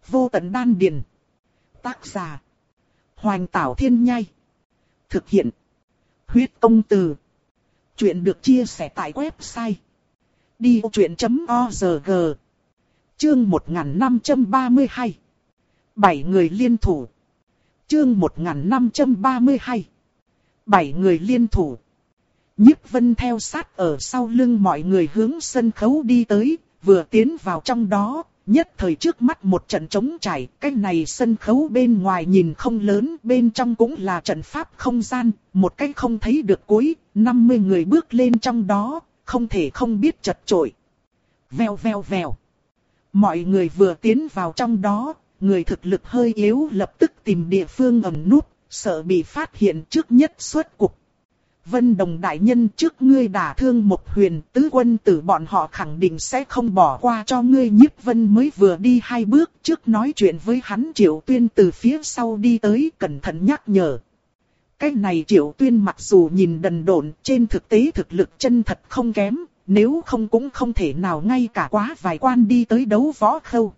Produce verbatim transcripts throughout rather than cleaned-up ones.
Vô tận đan điền. Tác giả. Hoành Tảo Thiên Nhai. Thực hiện. Huyết Công Từ. Chuyện được chia sẻ tại website đi vô chuyện chấm org. Chương một nghìn năm trăm ba mươi hai. Bảy người liên thủ. Chương một nghìn năm trăm ba mươi hai. Bảy người liên thủ. Nhiếp Vân theo sát ở sau lưng mọi người hướng sân khấu đi tới, vừa tiến vào trong đó, nhất thời trước mắt một trận trống trải. Cái này sân khấu bên ngoài nhìn không lớn, bên trong cũng là trận pháp không gian, một cái không thấy được cuối, năm mươi người bước lên trong đó, không thể không biết chật chội. Vèo vèo vèo. Mọi người vừa tiến vào trong đó, người thực lực hơi yếu lập tức tìm địa phương ẩn núp, sợ bị phát hiện trước nhất xuất cục. Vân Đồng đại nhân, trước ngươi đả thương một huyền tứ quân tử, bọn họ khẳng định sẽ không bỏ qua cho ngươi. Nhiếp Vân mới vừa đi hai bước trước nói chuyện với hắn, Triệu Tuyên từ phía sau đi tới cẩn thận nhắc nhở. Cái này Triệu Tuyên mặc dù nhìn đần độn, trên thực tế thực lực chân thật không kém, nếu không cũng không thể nào ngay cả quá vài quan đi tới đấu võ khâu.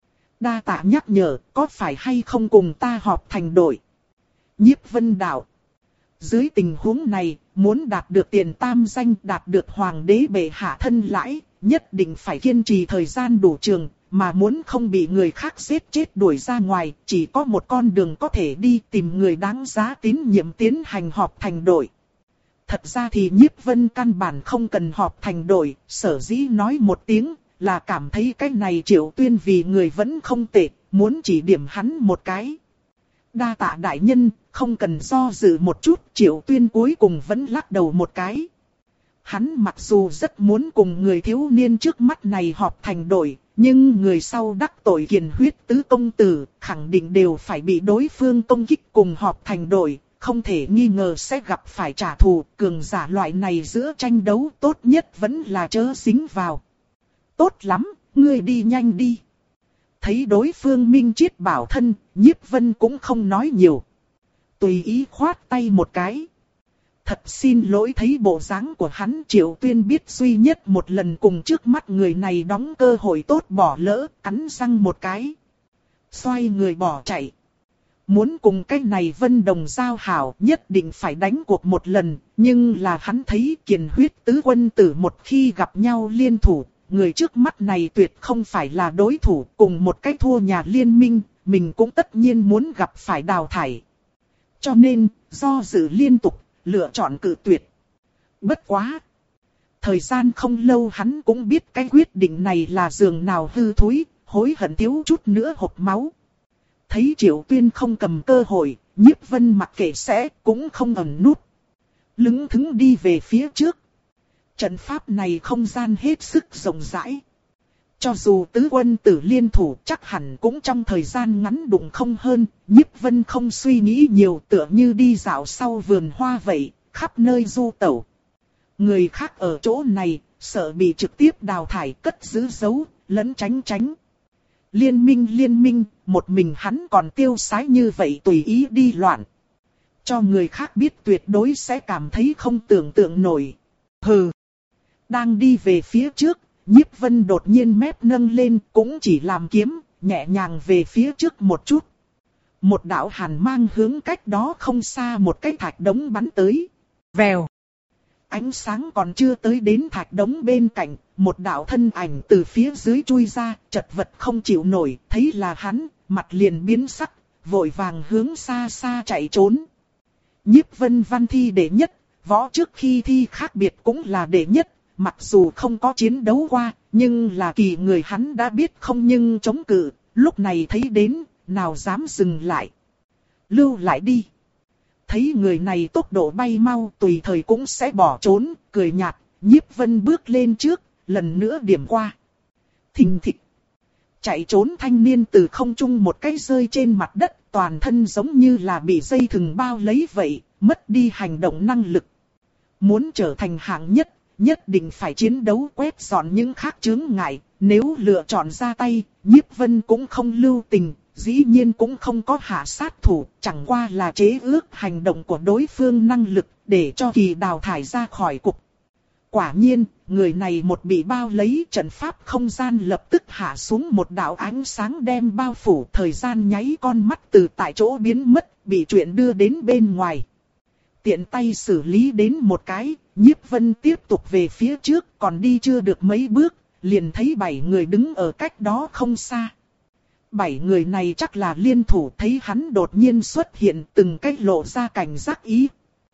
Đa tạ nhắc nhở, có phải hay không cùng ta họp thành đội? Nhiếp Vân đạo. Dưới tình huống này, muốn đạt được tiền tam danh, đạt được hoàng đế bệ hạ thân lãi, nhất định phải kiên trì thời gian đủ trường, mà muốn không bị người khác giết chết đuổi ra ngoài, chỉ có một con đường có thể đi, tìm người đáng giá tín nhiệm tiến hành họp thành đội. Thật ra thì Nhiếp Vân căn bản không cần họp thành đội, sở dĩ nói một tiếng, là cảm thấy cái này Triệu Tuyên vì người vẫn không tệ, muốn chỉ điểm hắn một cái. Đa tạ đại nhân, không cần do dự một chút. Triệu Tuyên cuối cùng vẫn lắc đầu một cái. Hắn mặc dù rất muốn cùng người thiếu niên trước mắt này họp thành đội, nhưng người sau đắc tội Kiền Huyết tứ công tử, khẳng định đều phải bị đối phương công kích cùng họp thành đội, không thể nghi ngờ sẽ gặp phải trả thù. Cường giả loại này giữa tranh đấu tốt nhất vẫn là chớ dính vào. Tốt lắm, ngươi đi nhanh đi. Thấy đối phương minh triết bảo thân, Nhiếp Vân cũng không nói nhiều. Tùy ý khoát tay một cái. Thật xin lỗi. Thấy bộ dáng của hắn, Triệu Tuyên biết duy nhất một lần cùng trước mắt người này đóng cơ hội tốt bỏ lỡ, cắn răng một cái. Xoay người bỏ chạy. Muốn cùng cái này Vân Đồng giao hảo, nhất định phải đánh cuộc một lần, nhưng là hắn thấy Kiền Huyết tứ quân tử một khi gặp nhau liên thủ, người trước mắt này tuyệt không phải là đối thủ, cùng một cái thua nhà liên minh, mình cũng tất nhiên muốn gặp phải đào thải. Cho nên, do dự liên tục, lựa chọn cự tuyệt. Bất quá! Thời gian không lâu hắn cũng biết cái quyết định này là giường nào hư thối, hối hận thiếu chút nữa hộc máu. Thấy Triệu Tuyên không cầm cơ hội, Nhiếp Vân mặc kệ sẽ, cũng không ẩn núp. Lững thững đi về phía trước. Trận pháp này không gian hết sức rộng rãi. Cho dù tứ quân tử liên thủ chắc hẳn cũng trong thời gian ngắn đụng không hơn. Nhiếp Vân không suy nghĩ nhiều, tựa như đi dạo sau vườn hoa vậy, khắp nơi du tẩu. Người khác ở chỗ này, sợ bị trực tiếp đào thải, cất giữ dấu, lẫn tránh tránh. Liên minh liên minh, một mình hắn còn tiêu sái như vậy tùy ý đi loạn. Cho người khác biết tuyệt đối sẽ cảm thấy không tưởng tượng nổi. Hừ. Đang đi về phía trước, Nhiếp Vân đột nhiên mép nâng lên, cũng chỉ làm kiếm, nhẹ nhàng về phía trước một chút. Một đạo hàn mang hướng cách đó không xa một cái thạch đống bắn tới. Vèo. Ánh sáng còn chưa tới đến thạch đống bên cạnh, một đạo thân ảnh từ phía dưới chui ra, chật vật không chịu nổi, thấy là hắn, mặt liền biến sắc, vội vàng hướng xa xa chạy trốn. Nhiếp Vân văn thi đệ nhất, võ trước khi thi khác biệt cũng là đệ nhất. Mặc dù không có chiến đấu qua, nhưng là kỳ người hắn đã biết không nhưng chống cự, lúc này thấy đến, nào dám dừng lại. Lưu lại đi. Thấy người này tốc độ bay mau, tùy thời cũng sẽ bỏ trốn, cười nhạt, Nhiếp Vân bước lên trước, lần nữa điểm qua. Thình thịch. Chạy trốn thanh niên từ không trung một cái rơi trên mặt đất, toàn thân giống như là bị dây thừng bao lấy vậy, mất đi hành động năng lực. Muốn trở thành hạng nhất, nhất định phải chiến đấu quét dọn những khác chướng ngại, nếu lựa chọn ra tay, Nhiếp Vân cũng không lưu tình, dĩ nhiên cũng không có hạ sát thủ, chẳng qua là chế ước hành động của đối phương năng lực, để cho kỳ đào thải ra khỏi cục. Quả nhiên, người này một bị bao lấy, trận pháp không gian lập tức hạ xuống một đạo ánh sáng đem bao phủ, thời gian nháy con mắt từ tại chỗ biến mất, bị chuyện đưa đến bên ngoài. Tiện tay xử lý đến một cái, Nhiếp Vân tiếp tục về phía trước, còn đi chưa được mấy bước, liền thấy bảy người đứng ở cách đó không xa. Bảy người này chắc là liên thủ, thấy hắn đột nhiên xuất hiện, từng cách lộ ra cảnh giác ý.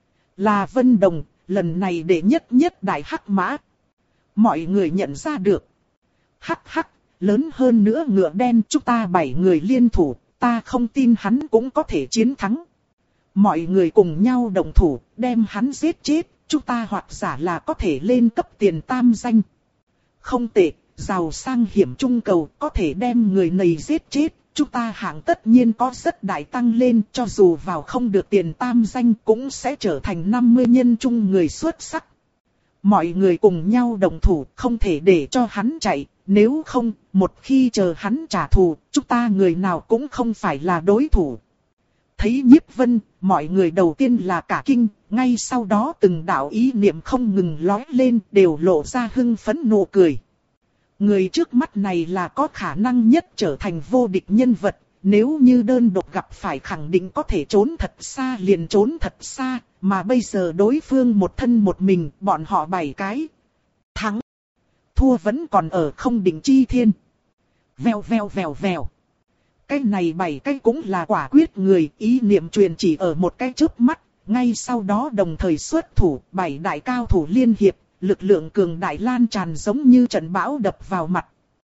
Là Vân Đồng, lần này đệ nhất nhất đại hắc mã. Mọi người nhận ra được. Hắc hắc, lớn hơn nữa ngựa đen, chúng ta bảy người liên thủ, ta không tin hắn cũng có thể chiến thắng. Mọi người cùng nhau đồng thủ, đem hắn giết chết, chúng ta hoặc giả là có thể lên cấp tiền tam danh. Không tệ, giàu sang hiểm trung cầu, có thể đem người này giết chết, chúng ta hạng tất nhiên có rất đại tăng lên, cho dù vào không được tiền tam danh cũng sẽ trở thành năm mươi nhân trung người xuất sắc. Mọi người cùng nhau đồng thủ, không thể để cho hắn chạy, nếu không, một khi chờ hắn trả thù, chúng ta người nào cũng không phải là đối thủ. Thấy Nhiếp Vân, mọi người đầu tiên là cả kinh, ngay sau đó từng đạo ý niệm không ngừng lói lên, đều lộ ra hưng phấn nụ cười. Người trước mắt này là có khả năng nhất trở thành vô địch nhân vật, nếu như đơn độc gặp phải khẳng định có thể trốn thật xa liền trốn thật xa, mà bây giờ đối phương một thân một mình, bọn họ bảy cái. Thắng, thua vẫn còn ở không định chi thiên. Vèo vèo vèo vèo. Cái này bảy cái cũng là quả quyết người, ý niệm truyền chỉ ở một cái chớp mắt, ngay sau đó đồng thời xuất thủ, bảy đại cao thủ liên hiệp, lực lượng cường đại lan tràn giống như trận bão đập vào mặt.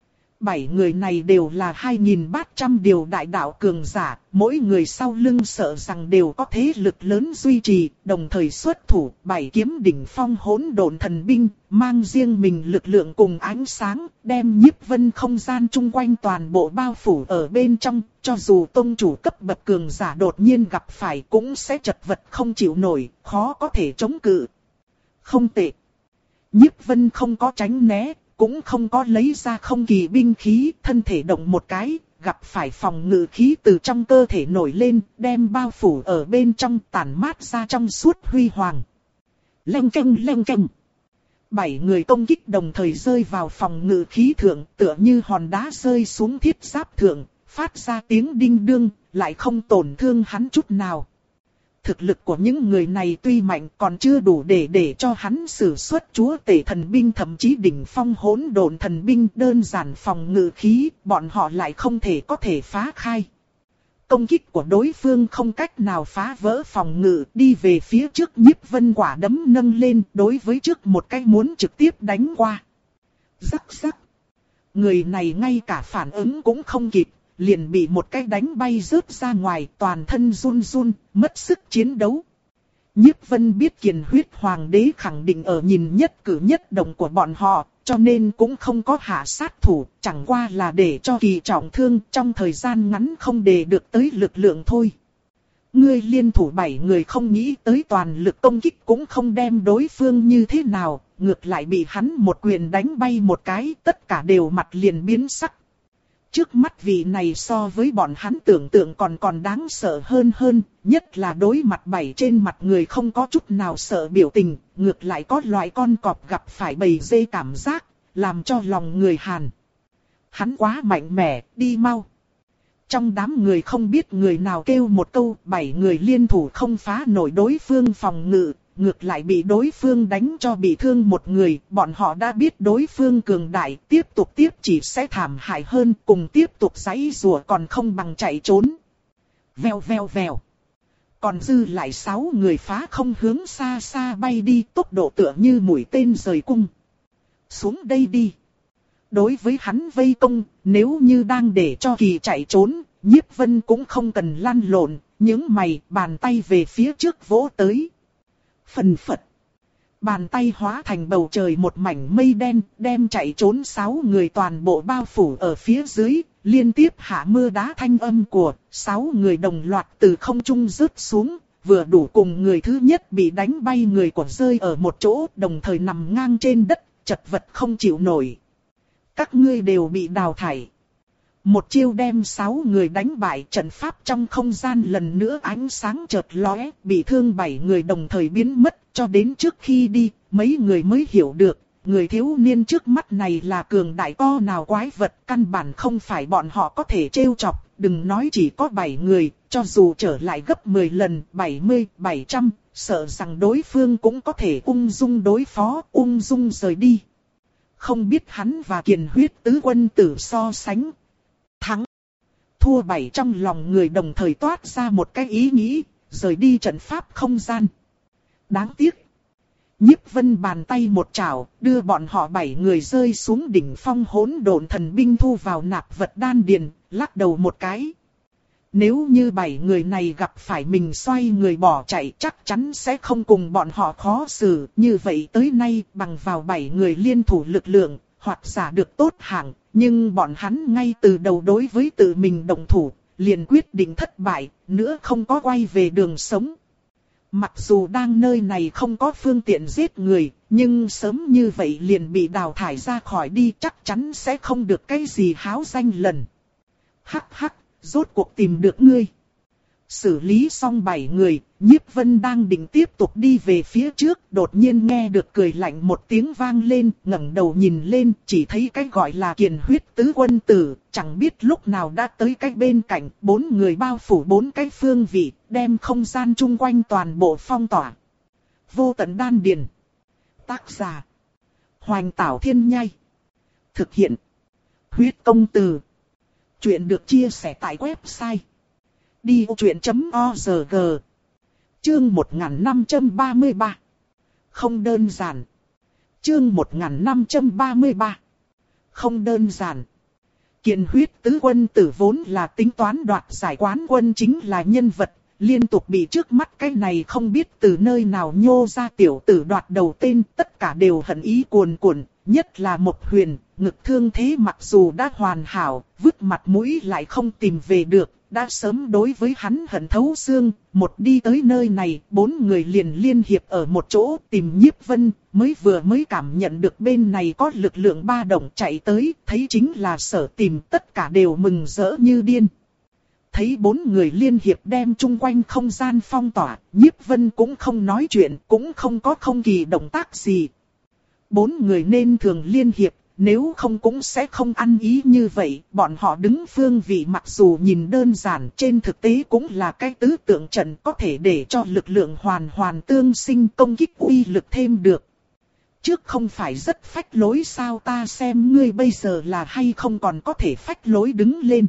Bảy người này đều là hai nghìn ba trăm điều đại đạo cường giả, mỗi người sau lưng sợ rằng đều có thế lực lớn duy trì, đồng thời xuất thủ, bảy kiếm đỉnh phong hỗn độn thần binh, mang riêng mình lực lượng cùng ánh sáng, đem Nhiếp Vân không gian chung quanh toàn bộ bao phủ ở bên trong, cho dù tông chủ cấp bậc cường giả đột nhiên gặp phải cũng sẽ chật vật không chịu nổi, khó có thể chống cự. Không tệ. Nhiếp Vân không có tránh né, cũng không có lấy ra không kỳ binh khí, thân thể động một cái, gặp phải phòng ngự khí từ trong cơ thể nổi lên, đem bao phủ ở bên trong, tản mát ra trong suốt huy hoàng. Leng keng leng keng. Bảy người công kích đồng thời rơi vào phòng ngự khí thượng, tựa như hòn đá rơi xuống thiết giáp thượng, phát ra tiếng đinh đương, lại không tổn thương hắn chút nào. Thực lực của những người này tuy mạnh còn chưa đủ để để cho hắn sử xuất chúa tể thần binh, thậm chí đỉnh phong hỗn độn thần binh, đơn giản phòng ngự khí, bọn họ lại không thể có thể phá khai. Công kích của đối phương không cách nào phá vỡ phòng ngự, đi về phía trước. Nhiếp Vân quả đấm nâng lên, đối với trước một cái muốn trực tiếp đánh qua. Rắc rắc. Người này ngay cả phản ứng cũng không kịp, liền bị một cái đánh bay rớt ra ngoài, toàn thân run run, mất sức chiến đấu. Nhiếp Vân biết Kiền Huyết Hoàng đế khẳng định ở nhìn nhất cử nhất động của bọn họ, cho nên cũng không có hạ sát thủ, chẳng qua là để cho kỳ trọng thương, trong thời gian ngắn không để được tới lực lượng thôi. Ngươi liên thủ bảy người không nghĩ tới toàn lực công kích cũng không đem đối phương như thế nào, ngược lại bị hắn một quyền đánh bay một cái, tất cả đều mặt liền biến sắc. Trước mắt vị này so với bọn hắn tưởng tượng còn còn đáng sợ hơn hơn, nhất là đối mặt bảy trên mặt người không có chút nào sợ biểu tình, ngược lại có loại con cọp gặp phải bầy dê cảm giác, làm cho lòng người hàn. Hắn quá mạnh mẽ, đi mau. Trong đám người không biết người nào kêu một câu, bảy người liên thủ không phá nổi đối phương phòng ngự, ngược lại bị đối phương đánh cho bị thương một người, bọn họ đã biết đối phương cường đại, tiếp tục tiếp chỉ sẽ thảm hại hơn, cùng tiếp tục giãy giụa còn không bằng chạy trốn. Vèo vèo vèo. Còn dư lại sáu người phá không hướng xa xa bay đi, tốc độ tựa như mũi tên rời cung. Xuống đây đi. Đối với hắn vây công, nếu như đang để cho kỳ chạy trốn, Nhiếp Vân cũng không cần lăn lộn, những mày bàn tay về phía trước vỗ tới. Phần phật. Bàn tay hóa thành bầu trời một mảnh mây đen, đem chạy trốn sáu người toàn bộ bao phủ ở phía dưới, liên tiếp hạ mưa đá thanh âm của sáu người đồng loạt từ không trung rớt xuống, vừa đủ cùng người thứ nhất bị đánh bay người của rơi ở một chỗ, đồng thời nằm ngang trên đất, chật vật không chịu nổi. Các ngươi đều bị đào thải. Một chiêu đem sáu người đánh bại, trận pháp trong không gian lần nữa ánh sáng chợt lóe, bị thương bảy người đồng thời biến mất, cho đến trước khi đi, mấy người mới hiểu được, người thiếu niên trước mắt này là cường đại co nào quái vật, căn bản không phải bọn họ có thể trêu chọc, đừng nói chỉ có bảy người, cho dù trở lại gấp mười lần, bảy mươi, bảy trăm, sợ rằng đối phương cũng có thể ung dung đối phó, ung dung rời đi. Không biết hắn và Kiền Huyết tứ quân tử so sánh. Thắng, thua bảy trong lòng người đồng thời toát ra một cái ý nghĩ, rời đi trận pháp không gian. Đáng tiếc. Nhiếp Vân bàn tay một chảo, đưa bọn họ bảy người rơi xuống đỉnh phong hỗn độn thần binh thu vào nạp vật đan điền, lắc đầu một cái. Nếu như bảy người này gặp phải mình xoay người bỏ chạy chắc chắn sẽ không cùng bọn họ khó xử. Như vậy tới nay bằng vào bảy người liên thủ lực lượng, hoặc giả được tốt hạng. Nhưng bọn hắn ngay từ đầu đối với tự mình động thủ, liền quyết định thất bại, nữa không có quay về đường sống. Mặc dù đang nơi này không có phương tiện giết người, nhưng sớm như vậy liền bị đào thải ra khỏi đi chắc chắn sẽ không được cái gì háo danh lần. Hắc hắc, rốt cuộc tìm được ngươi. Xử lý xong bảy người, Nhiếp Vân đang định tiếp tục đi về phía trước, đột nhiên nghe được cười lạnh một tiếng vang lên, ngẩng đầu nhìn lên, chỉ thấy cái gọi là Kiền Huyết tứ quân tử, chẳng biết lúc nào đã tới cái bên cạnh, bốn người bao phủ bốn cái phương vị, đem không gian chung quanh toàn bộ phong tỏa. Vô tận đan điền. Tác giả: Hoành Tảo Thiên Nhai. Thực hiện: Huyết Công Từ. Chuyện được chia sẻ tại website đi ô chuyện chấm org. Chương một nghìn năm trăm ba mươi ba. Không đơn giản. Chương một nghìn năm trăm ba mươi ba. Không đơn giản. Kiền Huyết tứ quân tử vốn là tính toán đoạt giải quán quân chính là nhân vật, liên tục bị trước mắt cái này không biết từ nơi nào nhô ra tiểu tử đoạt đầu tên, tất cả đều hận ý cuồn cuộn, nhất là Mộc Huyền, ngực thương thế mặc dù đã hoàn hảo, vứt mặt mũi lại không tìm về được, đã sớm đối với hắn hận thấu xương. Một đi tới nơi này, bốn người liền liên hiệp ở một chỗ tìm Nhiếp Vân, mới vừa mới cảm nhận được bên này có lực lượng ba động chạy tới, thấy chính là Sở Tìm, tất cả đều mừng rỡ như điên. Thấy bốn người liên hiệp đem chung quanh không gian phong tỏa, Nhiếp Vân cũng không nói chuyện, cũng không có không kỳ động tác gì. Bốn người nên thường liên hiệp, nếu không cũng sẽ không ăn ý như vậy. Bọn họ đứng phương vị mặc dù nhìn đơn giản, trên thực tế cũng là cái tứ tượng trận có thể để cho lực lượng hoàn hoàn tương sinh, công kích uy lực thêm được. Trước không phải rất phách lối sao, ta xem ngươi bây giờ là hay không còn có thể phách lối đứng lên.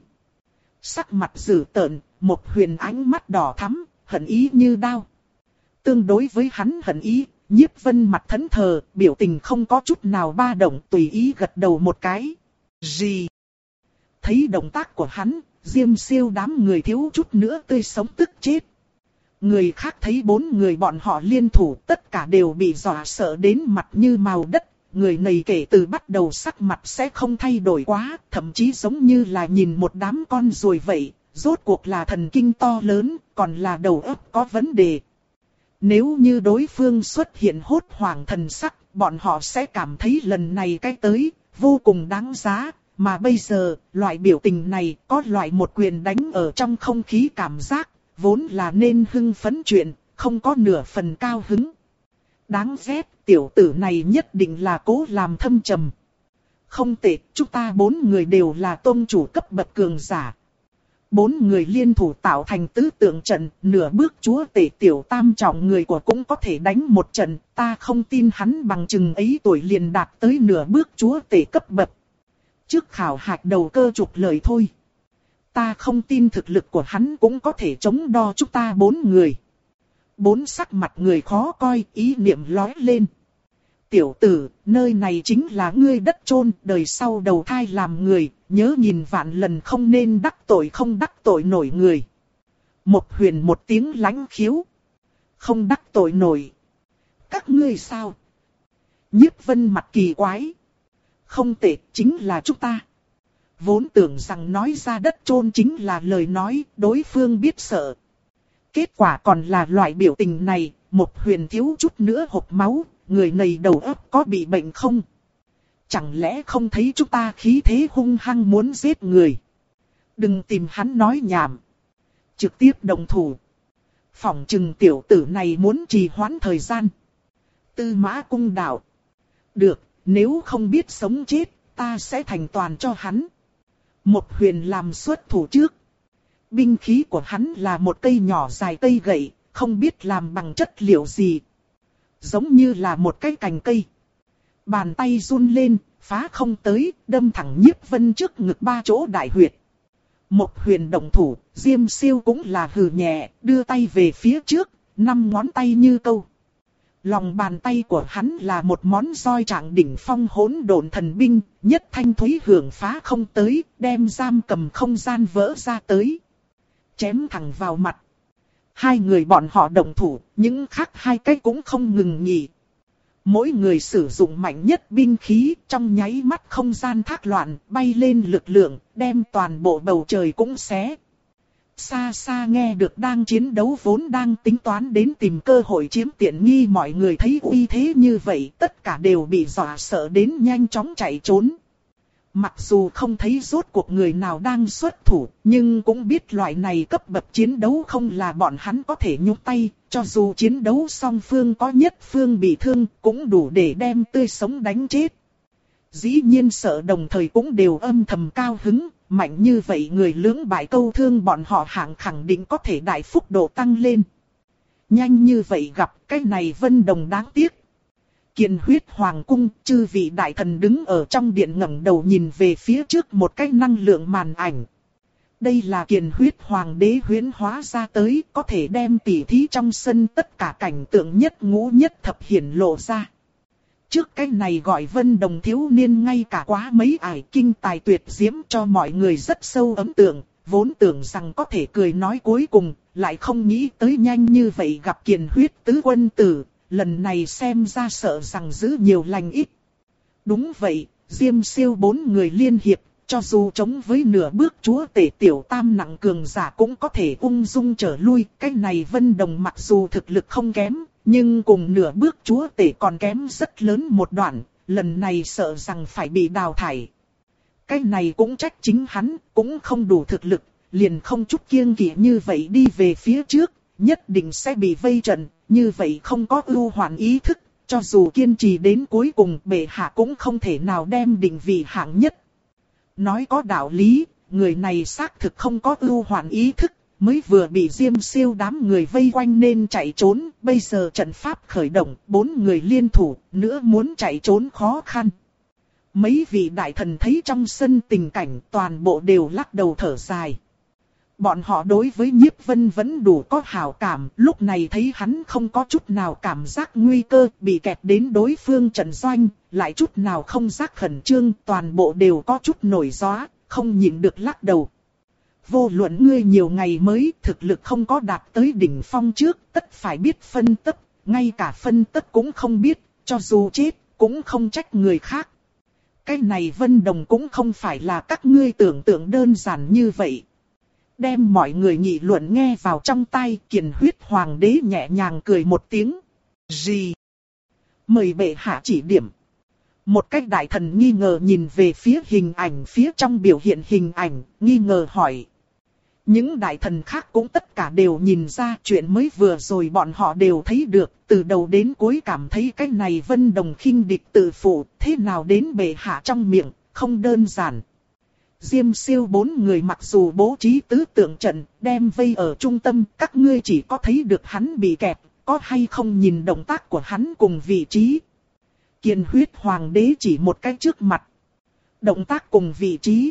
Sắc mặt dữ tợn, Mộc Huyền ánh mắt đỏ thắm, hận ý như đao. Tương đối với hắn hận ý, Nhiếp Vân mặt thẫn thờ, biểu tình không có chút nào ba động, tùy ý gật đầu một cái. Gì? Thấy động tác của hắn, Diêm Siêu đám người thiếu chút nữa tươi sống tức chết. Người khác thấy bốn người bọn họ liên thủ, tất cả đều bị dọa sợ đến mặt như màu đất. Người này kể từ bắt đầu sắc mặt sẽ không thay đổi quá, thậm chí giống như là nhìn một đám con ruồi vậy. Rốt cuộc là thần kinh to lớn, còn là đầu óc có vấn đề. Nếu như đối phương xuất hiện hốt hoảng thần sắc, bọn họ sẽ cảm thấy lần này cái tới, vô cùng đáng giá. Mà bây giờ, loại biểu tình này có loại một quyền đánh ở trong không khí cảm giác, vốn là nên hưng phấn chuyện, không có nửa phần cao hứng. Đáng ghét, tiểu tử này nhất định là cố làm thâm trầm. Không tệ, chúng ta bốn người đều là tôn chủ cấp bậc cường giả. Bốn người liên thủ tạo thành tứ tượng trận, nửa bước chúa tể tiểu tam trọng người của cũng có thể đánh một trận, ta không tin hắn bằng chừng ấy tuổi liền đạt tới nửa bước chúa tể cấp bậc. Trước khảo hạch đầu cơ trục lời thôi. Ta không tin thực lực của hắn cũng có thể chống đo chúng ta bốn người. Bốn sắc mặt người khó coi, ý niệm lóe lên. Tiểu tử, nơi này chính là ngươi đất chôn, đời sau đầu thai làm người, nhớ nhìn vạn lần không nên đắc tội không đắc tội nổi người. Mộc Huyền một tiếng lãnh khiếu. Không đắc tội nổi. Các ngươi sao? Nhiếp Vân mặt kỳ quái. Không tệ, chính là chúng ta. Vốn tưởng rằng nói ra đất chôn chính là lời nói, đối phương biết sợ. Kết quả còn là loại biểu tình này, Mộc Huyền thiếu chút nữa hộc máu, người này đầu óc có bị bệnh không? Chẳng lẽ không thấy chúng ta khí thế hung hăng muốn giết người? Đừng tìm hắn nói nhảm. Trực tiếp động thủ. Phỏng chừng tiểu tử này muốn trì hoãn thời gian. Tư Mã Cung đạo. Được, nếu không biết sống chết, ta sẽ thành toàn cho hắn. Một huyền làm xuất thủ trước. Binh khí của hắn là một cây nhỏ dài cây gậy, không biết làm bằng chất liệu gì. Giống như là một cái cành cây. Bàn tay run lên, phá không tới, đâm thẳng Nhiếp Vân trước ngực ba chỗ đại huyệt. Một huyền động thủ, Diêm Siêu cũng là hừ nhẹ, đưa tay về phía trước, năm ngón tay như câu. Lòng bàn tay của hắn là một món roi trạng đỉnh phong hỗn độn thần binh, nhất thanh thúy hưởng phá không tới, đem giam cầm không gian vỡ ra tới. Chém thẳng vào mặt. Hai người bọn họ động thủ, những khác hai cái cũng không ngừng nghỉ. Mỗi người sử dụng mạnh nhất binh khí, trong nháy mắt không gian thác loạn, bay lên lực lượng, đem toàn bộ bầu trời cũng xé. Xa xa nghe được đang chiến đấu vốn đang tính toán đến tìm cơ hội chiếm tiện nghi, mọi người thấy uy thế như vậy, tất cả đều bị dọa sợ đến nhanh chóng chạy trốn. Mặc dù không thấy rốt cuộc người nào đang xuất thủ, nhưng cũng biết loại này cấp bậc chiến đấu không là bọn hắn có thể nhúc tay, cho dù chiến đấu song phương có nhất phương bị thương, cũng đủ để đem tươi sống đánh chết. Dĩ nhiên sợ đồng thời cũng đều âm thầm cao hứng, mạnh như vậy người lưỡng bại câu thương bọn họ hạng khẳng định có thể đại phúc độ tăng lên. Nhanh như vậy gặp cái này Vân Đồng đáng tiếc. Kiền Huyết Hoàng cung, chư vị đại thần đứng ở trong điện ngẩng đầu nhìn về phía trước một cái năng lượng màn ảnh. Đây là Kiền Huyết Hoàng đế huyễn hóa ra tới, có thể đem tỉ thí trong sân tất cả cảnh tượng nhất ngũ nhất thập hiển lộ ra. Trước cái này gọi Vân Đồng thiếu niên ngay cả quá mấy ải kinh tài tuyệt diễm cho mọi người rất sâu ấn tượng, vốn tưởng rằng có thể cười nói cuối cùng, lại không nghĩ tới nhanh như vậy gặp Kiền Huyết tứ quân tử. Lần này xem ra sợ rằng giữ nhiều lành ít. Đúng vậy, Diêm Siêu bốn người liên hiệp, cho dù chống với nửa bước chúa tể tiểu tam nặng cường giả cũng có thể ung dung trở lui. Cái này Vân Đồng mặc dù thực lực không kém, nhưng cùng nửa bước chúa tể còn kém rất lớn một đoạn, lần này sợ rằng phải bị đào thải. Cái này cũng trách chính hắn, cũng không đủ thực lực, liền không chút kiêng kỵ như vậy đi về phía trước, nhất định sẽ bị vây trận. Như vậy không có ưu hoạn ý thức, cho dù kiên trì đến cuối cùng bệ hạ cũng không thể nào đem định vị hạng nhất. Nói có đạo lý, người này xác thực không có ưu hoạn ý thức, mới vừa bị Diêm Siêu đám người vây quanh nên chạy trốn, bây giờ trận pháp khởi động, bốn người liên thủ, nữa muốn chạy trốn khó khăn. Mấy vị đại thần thấy trong sân tình cảnh toàn bộ đều lắc đầu thở dài. Bọn họ đối với Nhiếp Vân vẫn đủ có hảo cảm, lúc này thấy hắn không có chút nào cảm giác nguy cơ, bị kẹt đến đối phương trận doanh, lại chút nào không giác khẩn trương, toàn bộ đều có chút nổi gió, không nhịn được lắc đầu. Vô luận ngươi nhiều ngày mới thực lực không có đạt tới đỉnh phong trước, tất phải biết phân tích, ngay cả phân tích cũng không biết, cho dù chết, cũng không trách người khác. Cái này Vân Đồng cũng không phải là các ngươi tưởng tượng đơn giản như vậy. Đem mọi người nghị luận nghe vào trong tai, Kiền Huyết Hoàng đế nhẹ nhàng cười một tiếng. Gì? Mời bệ hạ chỉ điểm. Một cách đại thần nghi ngờ nhìn về phía hình ảnh phía trong biểu hiện hình ảnh, nghi ngờ hỏi. Những đại thần khác cũng tất cả đều nhìn ra chuyện mới vừa rồi bọn họ đều thấy được, từ đầu đến cuối cảm thấy cái này Vân Đồng khinh địch tự phụ, thế nào đến bệ hạ trong miệng, không đơn giản. Diêm Siêu bốn người mặc dù bố trí tứ tượng trận, đem vây ở trung tâm, các ngươi chỉ có thấy được hắn bị kẹp, có hay không nhìn động tác của hắn cùng vị trí. Kiền Huyết Hoàng đế chỉ một cái trước mặt. Động tác cùng vị trí.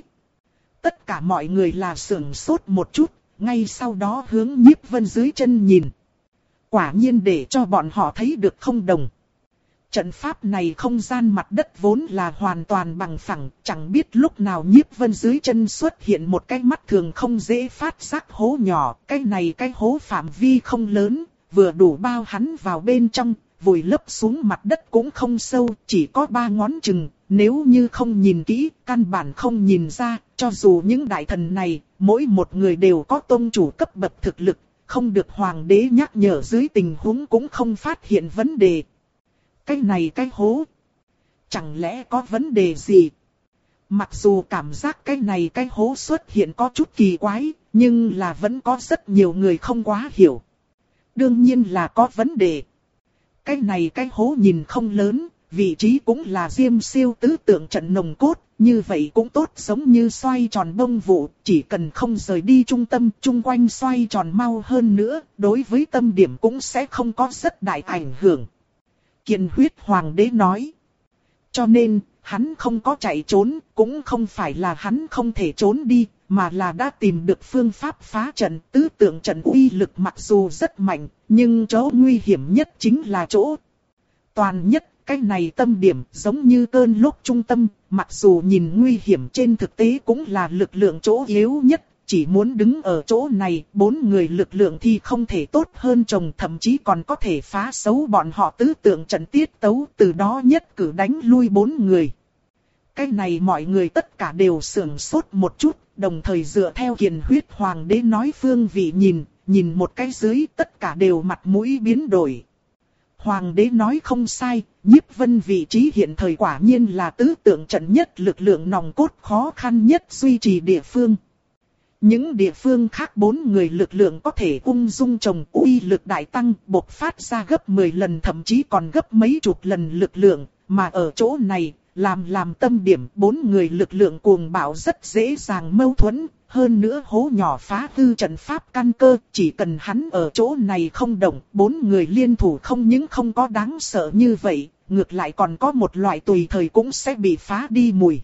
Tất cả mọi người là sửng sốt một chút, ngay sau đó hướng Nhiếp Vân dưới chân nhìn. Quả nhiên để cho bọn họ thấy được không đồng. Trận pháp này không gian mặt đất vốn là hoàn toàn bằng phẳng, chẳng biết lúc nào Nhiếp Vân dưới chân xuất hiện một cái mắt thường không dễ phát giác hố nhỏ. Cái này cái hố phạm vi không lớn, vừa đủ bao hắn vào bên trong, vùi lấp xuống mặt đất cũng không sâu, chỉ có ba ngón chừng. Nếu như không nhìn kỹ, căn bản không nhìn ra, cho dù những đại thần này, mỗi một người đều có tôn chủ cấp bậc thực lực, không được hoàng đế nhắc nhở dưới tình huống cũng không phát hiện vấn đề. Cái này cái hố, chẳng lẽ có vấn đề gì? Mặc dù cảm giác cái này cái hố xuất hiện có chút kỳ quái, nhưng là vẫn có rất nhiều người không quá hiểu. Đương nhiên là có vấn đề. Cái này cái hố nhìn không lớn, vị trí cũng là Diêm Siêu tứ tượng trận nồng cốt, như vậy cũng tốt, giống như xoay tròn bông vụ, chỉ cần không rời đi trung tâm, chung quanh xoay tròn mau hơn nữa, đối với tâm điểm cũng sẽ không có rất đại ảnh hưởng. Kiền Huyết Hoàng đế nói. Cho nên, hắn không có chạy trốn, cũng không phải là hắn không thể trốn đi, mà là đã tìm được phương pháp phá trận. Tứ tượng trận uy lực mặc dù rất mạnh, nhưng chỗ nguy hiểm nhất chính là chỗ toàn nhất. Cái này tâm điểm giống như cơn lốc trung tâm, mặc dù nhìn nguy hiểm trên thực tế cũng là lực lượng chỗ yếu nhất. Chỉ muốn đứng ở chỗ này, bốn người lực lượng thì không thể tốt hơn chồng, thậm chí còn có thể phá xấu bọn họ tứ tượng trận tiết tấu, từ đó nhất cử đánh lui bốn người. Cái này mọi người tất cả đều sưởng sốt một chút, đồng thời dựa theo Kiền Huyết Hoàng đế nói phương vị nhìn, nhìn một cái dưới tất cả đều mặt mũi biến đổi. Hoàng đế nói không sai, Nhiếp Vân vị trí hiện thời quả nhiên là tứ tượng trận nhất lực lượng nòng cốt khó khăn nhất duy trì địa phương. Những địa phương khác bốn người lực lượng có thể ung dung trồng uy lực đại tăng, bộc phát ra gấp mười lần thậm chí còn gấp mấy chục lần lực lượng, mà ở chỗ này, làm làm tâm điểm bốn người lực lượng cuồng bạo rất dễ dàng mâu thuẫn, hơn nữa hố nhỏ phá hư trận pháp căn cơ, chỉ cần hắn ở chỗ này không động, bốn người liên thủ không những không có đáng sợ như vậy, ngược lại còn có một loại tùy thời cũng sẽ bị phá đi mùi.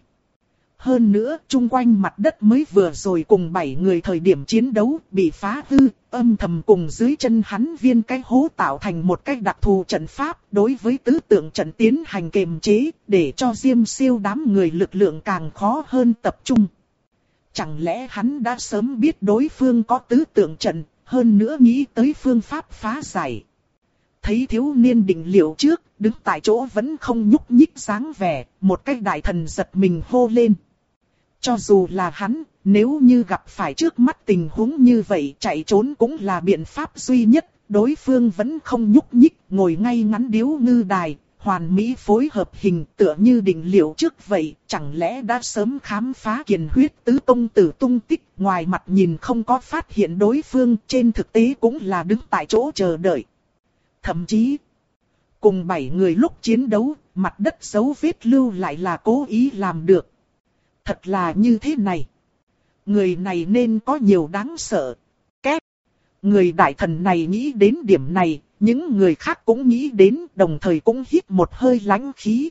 Hơn nữa, chung quanh mặt đất mới vừa rồi cùng bảy người thời điểm chiến đấu bị phá hư, âm thầm cùng dưới chân hắn viên cái hố tạo thành một cái đặc thù trận pháp đối với tứ tượng trận tiến hành kiềm chế, để cho Diêm Siêu đám người lực lượng càng khó hơn tập trung. Chẳng lẽ hắn đã sớm biết đối phương có tứ tượng trận, hơn nữa nghĩ tới phương pháp phá giải. Thấy thiếu niên định liệu trước, đứng tại chỗ vẫn không nhúc nhích dáng vẻ, một cái đại thần giật mình hô lên. Cho dù là hắn, nếu như gặp phải trước mắt tình huống như vậy, chạy trốn cũng là biện pháp duy nhất, đối phương vẫn không nhúc nhích, ngồi ngay ngắn điếu ngư đài, hoàn mỹ phối hợp hình tựa như định liệu trước vậy, chẳng lẽ đã sớm khám phá Kiền Huyết tứ công tử tung tích, ngoài mặt nhìn không có phát hiện đối phương, trên thực tế cũng là đứng tại chỗ chờ đợi. Thậm chí, cùng bảy người lúc chiến đấu, mặt đất dấu vết lưu lại là cố ý làm được. Thật là như thế này. Người này nên có nhiều đáng sợ. Két. Người đại thần này nghĩ đến điểm này, những người khác cũng nghĩ đến, đồng thời cũng hít một hơi lãnh khí.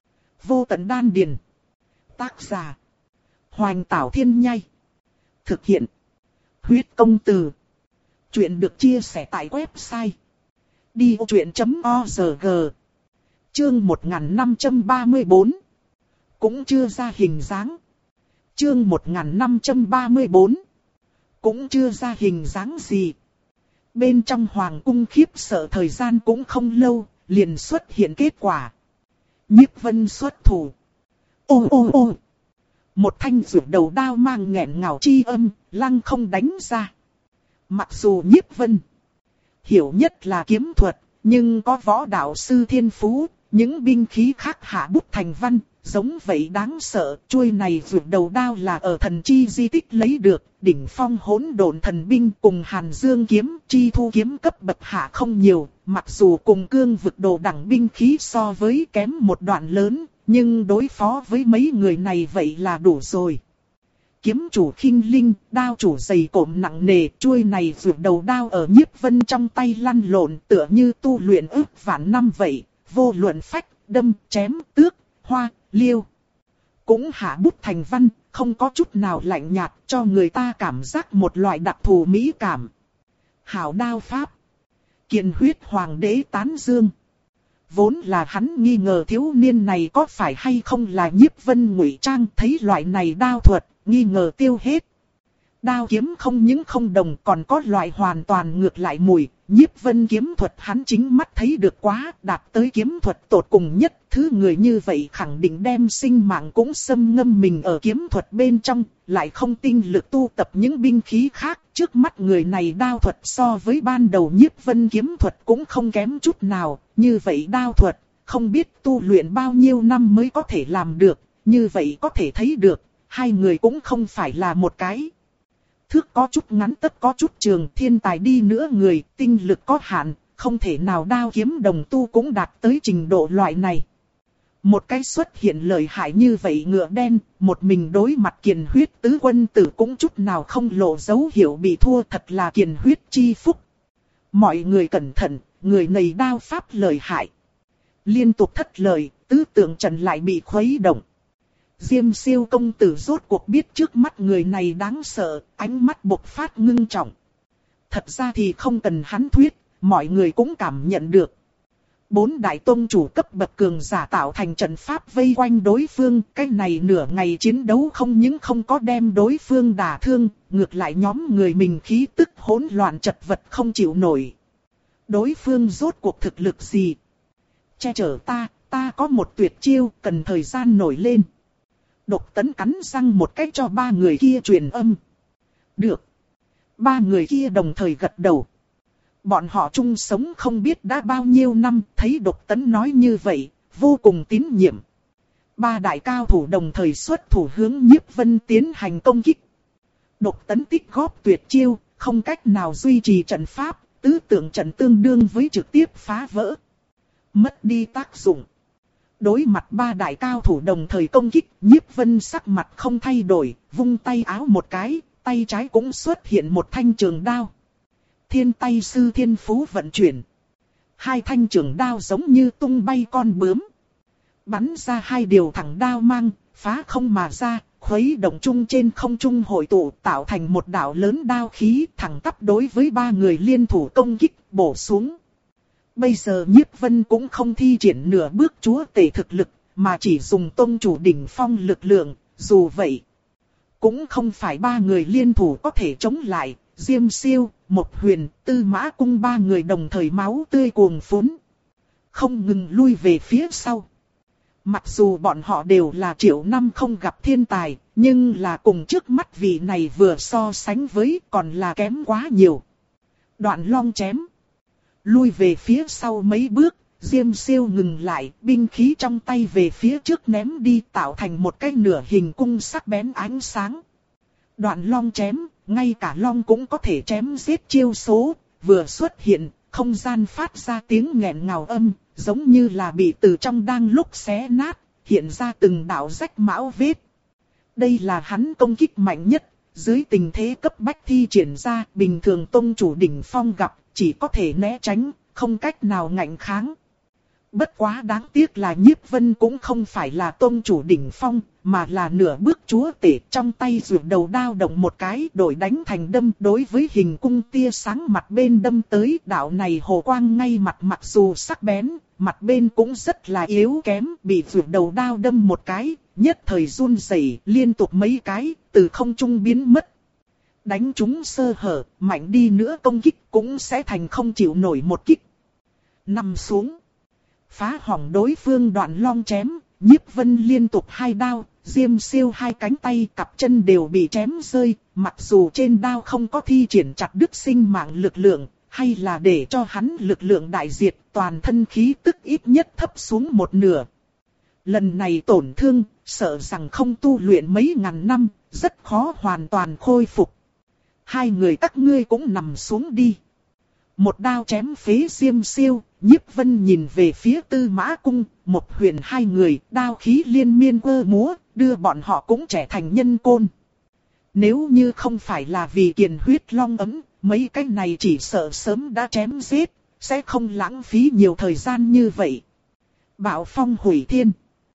Vô tận đan điền. Tác giả. Hoành Tảo Thiên Nhai. Thực hiện. Huyết công từ. Chuyện được chia sẻ tại website đi ô chuyện chấm org. Chương một nghìn năm trăm ba mươi tư. Cũng chưa ra hình dáng. Chương một nghìn năm trăm ba mươi tư. Cũng chưa ra hình dáng gì. Bên trong hoàng cung khiếp sợ thời gian cũng không lâu, liền xuất hiện kết quả. Nhiếp Vân xuất thủ. Ô ô ô. Một thanh rượu đầu đao mang nghẹn ngào chi âm, lăng không đánh ra. Mặc dù Nhiếp Vân hiểu nhất là kiếm thuật, nhưng có võ đạo sư thiên phú, những binh khí khác hạ bút thành văn, giống vậy đáng sợ. Chuôi này rượu đầu đao là ở thần chi di tích lấy được, đỉnh phong hỗn độn thần binh cùng Hàn Dương kiếm, chi thu kiếm cấp bậc hạ không nhiều, mặc dù cùng cương vực đồ đẳng binh khí so với kém một đoạn lớn, nhưng đối phó với mấy người này vậy là đủ rồi. Kiếm chủ khinh linh, đao chủ dày cộm nặng nề, chuôi này rượu đầu đao ở Nhiếp Vân trong tay lăn lộn tựa như tu luyện ước vạn năm vậy, vô luận phách, đâm, chém, tước, hoa, liêu. Cũng hạ bút thành văn, không có chút nào lạnh nhạt, cho người ta cảm giác một loại đặc thù mỹ cảm. Hảo đao pháp. Kiền Huyết Hoàng đế tán dương. Vốn là hắn nghi ngờ thiếu niên này có phải hay không là Nhiếp Vân ngụy trang, thấy loại này đao thuật, nghi ngờ tiêu hết. Đao kiếm không những không đồng, còn có loại hoàn toàn ngược lại mùi. Nhiếp Vân kiếm thuật hắn chính mắt thấy được quá, đạt tới kiếm thuật tột cùng nhất. Thứ người như vậy khẳng định đem sinh mạng cũng xâm ngâm mình ở kiếm thuật bên trong, lại không tinh lực tu tập những binh khí khác. Trước mắt người này đao thuật so với ban đầu Nhiếp Vân kiếm thuật cũng không kém chút nào. Như vậy đao thuật, không biết tu luyện bao nhiêu năm mới có thể làm được. như vậy có thể thấy được, hai người cũng không phải là một cái. Thước có chút ngắn tất có chút trường, thiên tài đi nữa người, tinh lực có hạn, không thể nào đao kiếm đồng tu cũng đạt tới trình độ loại này. Một cái xuất hiện lợi hại như vậy ngựa đen, một mình đối mặt Kiền Huyết tứ quân tử cũng chút nào không lộ dấu hiệu bị thua, thật là Kiền Huyết chi phúc. Mọi người cẩn thận, người này đao pháp lợi hại. Liên tục thất lợi, tứ tượng trận lại bị khuấy động. Diêm Siêu công tử rốt cuộc biết trước mắt người này đáng sợ, ánh mắt bộc phát ngưng trọng. Thật ra thì không cần hắn thuyết, mọi người cũng cảm nhận được. Bốn đại tông chủ cấp bậc cường giả tạo thành trận pháp vây quanh đối phương, cái này nửa ngày chiến đấu không những không có đem đối phương đả thương, ngược lại nhóm người mình khí tức hỗn loạn chật vật không chịu nổi. Đối phương rốt cuộc thực lực gì? Che chở ta, ta có một tuyệt chiêu, cần thời gian nổi lên. Độc Tấn cắn răng một cách cho ba người kia truyền âm. Được. Ba người kia đồng thời gật đầu. Bọn họ chung sống không biết đã bao nhiêu năm, thấy Độc Tấn nói như vậy, vô cùng tín nhiệm. Ba đại cao thủ đồng thời xuất thủ hướng Nhiếp Vân tiến hành công kích. Độc Tấn tích góp tuyệt chiêu, không cách nào duy trì trận pháp, tứ tượng trận tương đương với trực tiếp phá vỡ. Mất đi tác dụng. Đối mặt ba đại cao thủ đồng thời công kích, Nhiếp Vân sắc mặt không thay đổi, vung tay áo một cái, tay trái cũng xuất hiện một thanh trường đao. Thiên tay sư thiên phú vận chuyển. Hai thanh trường đao giống như tung bay con bướm. Bắn ra hai điều thẳng đao mang, phá không mà ra, khuấy động chung trên không trung hội tụ tạo thành một đạo lớn đao khí thẳng tắp đối với ba người liên thủ công kích bổ xuống. Bây giờ Nhiếp Vân cũng không thi triển nửa bước chúa tể thực lực, mà chỉ dùng tông chủ đỉnh phong lực lượng, dù vậy. Cũng không phải ba người liên thủ có thể chống lại, Diêm Siêu, Mộc Huyền, Tư Mã Cung ba người đồng thời máu tươi cuồn phún. Không ngừng lui về phía sau. Mặc dù bọn họ đều là triệu năm không gặp thiên tài, nhưng là cùng trước mắt vị này vừa so sánh với còn là kém quá nhiều. Đoạn long chém. Lui về phía sau mấy bước, Diêm Siêu ngừng lại, binh khí trong tay về phía trước ném đi tạo thành một cái nửa hình cung sắc bén ánh sáng. Đoạn long chém, ngay cả long cũng có thể chém giết chiêu số, vừa xuất hiện, không gian phát ra tiếng nghẹn ngào âm, giống như là bị từ trong đang lúc xé nát, hiện ra từng đạo rách mão vết. Đây là hắn công kích mạnh nhất, dưới tình thế cấp bách thi triển ra, bình thường tông chủ đỉnh phong gặp, chỉ có thể né tránh, không cách nào ngạnh kháng. Bất quá đáng tiếc là Nhiếp Vân cũng không phải là tông chủ đỉnh phong, mà là nửa bước chúa tể, trong tay rượu đầu đao động một cái đổi đánh thành đâm, đối với hình cung tia sáng mặt bên đâm tới. Đạo này hồ quang ngay mặt mặc dù sắc bén, mặt bên cũng rất là yếu kém, bị rượu đầu đao đâm một cái, nhất thời run rẩy liên tục mấy cái, từ không trung biến mất. Đánh chúng sơ hở, mạnh đi nữa công kích cũng sẽ thành không chịu nổi một kích. Nằm xuống. Phá hỏng đối phương đoạn long chém, Nhiếp Vân liên tục hai đao, Diêm Siêu hai cánh tay cặp chân đều bị chém rơi, mặc dù trên đao không có thi triển chặt đứt sinh mạng lực lượng, hay là để cho hắn lực lượng đại diệt, toàn thân khí tức ít nhất thấp xuống một nửa. Lần này tổn thương, sợ rằng không tu luyện mấy ngàn năm, rất khó hoàn toàn khôi phục. Hai người các ngươi cũng nằm xuống đi. Một đao chém phế Diêm Siêu, Nhiếp Vân nhìn về phía Tư Mã Cung, Mộc Huyền hai người, đao khí liên miên quơ múa, đưa bọn họ cũng trẻ thành nhân côn. Nếu như không phải là vì Kiền Huyết Long ấm, mấy cái này chỉ sợ sớm đã chém giết, sẽ không lãng phí nhiều thời gian như vậy. Bạo phong hủy thiên.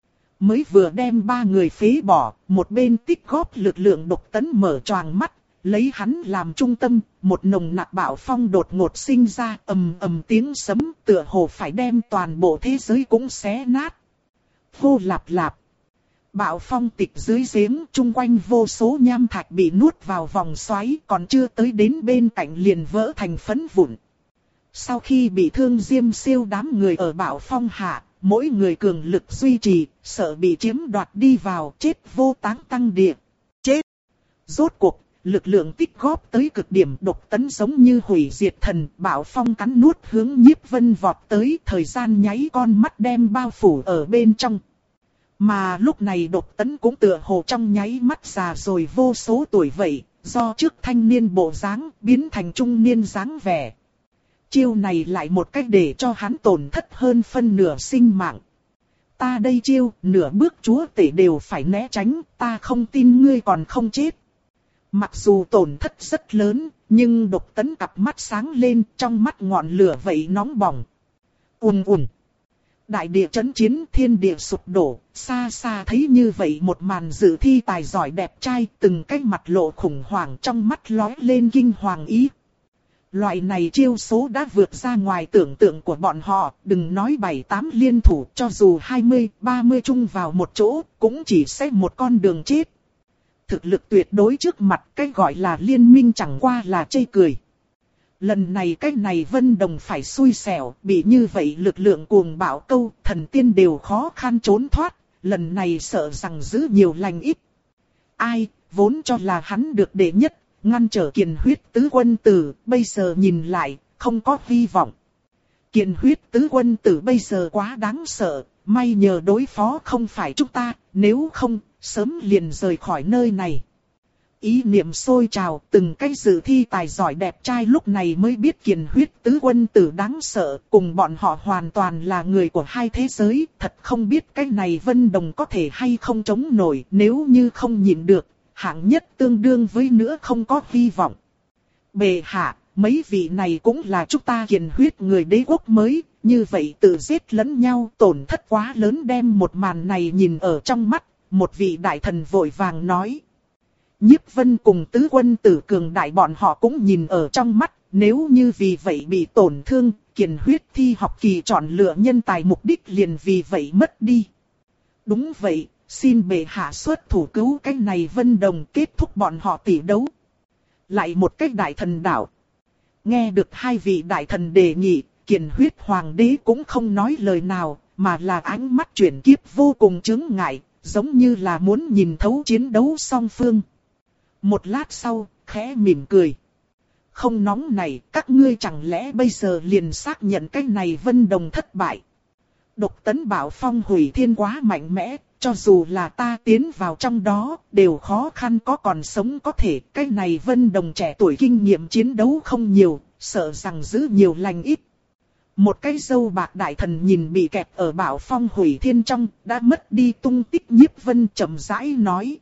Mới vừa đem ba người phế bỏ, một bên tích góp lực lượng Độc Tấn mở choàng mắt. Lấy hắn làm trung tâm, một nồng nặc bạo phong đột ngột sinh ra, ầm ầm tiếng sấm, tựa hồ phải đem toàn bộ thế giới cũng xé nát. Hô lạp lạp. Bạo phong tịch dưới giếng, chung quanh vô số nham thạch bị nuốt vào vòng xoáy, còn chưa tới đến bên cạnh liền vỡ thành phấn vụn. Sau khi bị thương Diêm Siêu đám người ở bạo phong hạ, mỗi người cường lực duy trì, sợ bị chiếm đoạt đi vào, chết vô táng tăng địa. Chết. Rốt cuộc. Lực lượng tích góp tới cực điểm, Độc Tấn giống như hủy diệt thần, bạo phong cắn nuốt hướng Nhiếp Vân vọt tới, thời gian nháy con mắt đem bao phủ ở bên trong. Mà lúc này Độc Tấn cũng tựa hồ trong nháy mắt già rồi vô số tuổi vậy, do trước thanh niên bộ dáng biến thành trung niên dáng vẻ. Chiêu này lại một cách để cho hắn tổn thất hơn phân nửa sinh mạng. Ta đây chiêu, nửa bước chúa tể đều phải né tránh, ta không tin ngươi còn không chết. Mặc dù tổn thất rất lớn, nhưng Độc Tấn cặp mắt sáng lên, trong mắt ngọn lửa vậy nóng bỏng. Ùn ùn. Đại địa chấn chiến, thiên địa sụp đổ, xa xa thấy như vậy một màn dự thi tài giỏi đẹp trai, từng cái mặt lộ khủng hoảng, trong mắt lóe lên kinh hoàng ý. Loại này chiêu số đã vượt ra ngoài tưởng tượng của bọn họ, đừng nói bảy tám liên thủ, cho dù hai mươi, ba mươi chung vào một chỗ, cũng chỉ sẽ một con đường chết. Thực lực tuyệt đối trước mặt, cái gọi là liên minh chẳng qua là chê cười. Lần này cái này Vân Đồng phải xui xẻo, bị như vậy lực lượng cuồng bạo câu, thần tiên đều khó khăn trốn thoát, lần này sợ rằng giữ nhiều lành ít. Ai, vốn cho là hắn được đệ nhất, ngăn trở Kiền Huyết tứ quân tử, bây giờ nhìn lại, không có hy vọng. Kiền Huyết tứ quân tử bây giờ quá đáng sợ, may nhờ đối phó không phải chúng ta, nếu không, sớm liền rời khỏi nơi này. Ý niệm sôi trào, từng cái dự thi tài giỏi đẹp trai lúc này mới biết Kiền Huyết tứ quân tử đáng sợ, cùng bọn họ hoàn toàn là người của hai thế giới, thật không biết cái này Vân Đồng có thể hay không chống nổi, nếu như không nhịn được, hạng nhất tương đương với nữa không có hy vọng. Bệ hạ, mấy vị này cũng là chúng ta Kiền Huyết người đế quốc mới, như vậy tự giết lẫn nhau tổn thất quá lớn, đem một màn này nhìn ở trong mắt, một vị đại thần vội vàng nói. Nhiếp Vân cùng tứ quân tử cường đại bọn họ cũng nhìn ở trong mắt, nếu như vì vậy bị tổn thương, Kiền Huyết thi học kỳ chọn lựa nhân tài mục đích liền vì vậy mất đi. Đúng vậy, xin bệ hạ xuất thủ cứu cái này Vân Đồng, kết thúc bọn họ tỷ đấu. Lại một cách đại thần đảo. Nghe được hai vị đại thần đề nghị, Kiền Huyết hoàng đế cũng không nói lời nào, mà là ánh mắt chuyển kiếp vô cùng chướng ngại, giống như là muốn nhìn thấu chiến đấu song phương. Một lát sau, khẽ mỉm cười. Không nóng này, các ngươi chẳng lẽ bây giờ liền xác nhận cái này Vân Đồng thất bại. Độc Tấn Bảo Phong hủy thiên quá mạnh mẽ, cho dù là ta tiến vào trong đó, đều khó khăn có còn sống có thể. Cái này Vân Đồng trẻ tuổi kinh nghiệm chiến đấu không nhiều, sợ rằng giữ nhiều lành ít. Một cái dâu bạc đại thần nhìn bị kẹp ở Bảo Phong hủy thiên trong, đã mất đi tung tích. Nhiếp Vân chậm rãi nói.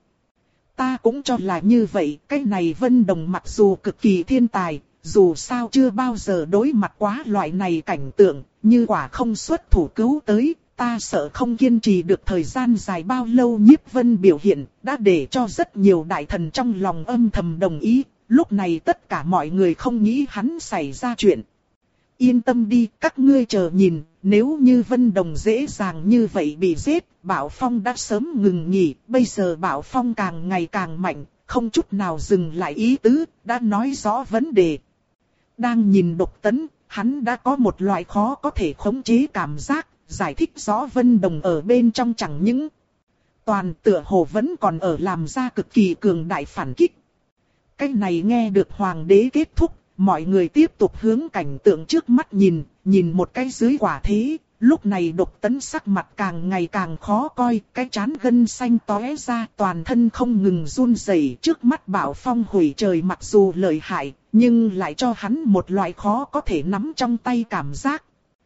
Ta cũng cho là như vậy, cái này Vân Đồng mặc dù cực kỳ thiên tài, dù sao chưa bao giờ đối mặt quá loại này cảnh tượng, như quả không xuất thủ cứu tới, ta sợ không kiên trì được thời gian dài bao lâu. Nhiếp Vân biểu hiện, đã để cho rất nhiều đại thần trong lòng âm thầm đồng ý, lúc này tất cả mọi người không nghĩ hắn xảy ra chuyện. Yên tâm đi, các ngươi chờ nhìn, nếu như Vân Đồng dễ dàng như vậy bị giết, Bảo Phong đã sớm ngừng nghỉ, bây giờ Bảo Phong càng ngày càng mạnh, không chút nào dừng lại ý tứ, đã nói rõ vấn đề. Đang nhìn Độc Tấn, hắn đã có một loại khó có thể khống chế cảm giác, giải thích rõ Vân Đồng ở bên trong chẳng những toàn tựa hồ vẫn còn ở làm ra cực kỳ cường đại phản kích. Cái này nghe được hoàng đế kết thúc, mọi người tiếp tục hướng cảnh tượng trước mắt nhìn, nhìn một cái dưới quả thế. Lúc này Độc Tấn sắc mặt càng ngày càng khó coi, cái trán gân xanh tóe ra, toàn thân không ngừng run rẩy. Trước mắt Bảo Phong hủy trời mặc dù lợi hại, nhưng lại cho hắn một loại khó có thể nắm trong tay cảm giác.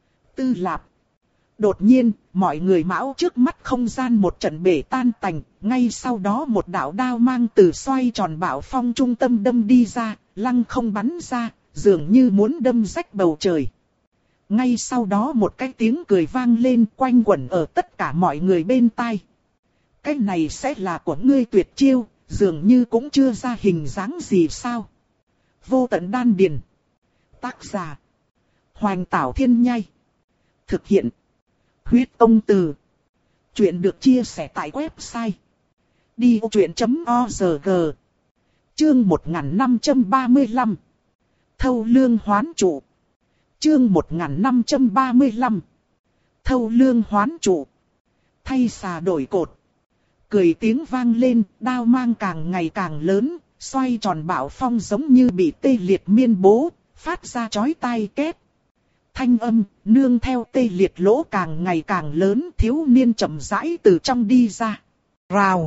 Tư Lạp. Đột nhiên, mọi người mão trước mắt không gian một trận bể tan tành, ngay sau đó một đạo đao mang từ xoay tròn Bảo Phong trung tâm đâm đi ra, lăng không bắn ra, dường như muốn đâm rách bầu trời. Ngay sau đó một cái tiếng cười vang lên quanh quẩn ở tất cả mọi người bên tai. Cái này sẽ là của ngươi tuyệt chiêu, dường như cũng chưa ra hình dáng gì sao. Vô tận đan điền. Tác giả. Hoành Tảo Thiên Nhai. Thực hiện. Huyết Tông Từ. Chuyện được chia sẻ tại website. đi ô chuyện chấm org. Chương một nghìn năm trăm ba mươi lăm. Thâu lương hoán trụ. Chương một nghìn năm trăm ba mươi lăm. Thâu lương hoán trụ. Thay xà đổi cột. Cười tiếng vang lên, đao mang càng ngày càng lớn, xoay tròn Bảo Phong giống như bị tê liệt miên bố, phát ra chói tai két. thanh âm, nương theo tê liệt lỗ càng ngày càng lớn, thiếu niên chậm rãi từ trong đi ra. Rào!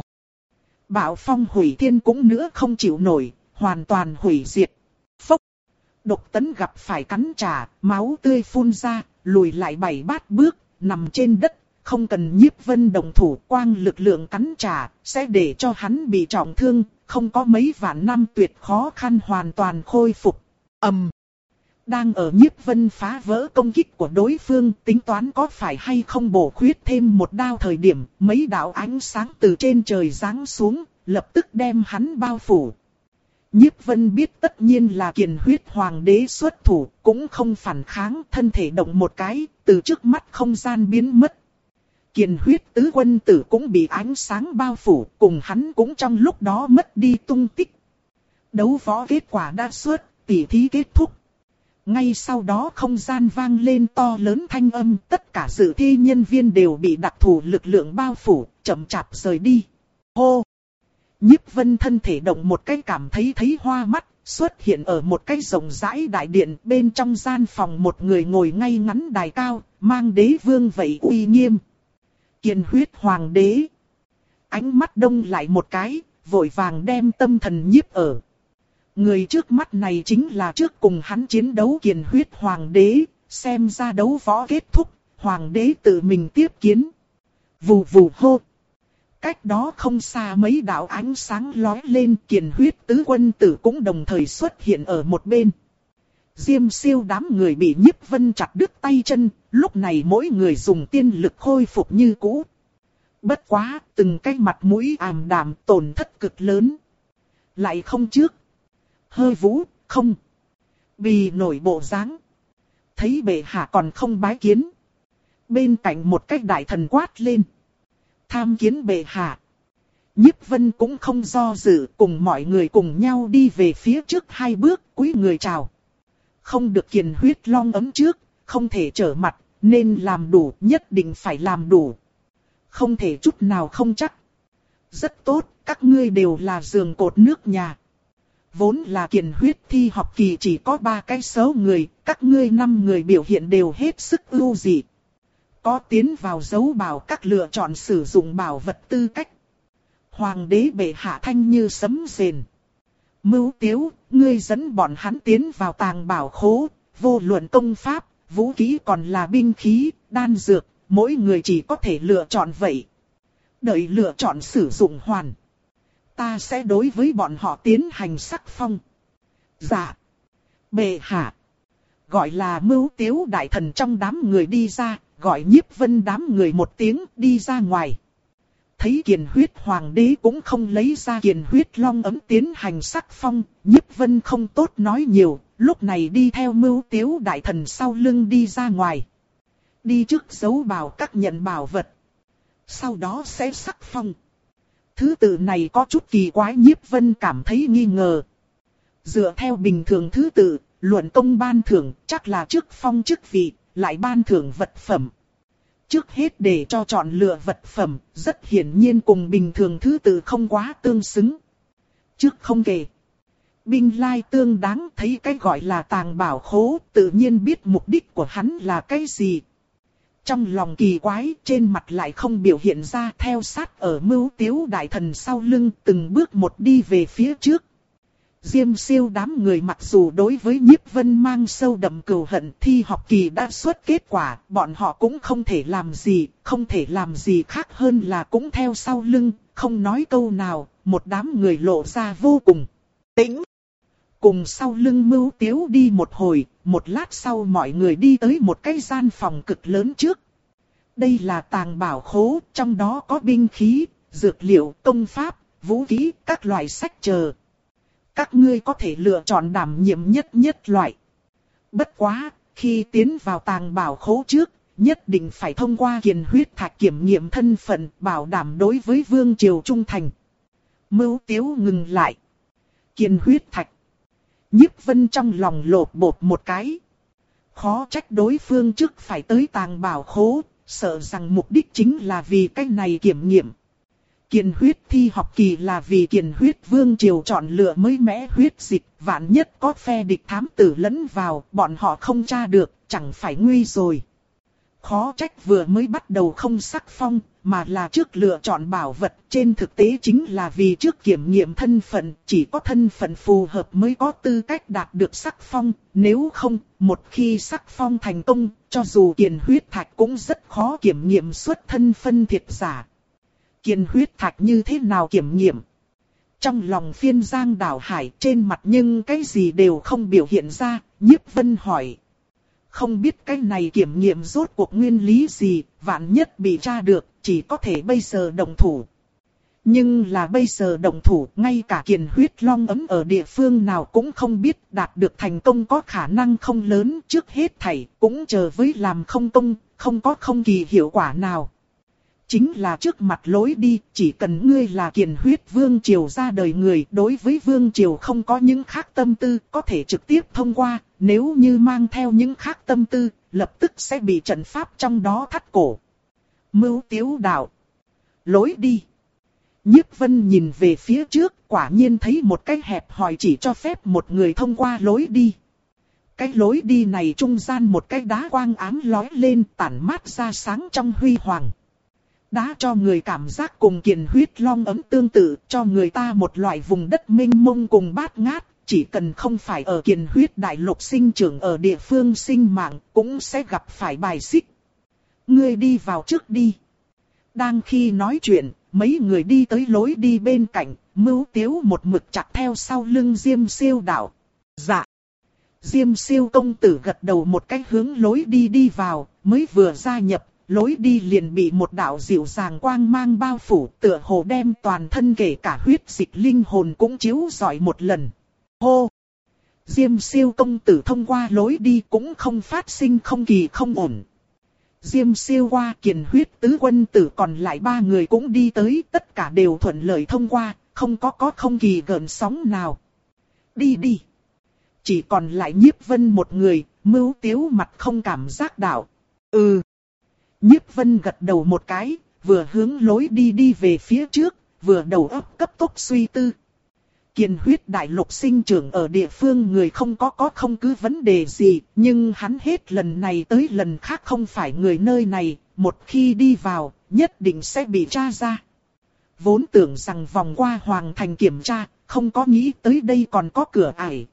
Bạo phong hủy thiên cũng nữa không chịu nổi, hoàn toàn hủy diệt. Phốc! Độc tấn gặp phải cắn trả, máu tươi phun ra, lùi lại bảy bát bước, nằm trên đất. Không cần Nhiếp Vân đồng thủ, quang lực lượng cắn trả, sẽ để cho hắn bị trọng thương, không có mấy vạn năm tuyệt khó khăn hoàn toàn khôi phục. Ầm. Đang ở Nhiếp Vân phá vỡ công kích của đối phương, tính toán có phải hay không bổ khuyết thêm một đao thời điểm, mấy đạo ánh sáng từ trên trời giáng xuống, lập tức đem hắn bao phủ. Nhiếp Vân biết tất nhiên là Kiền Huyết Hoàng đế xuất thủ, cũng không phản kháng, thân thể động một cái, từ trước mắt không gian biến mất. Kiền Huyết tứ quân tử cũng bị ánh sáng bao phủ, cùng hắn cũng trong lúc đó mất đi tung tích. Đấu võ kết quả đã xuất, tỷ thí kết thúc. Ngay sau đó không gian vang lên to lớn thanh âm, tất cả dự thi nhân viên đều bị đặc thù lực lượng bao phủ, chậm chạp rời đi. Hô! Nhiếp Vân thân thể động một cái cảm thấy thấy hoa mắt, xuất hiện ở một cái rộng rãi đại điện, bên trong gian phòng một người ngồi ngay ngắn đài cao, mang đế vương vậy uy nghiêm. Kiền Huyết Hoàng đế. Ánh mắt đông lại một cái, vội vàng đem tâm thần nhiếp ở. Người trước mắt này chính là trước cùng hắn chiến đấu Kiền Huyết Hoàng đế, xem ra đấu võ kết thúc, Hoàng đế tự mình tiếp kiến. Vù vù hô. Cách đó không xa mấy đạo ánh sáng lóe lên, Kiền Huyết tứ quân tử cũng đồng thời xuất hiện ở một bên. Diêm Siêu đám người bị Nhiếp Vân chặt đứt tay chân, lúc này mỗi người dùng tiên lực khôi phục như cũ. Bất quá, từng cái mặt mũi ảm đạm, tổn thất cực lớn. Lại không trước. Hơi vũ, không. Vì nổi bộ dáng. Thấy bệ hạ còn không bái kiến. Bên cạnh một cái đại thần quát lên. Tham kiến bệ hạ. Nhiếp Vân cũng không do dự, cùng mọi người cùng nhau đi về phía trước hai bước, cúi người chào. Không được Kiền Huyết long ấm trước, không thể trở mặt, nên làm đủ, nhất định phải làm đủ. Không thể chút nào không chắc. Rất tốt, các ngươi đều là giường cột nước nhà. Vốn là Kiền Huyết thi học kỳ chỉ có ba cái số người, các ngươi năm người biểu hiện đều hết sức ưu dị. Có tiến vào dấu bảo các lựa chọn sử dụng bảo vật tư cách. Hoàng đế bệ hạ thanh như sấm rền. Mưu Tiếu, ngươi dẫn bọn hắn tiến vào tàng bảo khố, vô luận công pháp, vũ khí còn là binh khí, đan dược, mỗi người chỉ có thể lựa chọn vậy. Đợi lựa chọn sử dụng hoàn. Ta sẽ đối với bọn họ tiến hành sắc phong. Dạ. Bệ hạ. Gọi là Mưu Tiếu đại thần trong đám người đi ra, gọi Nhiếp Vân đám người một tiếng đi ra ngoài. Thấy Kiền Huyết Hoàng đế cũng không lấy ra Kiền Huyết long ấm tiến hành sắc phong, Nhiếp Vân không tốt nói nhiều, lúc này đi theo Mưu Tiếu đại thần sau lưng đi ra ngoài. Đi trước dấu bảo các nhận bảo vật. Sau đó sẽ sắc phong. Thứ tự này có chút kỳ quái, Nhiếp Vân cảm thấy nghi ngờ. Dựa theo bình thường thứ tự, luận công ban thưởng chắc là trước phong chức vị, lại ban thưởng vật phẩm. Trước hết để cho chọn lựa vật phẩm, rất hiển nhiên cùng bình thường thứ tự không quá tương xứng. Trước không kể. Binh lai tương đáng, thấy cái gọi là tàng bảo khố, tự nhiên biết mục đích của hắn là cái gì. Trong lòng kỳ quái, trên mặt lại không biểu hiện ra, theo sát ở Mưu Tiếu đại thần sau lưng, từng bước một đi về phía trước. Diêm Siêu đám người mặc dù đối với Nhiếp Vân mang sâu đậm cừu hận, thi học kỳ đã xuất kết quả, bọn họ cũng không thể làm gì, không thể làm gì khác hơn là cũng theo sau lưng, không nói câu nào, một đám người lộ ra vô cùng tĩnh. Cùng sau lưng Mưu Tiếu đi một hồi, một lát sau mọi người đi tới một cái gian phòng cực lớn trước. Đây là tàng bảo khố, trong đó có binh khí, dược liệu, công pháp, vũ khí, các loại sách chờ. Các ngươi có thể lựa chọn đảm nhiệm nhất nhất loại. Bất quá, khi tiến vào tàng bảo khố trước, nhất định phải thông qua Kiền Huyết thạch kiểm nghiệm thân phận, bảo đảm đối với vương triều trung thành. Mưu Tiếu ngừng lại. Kiền Huyết thạch. Nhiếp Vân trong lòng lột bột một cái. Khó trách đối phương trước phải tới tàng bảo khố, sợ rằng mục đích chính là vì cái này kiểm nghiệm. Kiền huyết thi học kỳ là vì Kiền huyết vương triều chọn lựa mới mẽ huyết dịch, vạn nhất có phe địch thám tử lẫn vào, bọn họ không tra được, chẳng phải nguy rồi. Khó trách vừa mới bắt đầu không sắc phong, mà là trước lựa chọn bảo vật, trên thực tế chính là vì trước kiểm nghiệm thân phận, chỉ có thân phận phù hợp mới có tư cách đạt được sắc phong, nếu không, một khi sắc phong thành công, cho dù Kiền huyết thạch cũng rất khó kiểm nghiệm xuất thân phân thiệt giả. Kiền huyết thạch như thế nào kiểm nghiệm? Trong lòng Phiên Giang đảo hải trên mặt nhưng cái gì đều không biểu hiện ra, Nhiếp Vân hỏi. Không biết cái này kiểm nghiệm rốt cuộc nguyên lý gì, vạn nhất bị tra được, chỉ có thể bây giờ động thủ. Nhưng là bây giờ động thủ, ngay cả Kiền huyết long ấm ở địa phương nào cũng không biết, đạt được thành công có khả năng không lớn, trước hết thảy cũng chờ với làm không công, không có không kỳ hiệu quả nào. Chính là trước mặt lối đi, chỉ cần ngươi là Kiền huyết vương triều ra đời người, đối với vương triều không có những khác tâm tư, có thể trực tiếp thông qua, nếu như mang theo những khác tâm tư, lập tức sẽ bị trận pháp trong đó thắt cổ. Mưu tiếu đạo. Lối đi. Nhiếp Vân nhìn về phía trước, quả nhiên thấy một cái hẹp hòi chỉ cho phép một người thông qua lối đi. Cái lối đi này trung gian một cái đá quang ám lói lên, tản mát ra sáng trong huy hoàng. Đá cho người cảm giác cùng Kiền huyết long ấm tương tự, cho người ta một loại vùng đất mênh mông cùng bát ngát, chỉ cần không phải ở Kiền huyết đại lục sinh trưởng ở địa phương sinh mạng, cũng sẽ gặp phải bài xích. Ngươi đi vào trước đi. Đang khi nói chuyện, mấy người đi tới lối đi bên cạnh, Mưu Tiếu một mực chặt theo sau lưng Diêm Siêu đạo. Dạ. Diêm Siêu công tử gật đầu một cái hướng lối đi đi vào, mới vừa gia nhập. Lối đi liền bị một đạo dịu dàng quang mang bao phủ, tựa hồ đem toàn thân kể cả huyết dịch linh hồn cũng chiếu rọi một lần. Hô! Diêm Siêu công tử thông qua lối đi cũng không phát sinh không kỳ không ổn. Diêm Siêu qua Kiền huyết tứ quân tử còn lại ba người cũng đi tới, tất cả đều thuận lợi thông qua, không có có không kỳ gợn sóng nào. Đi đi! Chỉ còn lại Nhiếp Vân một người, Mưu Tiếu mặt không cảm giác đạo. Ừ! Nhiếp Vân gật đầu một cái, vừa hướng lối đi đi về phía trước, vừa đầu óc cấp tốc suy tư. Kiền huyết đại lục sinh trưởng ở địa phương người không có có không cứ vấn đề gì, nhưng hắn hết lần này tới lần khác không phải người nơi này, một khi đi vào, nhất định sẽ bị tra ra. Vốn tưởng rằng vòng qua Hoàng Thành kiểm tra, không có nghĩ tới đây còn có cửa ải.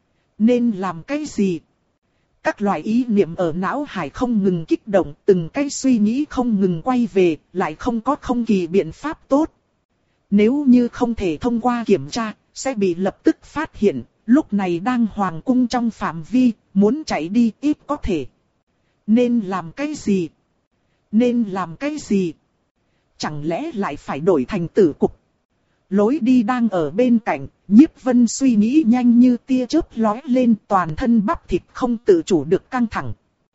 Nên làm cái gì? Các loại ý niệm ở não hải không ngừng kích động, từng cái suy nghĩ không ngừng quay về, lại không có không kỳ biện pháp tốt. Nếu như không thể thông qua kiểm tra, sẽ bị lập tức phát hiện, lúc này đang hoàng cung trong phạm vi, muốn chạy đi ít có thể. Nên làm cái gì? Nên làm cái gì? Chẳng lẽ lại phải đổi thành tử cục? Lối đi đang ở bên cạnh, Nhiếp Vân suy nghĩ nhanh như tia chớp lóe lên, toàn thân bắp thịt không tự chủ được căng thẳng.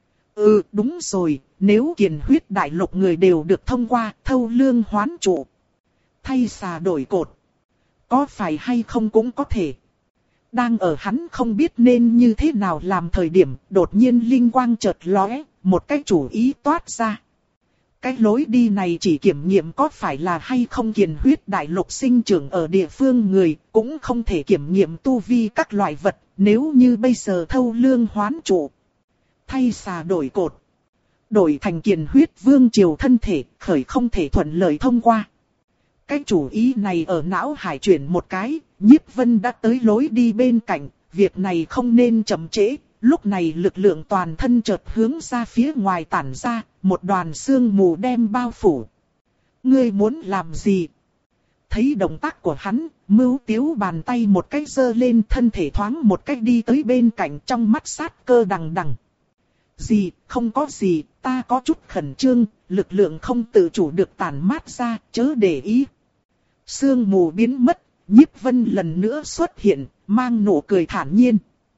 Ừ, đúng rồi, nếu Kiền huyết đại lục người đều được thông qua, thâu lương hoán trụ. Thay xà đổi cột. Có phải hay không cũng có thể. Đang ở hắn không biết nên như thế nào làm thời điểm, đột nhiên linh quang chợt lóe, một cái chủ ý toát ra. Cái lối đi này chỉ kiểm nghiệm có phải là hay không Kiền huyết đại lục sinh trưởng ở địa phương người, cũng không thể kiểm nghiệm tu vi các loại vật, nếu như bây giờ thâu lương hoán trụ. Thay xà đổi cột. Đổi thành Kiền huyết vương triều thân thể, khởi không thể thuận lợi thông qua. Cái chủ ý này ở não hải chuyển một cái, Nhiếp Vân đã tới lối đi bên cạnh, việc này không nên chậm trễ. Lúc này lực lượng toàn thân chợt hướng ra phía ngoài tản ra, một đoàn sương mù đem bao phủ. Ngươi muốn làm gì? Thấy động tác của hắn, Mưu Tiếu bàn tay một cái giơ lên, thân thể thoáng một cái đi tới bên cạnh, trong mắt sát cơ đằng đằng. Gì, không có gì, ta có chút khẩn trương, lực lượng không tự chủ được tản mát ra, chớ để ý. Sương mù biến mất, Nhiếp Vân lần nữa xuất hiện, mang nụ cười thản nhiên.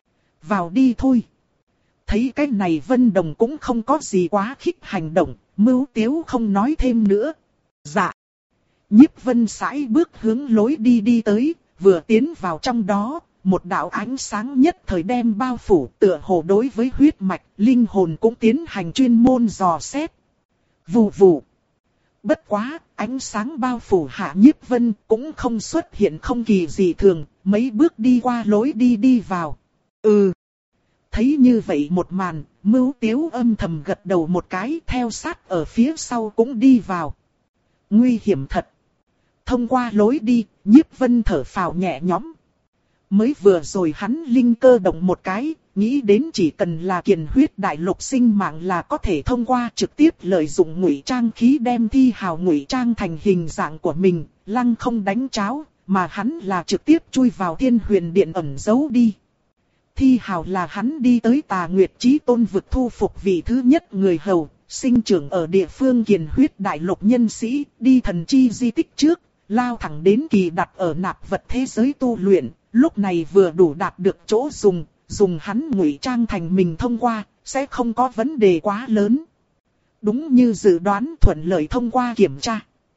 Vào đi thôi. Thấy cái này Vân Đồng cũng không có gì quá khích hành động, Mưu Tiếu không nói thêm nữa. Dạ. Nhiếp Vân sải bước hướng lối đi đi tới, vừa tiến vào trong đó, một đạo ánh sáng nhất thời đem bao phủ, tựa hồ đối với huyết mạch, linh hồn cũng tiến hành chuyên môn dò xét. Vù vù. Bất quá, ánh sáng bao phủ Hạ Nhiếp Vân cũng không xuất hiện không kỳ gì thường, mấy bước đi qua lối đi đi vào. Ừ. Thấy như vậy một màn, Mưu Tiếu âm thầm gật đầu một cái, theo sát ở phía sau cũng đi vào. Nguy hiểm thật. Thông qua lối đi, Nhiếp Vân thở phào nhẹ nhõm. Mới vừa rồi hắn linh cơ động một cái, nghĩ đến chỉ cần là kiền huyết đại lục sinh mạng là có thể thông qua trực tiếp lợi dụng ngụy trang khí đem thi hào ngụy trang thành hình dạng của mình, lăng không đánh cháo, mà hắn là trực tiếp chui vào Thiên Huyền Điện ẩn giấu đi. Thi hào là hắn đi tới Tà Nguyệt Chí Tôn vực thu phục vị thứ nhất người hầu, sinh trưởng ở địa phương kiền huyết đại lục nhân sĩ, đi thần chi di tích trước, lao thẳng đến kỳ đặt ở nạp vật thế giới tu luyện, lúc này vừa đủ đạt được chỗ dùng, dùng hắn ngụy trang thành mình thông qua, sẽ không có vấn đề quá lớn. Đúng như dự đoán thuận lợi thông qua kiểm tra.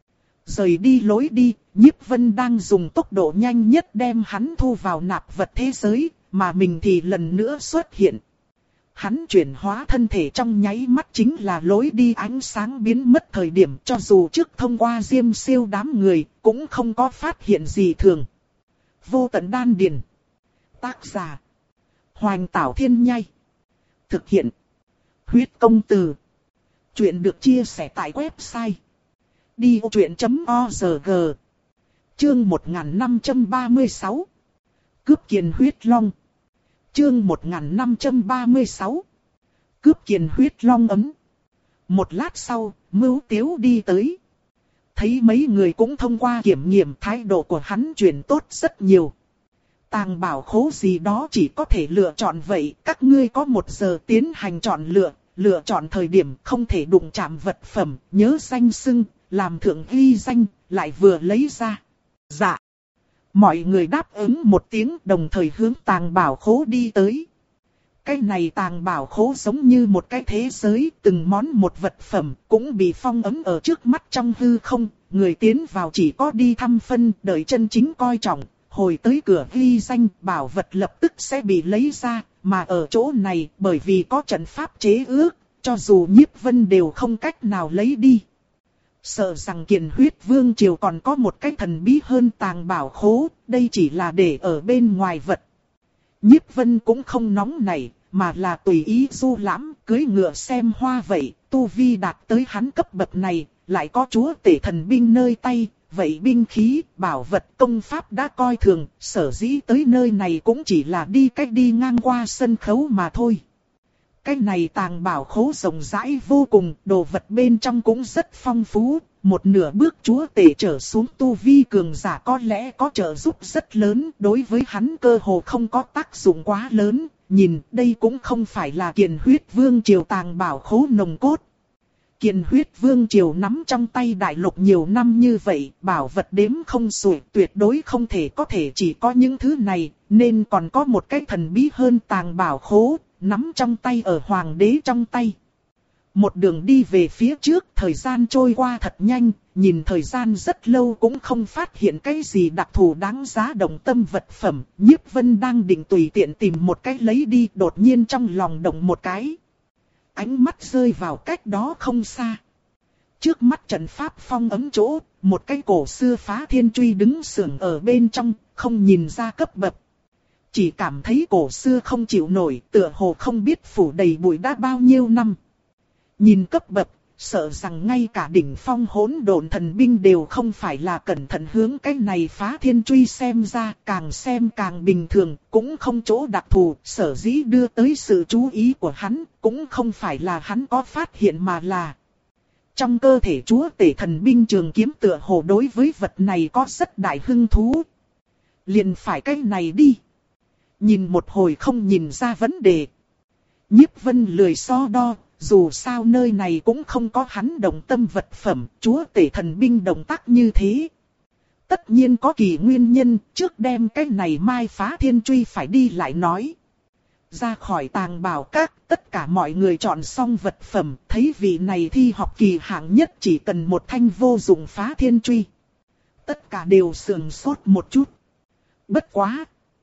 Rời đi lối đi, Nhiếp Vân đang dùng tốc độ nhanh nhất đem hắn thu vào nạp vật thế giới, mà mình thì lần nữa xuất hiện. Hắn chuyển hóa thân thể trong nháy mắt chính là lối đi ánh sáng biến mất thời điểm, cho dù trước thông qua Diêm Siêu đám người, cũng không có phát hiện gì thường. Vô tận đan điền. Tác giả: Hoành Tảo Thiên Nhai. Thực hiện: Huyết Công Từ. Chuyện được chia sẻ tại website đi ô truyện chấm org. Chương một nghìn năm trăm ba mươi sáu. Cướp kiền huyết long. Chương một nghìn năm trăm ba mươi sáu. Cướp kiền huyết long ấm. Một lát sau, Mưu Tiếu đi tới. Thấy mấy người cũng thông qua kiểm nghiệm, thái độ của hắn chuyển tốt rất nhiều. Tàng bảo khố gì đó chỉ có thể lựa chọn vậy, các ngươi có một giờ tiến hành chọn lựa, lựa chọn thời điểm không thể đụng chạm vật phẩm, nhớ danh xưng, làm thượng ghi danh, lại vừa lấy ra. Dạ. Mọi người đáp ứng một tiếng đồng thời hướng tàng bảo khố đi tới. Cái này tàng bảo khố giống như một cái thế giới, từng món một vật phẩm cũng bị phong ấn ở trước mắt trong hư không. Người tiến vào chỉ có đi thăm phân, đợi chân chính coi trọng, hồi tới cửa ghi danh, bảo vật lập tức sẽ bị lấy ra. Mà ở chỗ này, bởi vì có trận pháp chế ước, cho dù Nhiếp Vân đều không cách nào lấy đi. Sợ rằng Kiền Huyết Vương Triều còn có một cái thần bí hơn tàng bảo khố, đây chỉ là để ở bên ngoài vật. Nhiếp Vân cũng không nóng nảy, mà là tùy ý du lãm, cưỡi ngựa xem hoa vậy, tu vi đạt tới hắn cấp bậc này, lại có chúa tể thần binh nơi tay, vậy binh khí, bảo vật, công pháp đã coi thường, sở dĩ tới nơi này cũng chỉ là đi cách đi ngang qua sân khấu mà thôi. Cái này tàng bảo khố rộng rãi vô cùng, đồ vật bên trong cũng rất phong phú, một nửa bước chúa tể trở xuống tu vi cường giả có lẽ có trợ giúp rất lớn, đối với hắn cơ hồ không có tác dụng quá lớn, nhìn đây cũng không phải là Kiền Huyết Vương Triều tàng bảo khố nồng cốt. Kiền Huyết Vương Triều nắm trong tay đại lục nhiều năm như vậy, bảo vật đếm không xuể, tuyệt đối không thể có thể chỉ có những thứ này, nên còn có một cái thần bí hơn tàng bảo khố, nắm trong tay ở hoàng đế trong tay. Một đường đi về phía trước, thời gian trôi qua thật nhanh, nhìn thời gian rất lâu cũng không phát hiện cái gì đặc thù đáng giá động tâm vật phẩm. Nhiếp Vân đang định tùy tiện tìm một cái lấy đi, đột nhiên trong lòng động một cái. Ánh mắt rơi vào cách đó không xa. Trước mắt trận pháp phong ấm chỗ, một cái cổ xưa phá thiên truy đứng sưởng ở bên trong, không nhìn ra cấp bậc. Chỉ cảm thấy cổ xưa không chịu nổi, tựa hồ không biết phủ đầy bụi đã bao nhiêu năm. Nhìn cấp bậc, sợ rằng ngay cả đỉnh phong hỗn độn thần binh đều không phải là cẩn thận hướng cái này phá thiên truy xem ra, càng xem càng bình thường, cũng không chỗ đặc thù, sở dĩ đưa tới sự chú ý của hắn, cũng không phải là hắn có phát hiện mà là trong cơ thể chúa tể thần binh trường kiếm tựa hồ đối với vật này có rất đại hứng thú. Liền phải cái này đi. Nhìn một hồi không nhìn ra vấn đề. Nhiếp Vân lười so đo, dù sao nơi này cũng không có hắn đồng tâm vật phẩm, chúa tể thần binh động tác như thế. Tất nhiên có kỳ nguyên nhân, trước đem cái này mai phá thiên truy phải đi lại nói. Ra khỏi tàng bảo các, tất cả mọi người chọn xong vật phẩm, thấy vị này thi học kỳ hạng nhất chỉ cần một thanh vô dụng phá thiên truy. Tất cả đều sườn sốt một chút. Bất quá!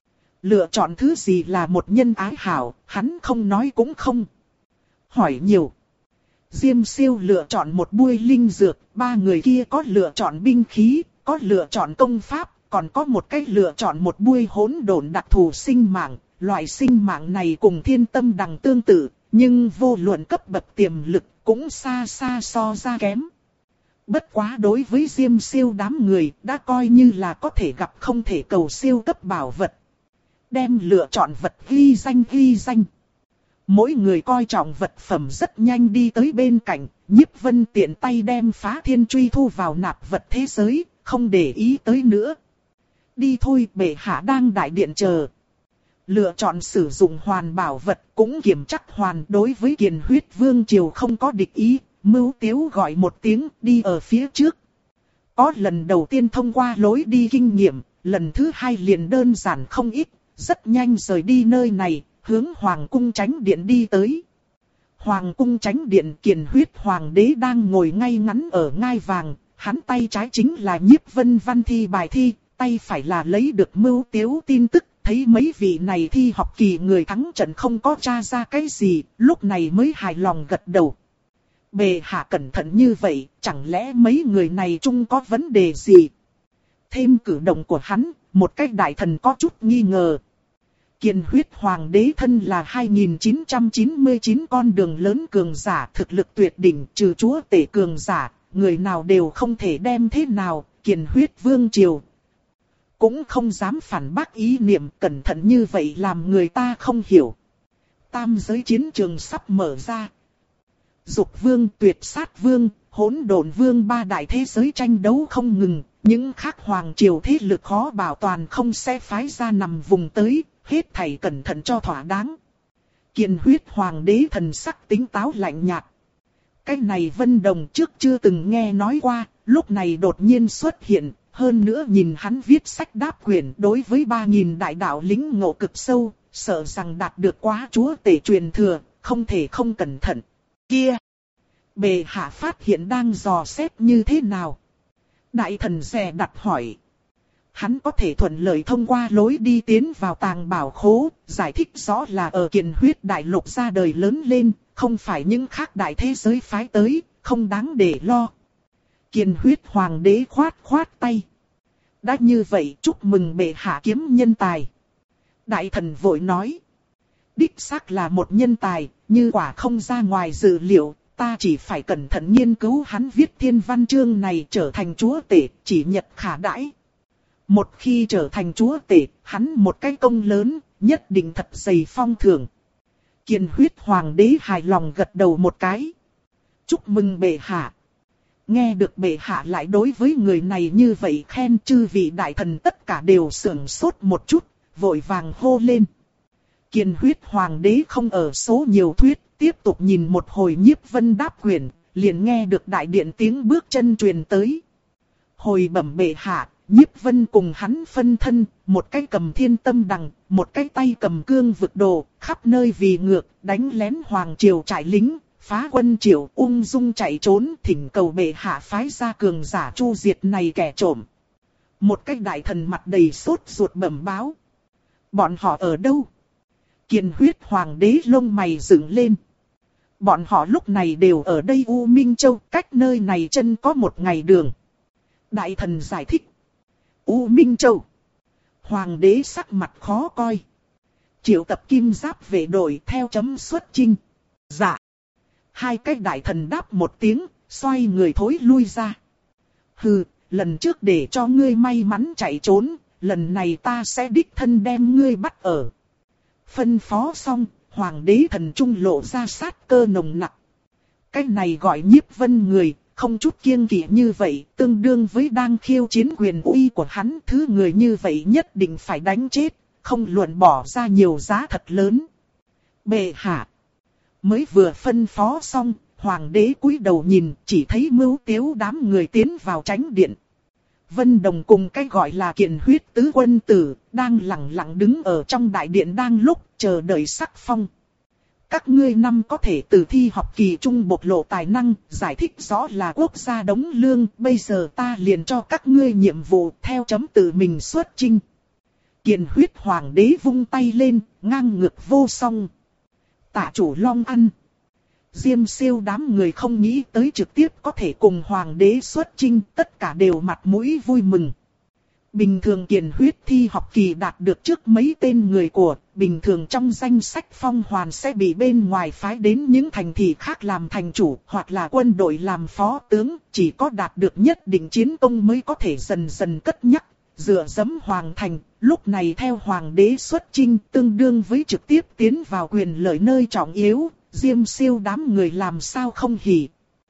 Lựa chọn thứ gì là một nhân ái hảo, hắn không nói cũng không hỏi nhiều. Diêm Siêu lựa chọn một bui linh dược, ba người kia có lựa chọn binh khí, có lựa chọn công pháp, còn có một cách lựa chọn một bui hỗn độn đặc thù sinh mạng. Loại sinh mạng này cùng thiên tâm đằng tương tự, nhưng vô luận cấp bậc tiềm lực cũng xa xa so ra kém. Bất quá đối với Diêm Siêu đám người đã coi như là có thể gặp không thể cầu siêu cấp bảo vật. Đem lựa chọn vật ghi danh ghi danh. Mỗi người coi trọng vật phẩm rất nhanh đi tới bên cạnh, Nhiếp Vân tiện tay đem Phá Thiên Truy thu vào nạp vật thế giới, không để ý tới nữa. Đi thôi, bệ hạ đang đại điện chờ. Lựa chọn sử dụng hoàn bảo vật cũng kiểm chắc hoàn, đối với Kiền Huyết Vương Triều không có địch ý, Mưu Tiếu gọi một tiếng đi ở phía trước. Có lần đầu tiên thông qua lối đi kinh nghiệm, lần thứ hai liền đơn giản không ít, rất nhanh rời đi nơi này, hướng Hoàng cung Chánh Điện đi tới. Hoàng cung Chánh Điện, Kiền Huyết Hoàng đế đang ngồi ngay ngắn ở ngai vàng, hắn tay trái chính là Nhiếp Vân văn thi bài thi, tay phải là lấy được Mưu Tiếu tin tức. Thấy mấy vị này thi học kỳ người thắng trận không có tra ra cái gì, lúc này mới hài lòng gật đầu. Bệ hạ cẩn thận như vậy, chẳng lẽ mấy người này chung có vấn đề gì? Thêm cử động của hắn, một cách đại thần có chút nghi ngờ. Kiền Huyết Hoàng đế thân là hai nghìn chín trăm chín mươi chín con đường lớn cường giả, thực lực tuyệt đỉnh, trừ chúa tể cường giả, người nào đều không thể đem thế nào. Kiền Huyết Vương Triều cũng không dám phản bác ý niệm, cẩn thận như vậy làm người ta không hiểu. Tam giới chiến trường sắp mở ra. Dục Vương, Tuyệt Sát Vương, Hỗn Độn Vương ba đại thế giới tranh đấu không ngừng, những khác hoàng triều thế lực khó bảo toàn không sẽ phái ra nằm vùng tới, hết thảy cẩn thận cho thỏa đáng. Kiền Huyết Hoàng đế thần sắc tính táo lạnh nhạt. Cái này Vân Đồng trước chưa từng nghe nói qua, lúc này đột nhiên xuất hiện. Hơn nữa nhìn hắn viết sách đáp quyển đối với ba nghìn đại đạo lĩnh ngộ cực sâu, sợ rằng đạt được quá chúa tể truyền thừa, không thể không cẩn thận. Kia! Bệ hạ phát hiện đang dò xét như thế nào? Đại thần dè đặt hỏi. Hắn có thể thuận lợi thông qua lối đi tiến vào tàng bảo khố, giải thích rõ là ở Kiền Huyết đại lục ra đời lớn lên, không phải những khác đại thế giới phái tới, không đáng để lo. Kiền Huyết Hoàng đế khoát khoát tay. Đã như vậy chúc mừng bệ hạ kiếm nhân tài. Đại thần vội nói. Đích xác là một nhân tài, như quả không ra ngoài dự liệu, ta chỉ phải cẩn thận nghiên cứu hắn viết thiên văn chương này trở thành chúa tể, chỉ nhật khả đãi. Một khi trở thành chúa tể, hắn một cái công lớn, nhất định thật dày phong thưởng. Kiền Huyết Hoàng đế hài lòng gật đầu một cái. Chúc mừng bệ hạ. Nghe được bệ hạ lại đối với người này như vậy khen, chư vị đại thần tất cả đều sưởng sốt một chút, vội vàng hô lên. Kiền Huyết Hoàng đế không ở số nhiều thuyết, tiếp tục nhìn một hồi Nhiếp Vân đáp quyển, liền nghe được đại điện tiếng bước chân truyền tới. Hồi bẩm bệ hạ, Nhiếp Vân cùng hắn phân thân, một cái cầm thiên tâm đằng, một cái tay cầm cương vực đồ, khắp nơi vì ngược, đánh lén hoàng triều trại lính. Phá quân triều ung dung chạy trốn, thỉnh cầu bệ hạ phái ra cường giả chu diệt này kẻ trộm. Một cái đại thần mặt đầy sốt ruột bẩm báo. Bọn họ ở đâu? Kiền Huyết Hoàng đế lông mày dựng lên. Bọn họ lúc này đều ở đây U Minh Châu, cách nơi này chân có một ngày đường. Đại thần giải thích. U Minh Châu. Hoàng đế sắc mặt khó coi. Triệu tập kim giáp vệ đội theo chấm xuất chinh. Dạ. Hai cái đại thần đáp một tiếng, xoay người thối lui ra. Hừ, lần trước để cho ngươi may mắn chạy trốn, lần này ta sẽ đích thân đem ngươi bắt ở. Phân phó xong, Hoàng đế thần trung lộ ra sát cơ nồng nặc. Cái này gọi Nhiếp Vân người, không chút kiêng kỵ như vậy, tương đương với đang khiêu chiến quyền uy của hắn. Thứ người như vậy nhất định phải đánh chết, không luận bỏ ra nhiều giá thật lớn. Bệ hạ. Mới vừa phân phó xong, Hoàng đế cúi đầu nhìn, chỉ thấy Mưu Tiếu đám người tiến vào Chánh điện. Vân Đồng cùng cái gọi là Kiền Huyết tứ quân tử, đang lặng lặng đứng ở trong đại điện đang lúc chờ đợi sắc phong. Các ngươi năm có thể từ thi học kỳ trung bộc lộ tài năng, giải thích rõ là quốc gia đống lương, bây giờ ta liền cho các ngươi nhiệm vụ theo chấm tự mình xuất chinh. Kiền Huyết Hoàng đế vung tay lên, ngang ngược vô song. Tạ chủ Long ăn. Diêm Siêu đám người không nghĩ tới trực tiếp có thể cùng hoàng đế xuất chinh, tất cả đều mặt mũi vui mừng. Bình thường kiền huyết thi học kỳ đạt được trước mấy tên người của, bình thường trong danh sách phong hoàn sẽ bị bên ngoài phái đến những thành thị khác làm thành chủ, hoặc là quân đội làm phó tướng, chỉ có đạt được nhất định chiến công mới có thể dần dần cất nhắc, dựa dẫm hoàng thành. Lúc này theo hoàng đế xuất chinh tương đương với trực tiếp tiến vào quyền lợi nơi trọng yếu, Diêm Siêu đám người làm sao không hỉ.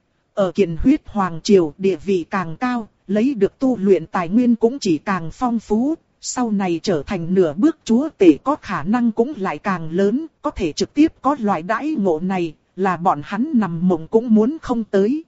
Ở kiền huyết hoàng triều địa vị càng cao, lấy được tu luyện tài nguyên cũng chỉ càng phong phú, sau này trở thành nửa bước chúa tể có khả năng cũng lại càng lớn, có thể trực tiếp có loại đãi ngộ này, là bọn hắn nằm mộng cũng muốn không tới.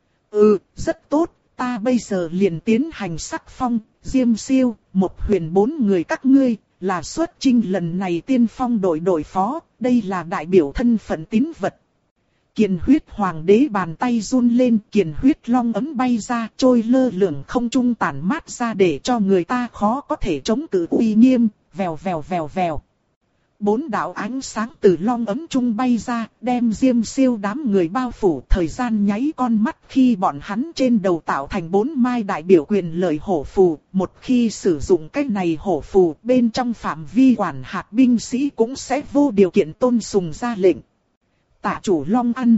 Ừ, rất tốt, ta bây giờ liền tiến hành sắc phong, Diêm Siêu, một huyền bốn người các ngươi, là xuất chinh lần này tiên phong đội đội phó, đây là đại biểu thân phận tín vật. Kiền huyết hoàng đế bàn tay run lên, kiền huyết long ấm bay ra, trôi lơ lửng không trung tản mát ra để cho người ta khó có thể chống cự uy nghiêm, vèo vèo vèo vèo. Bốn đạo ánh sáng từ long ấm trung bay ra, đem Diêm Siêu đám người bao phủ, thời gian nháy con mắt khi bọn hắn trên đầu tạo thành bốn mai đại biểu quyền lợi hổ phù. Một khi sử dụng cái này hổ phù, bên trong phạm vi quản hạt binh sĩ cũng sẽ vô điều kiện tôn sùng ra lệnh. Tạ chủ Long Ăn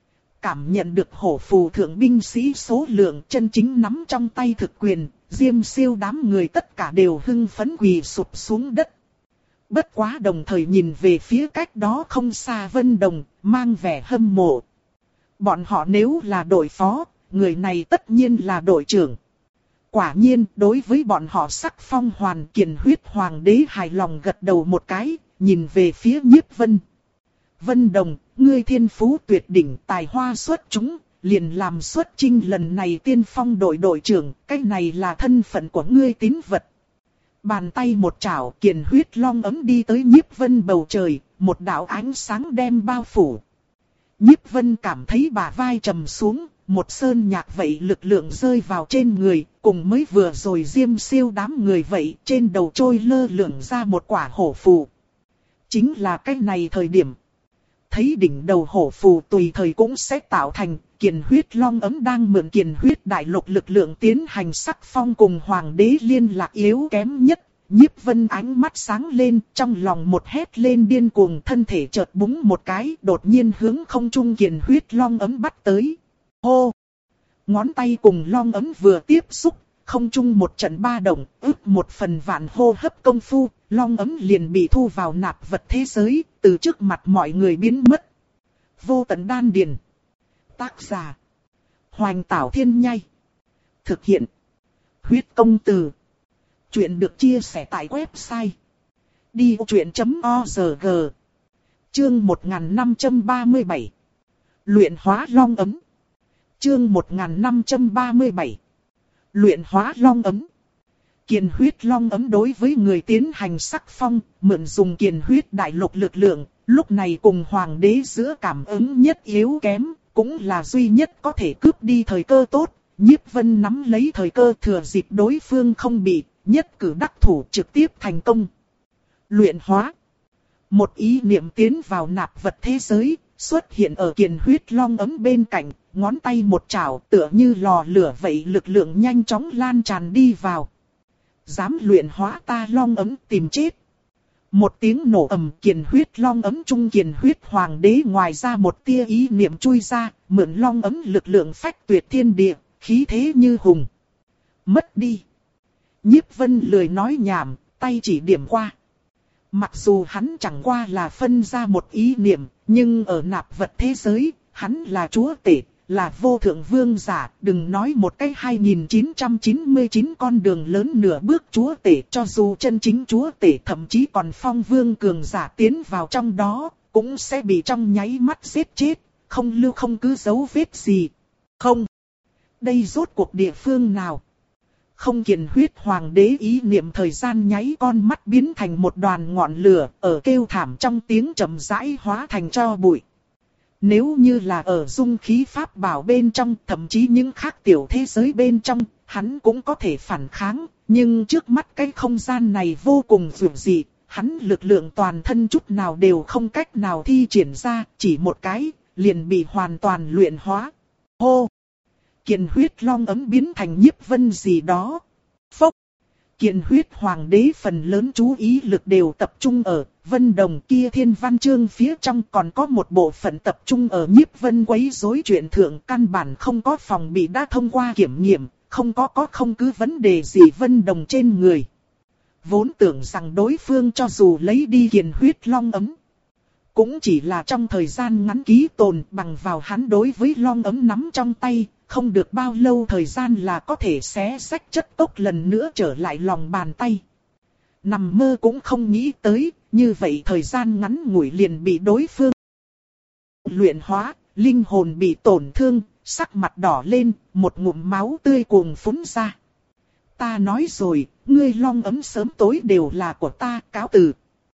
cảm nhận được hổ phù thượng binh sĩ số lượng chân chính nắm trong tay thực quyền, Diêm Siêu đám người tất cả đều hưng phấn quỳ sụp xuống đất. Bất quá đồng thời nhìn về phía cách đó không xa Vân Đồng, mang vẻ hâm mộ. Bọn họ nếu là đội phó, người này tất nhiên là đội trưởng. Quả nhiên, đối với bọn họ sắc phong hoàn kiền huyết hoàng đế hài lòng gật đầu một cái, nhìn về phía Nhiếp Vân. Vân Đồng, ngươi thiên phú tuyệt đỉnh, tài hoa xuất chúng, liền làm xuất chinh lần này tiên phong đội đội trưởng, cái này là thân phận của ngươi tín vật. Bàn tay một chảo, kiền huyết long ấm đi tới Nhiếp Vân bầu trời, một đạo ánh sáng đem bao phủ. Nhiếp Vân cảm thấy bả vai trầm xuống, một sơn nhạc vậy lực lượng rơi vào trên người, cùng mới vừa rồi Diêm Siêu đám người vậy, trên đầu trôi lơ lửng ra một quả hổ phù. Chính là cái này thời điểm. Thấy đỉnh đầu hổ phù tùy thời cũng sẽ tạo thành, kiền huyết long ấm đang mượn kiền huyết đại lục lực lượng tiến hành sắc phong cùng hoàng đế liên lạc yếu kém nhất. Nhiếp Vân ánh mắt sáng lên, trong lòng một hét lên điên cuồng, thân thể chợt búng một cái, đột nhiên hướng không trung kiền huyết long ấm bắt tới. Hô! Ngón tay cùng long ấm vừa tiếp xúc, không trung một trận ba động, ước một phần vạn hô hấp công phu, long ấm liền bị thu vào nạp vật thế giới, từ trước mặt mọi người biến mất. Vô tận đan điền. Tác giả: Hoành Tảo Thiên Nhai. Thực hiện: Huyết Công Từ. Chuyện được chia sẻ tại website đi vô chuyện chấm org. Chương một nghìn năm trăm ba mươi bảy. Luyện hóa long ấm. Chương một nghìn năm trăm ba mươi bảy. Luyện hóa long ấm. Kiền huyết long ấm đối với người tiến hành sắc phong, mượn dùng kiền huyết đại lục lực lượng, lúc này cùng hoàng đế giữa cảm ứng nhất yếu kém, cũng là duy nhất có thể cướp đi thời cơ tốt. Nhiếp Vân nắm lấy thời cơ thừa dịp đối phương không bị, nhất cử đắc thủ trực tiếp thành công. Luyện hóa. Một ý niệm tiến vào nạp vật thế giới, xuất hiện ở kiền huyết long ấm bên cạnh, ngón tay một chảo tựa như lò lửa vậy, lực lượng nhanh chóng lan tràn đi vào. Dám luyện hóa ta long ấm, tìm chết. Một tiếng nổ ầm, kiền huyết long ấm trung kiền huyết hoàng đế ngoài ra một tia ý niệm chui ra, mượn long ấm lực lượng phách tuyệt thiên địa, khí thế như hùng. Mất đi. Nhiếp Vân lười nói nhảm, tay chỉ điểm qua. Mặc dù hắn chẳng qua là phân ra một ý niệm, nhưng ở nạp vật thế giới, hắn là chúa tể, là vô thượng vương giả, đừng nói một cái hai nghìn chín trăm chín mươi chín con đường lớn nửa bước chúa tể, cho dù chân chính chúa tể thậm chí còn phong vương cường giả tiến vào trong đó, cũng sẽ bị trong nháy mắt giết chết, không lưu không cứ dấu vết gì. Không. Đây rốt cuộc địa phương nào? Không, kiền huyết hoàng đế ý niệm thời gian nháy con mắt biến thành một đoàn ngọn lửa, ở kêu thảm trong tiếng trầm rãi hóa thành tro bụi. Nếu như là ở dung khí pháp bảo bên trong, thậm chí những khác tiểu thế giới bên trong, hắn cũng có thể phản kháng, nhưng trước mắt cái không gian này vô cùng dữ dị, hắn lực lượng toàn thân chút nào đều không cách nào thi triển ra, chỉ một cái, liền bị hoàn toàn luyện hóa. Hô! Kiền huyết long ấm biến thành Nhiếp Vân gì đó. Phốc! Kiền huyết hoàng đế phần lớn chú ý lực đều tập trung ở Vân Đồng kia thiên văn chương phía trong, còn có một bộ phận tập trung ở Nhiếp Vân quấy rối chuyện thượng, căn bản không có phòng bị đã thông qua kiểm nghiệm, không có có không cứ vấn đề gì Vân Đồng trên người. Vốn tưởng rằng đối phương cho dù lấy đi kiền huyết long ấm, cũng chỉ là trong thời gian ngắn ký tồn, bằng vào hắn đối với long ấm nắm trong tay, không được bao lâu thời gian là có thể xé xách chất cốc lần nữa trở lại lòng bàn tay. Nằm mơ cũng không nghĩ tới, như vậy thời gian ngắn ngủi liền bị đối phương luyện hóa, linh hồn bị tổn thương, sắc mặt đỏ lên, một ngụm máu tươi cuồng phún ra. Ta nói rồi, ngươi long ấm sớm tối đều là của ta, cáo từ.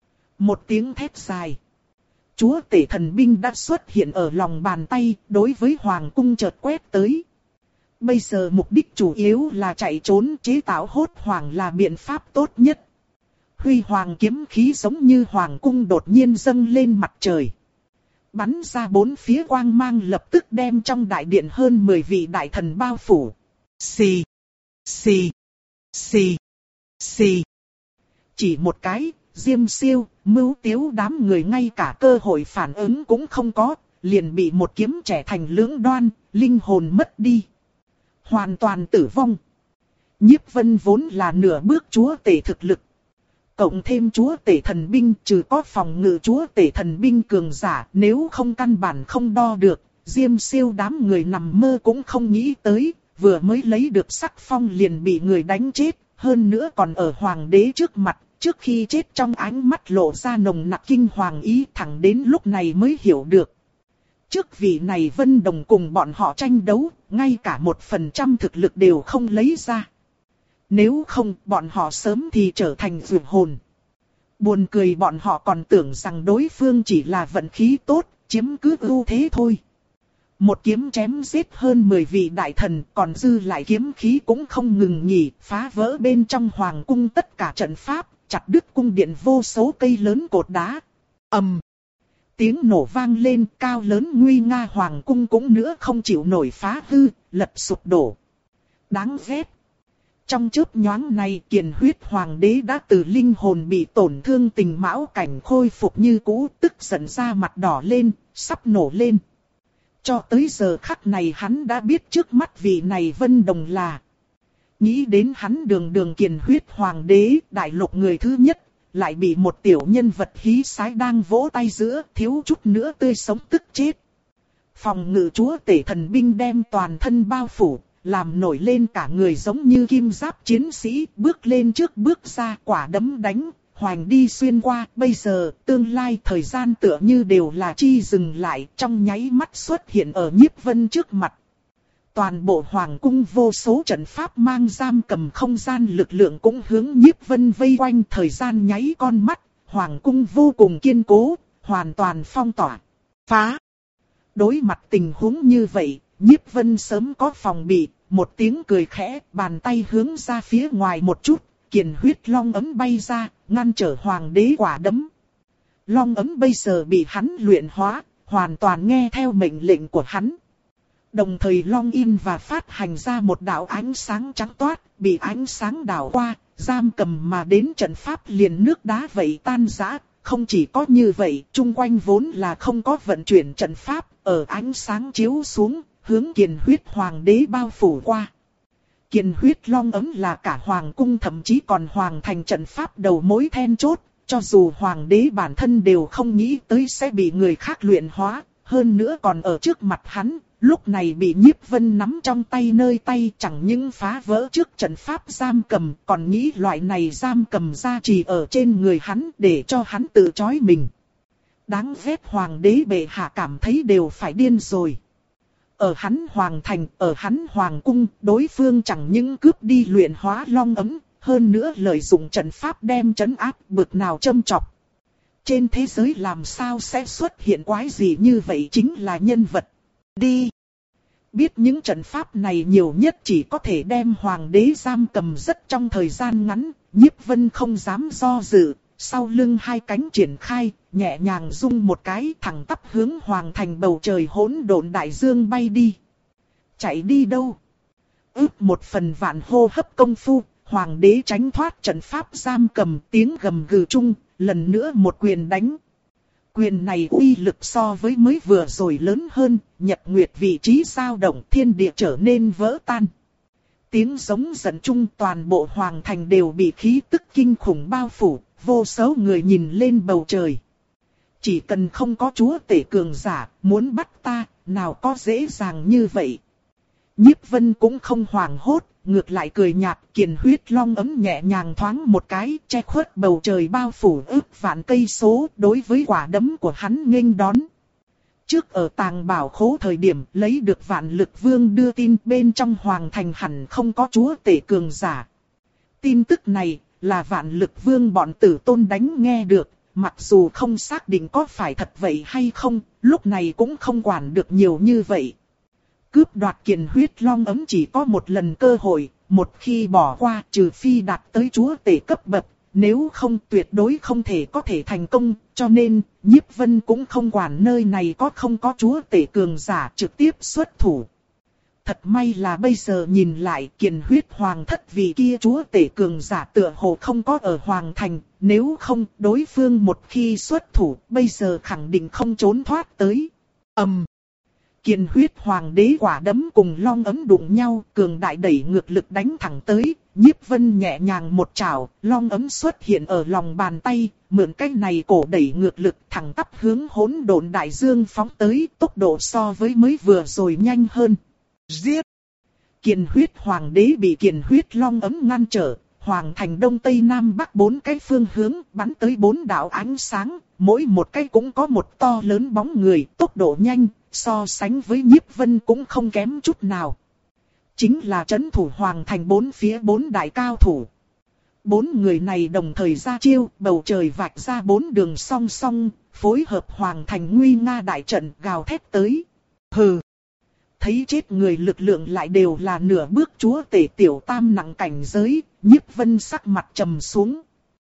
Một tiếng thét dài. Chúa tể thần binh đã xuất hiện ở lòng bàn tay, đối với hoàng cung chợt quét tới. Bây giờ mục đích chủ yếu là chạy trốn, chế tạo hốt hoàng là biện pháp tốt nhất. Huy hoàng kiếm khí giống như hoàng cung đột nhiên dâng lên mặt trời. Bắn ra bốn phía quang mang lập tức đem trong đại điện hơn mười vị đại thần bao phủ. Xì, xì, xì, xì. Chỉ một cái, Diêm Siêu, Mưu Tiếu đám người ngay cả cơ hội phản ứng cũng không có, liền bị một kiếm chẻ thành lưỡng đoan, linh hồn mất đi. Hoàn toàn tử vong. Nhiếp Vân vốn là nửa bước chúa tể thực lực. Cộng thêm chúa tể thần binh, trừ có phòng ngự chúa tể thần binh cường giả, nếu không căn bản không đo được, Diêm Siêu đám người nằm mơ cũng không nghĩ tới, vừa mới lấy được sắc phong liền bị người đánh chết, hơn nữa còn ở hoàng đế trước mặt, trước khi chết trong ánh mắt lộ ra nồng nặc kinh hoàng ý, thẳng đến lúc này mới hiểu được. Trước vị này Vân Đồng cùng bọn họ tranh đấu, ngay cả một phần trăm thực lực đều không lấy ra. Nếu không, bọn họ sớm thì trở thành vượt hồn. Buồn cười, bọn họ còn tưởng rằng đối phương chỉ là vận khí tốt, chiếm cứ ưu thế thôi. Một kiếm chém giết hơn mười vị đại thần, còn dư lại kiếm khí cũng không ngừng nghỉ, phá vỡ bên trong hoàng cung tất cả trận pháp, chặt đứt cung điện vô số cây lớn cột đá. Ầm! Tiếng nổ vang lên, cao lớn nguy nga hoàng cung cũng nữa không chịu nổi phá hư, lật sụp đổ. Đáng ghét! Trong chớp nhoáng này, kiền huyết hoàng đế đã từ linh hồn bị tổn thương tình mão cảnh khôi phục như cũ, tức giận ra mặt đỏ lên, sắp nổ lên. Cho tới giờ khắc này hắn đã biết trước mắt vị này Vân Đồng là. Nghĩ đến hắn đường đường kiền huyết hoàng đế, đại lục người thứ nhất, lại bị một tiểu nhân vật hí sái đang vỗ tay giữa, thiếu chút nữa tươi sống tức chết. Phòng ngự chúa tể thần binh đem toàn thân bao phủ, làm nổi lên cả người giống như kim giáp chiến sĩ, bước lên trước bước ra, quả đấm đánh, hoành đi xuyên qua. Bây giờ, tương lai thời gian tựa như đều là chi dừng lại, trong nháy mắt xuất hiện ở Nhiếp Vân trước mặt. Toàn bộ hoàng cung vô số trận pháp mang giam cầm không gian lực lượng cũng hướng Nhiếp Vân vây quanh, thời gian nháy con mắt, hoàng cung vô cùng kiên cố, hoàn toàn phong tỏa. Phá! Đối mặt tình huống như vậy, Nhiếp Vân sớm có phòng bị, một tiếng cười khẽ, bàn tay hướng ra phía ngoài một chút, kiền huyết long ấm bay ra, ngăn trở hoàng đế quả đấm. Long ấm bây giờ bị hắn luyện hóa, hoàn toàn nghe theo mệnh lệnh của hắn. Đồng thời long in và phát hành ra một đạo ánh sáng trắng toát, bị ánh sáng đảo qua, giam cầm mà đến trận pháp liền nước đá vậy tan rã. Không chỉ có như vậy, chung quanh vốn là không có vận chuyển trận pháp, ở ánh sáng chiếu xuống, hướng kiền huyết hoàng đế bao phủ qua. Kiền huyết long ấm là cả hoàng cung, thậm chí còn hoàng thành trận pháp đầu mối then chốt, cho dù hoàng đế bản thân đều không nghĩ tới sẽ bị người khác luyện hóa, hơn nữa còn ở trước mặt hắn, lúc này bị Nhiếp Vân nắm trong tay nơi tay, chẳng những phá vỡ trước trận pháp giam cầm, còn nghĩ loại này giam cầm gia trì ở trên người hắn để cho hắn tự trói mình. Đáng ghét, hoàng đế bệ hạ cảm thấy đều phải điên rồi. Ở hắn hoàng thành, ở hắn hoàng cung, đối phương chẳng những cướp đi luyện hóa long ấm, hơn nữa lợi dụng trận pháp đem trấn áp, bực nào châm chọc. Trên thế giới làm sao sẽ xuất hiện quái gì như vậy, chính là nhân vật. Đi! Biết những trận pháp này nhiều nhất chỉ có thể đem hoàng đế giam cầm rất trong thời gian ngắn, Nhiếp Vân không dám do dự, sau lưng hai cánh triển khai, nhẹ nhàng rung một cái thẳng tắp hướng hoàng thành bầu trời hỗn độn đại dương bay đi. Chạy đi đâu? Ước một phần vạn hô hấp công phu, hoàng đế tránh thoát trận pháp giam cầm, tiếng gầm gừ chung, lần nữa một quyền đánh. Quyền này uy lực so với mới vừa rồi lớn hơn, nhật nguyệt vị trí dao động, thiên địa trở nên vỡ tan. Tiếng giống giận chung, toàn bộ hoàng thành đều bị khí tức kinh khủng bao phủ, vô số người nhìn lên bầu trời. Chỉ cần không có chúa tể cường giả, muốn bắt ta, nào có dễ dàng như vậy. Nhiếp Vân cũng không hoảng hốt, ngược lại cười nhạt, kiền huyết long ấm nhẹ nhàng thoáng một cái, che khuất bầu trời bao phủ ước vạn cây số, đối với quả đấm của hắn nghênh đón. Trước ở tàng bảo khố thời điểm lấy được vạn lực vương đưa tin bên trong hoàng thành hẳn không có chúa tể cường giả. Tin tức này là vạn lực vương bọn tử tôn đánh nghe được, mặc dù không xác định có phải thật vậy hay không, lúc này cũng không quản được nhiều như vậy. Cướp đoạt kiền huyết long ấm chỉ có một lần cơ hội, một khi bỏ qua trừ phi đạt tới chúa tể cấp bậc, nếu không tuyệt đối không thể có thể thành công, cho nên Nhiếp Vân cũng không quản nơi này có không có chúa tể cường giả trực tiếp xuất thủ. Thật may là bây giờ nhìn lại kiền huyết hoàng thất vì kia chúa tể cường giả tựa hồ không có ở hoàng thành, nếu không đối phương một khi xuất thủ bây giờ khẳng định không trốn thoát tới. ầm um. Kiền huyết hoàng đế quả đấm cùng long ấm đụng nhau, cường đại đẩy ngược lực đánh thẳng tới, Nhiếp Vân nhẹ nhàng một chảo, long ấm xuất hiện ở lòng bàn tay, mượn cái này cổ đẩy ngược lực thẳng tắp hướng hỗn độn đại dương phóng tới, tốc độ so với mới vừa rồi nhanh hơn. Giết! Kiền huyết hoàng đế bị kiền huyết long ấm ngăn trở, hoàng thành đông tây nam bắc bốn cái phương hướng bắn tới bốn đạo ánh sáng, mỗi một cái cũng có một to lớn bóng người, tốc độ nhanh. So sánh với Nhiếp Vân cũng không kém chút nào. Chính là trấn thủ hoàng thành bốn phía bốn đại cao thủ. Bốn người này đồng thời ra chiêu, bầu trời vạch ra bốn đường song song, phối hợp hoàng thành nguy nga đại trận gào thét tới. Hừ! Thấy chết người lực lượng lại đều là nửa bước chúa tể tiểu tam nặng cảnh giới, Nhiếp Vân sắc mặt trầm xuống.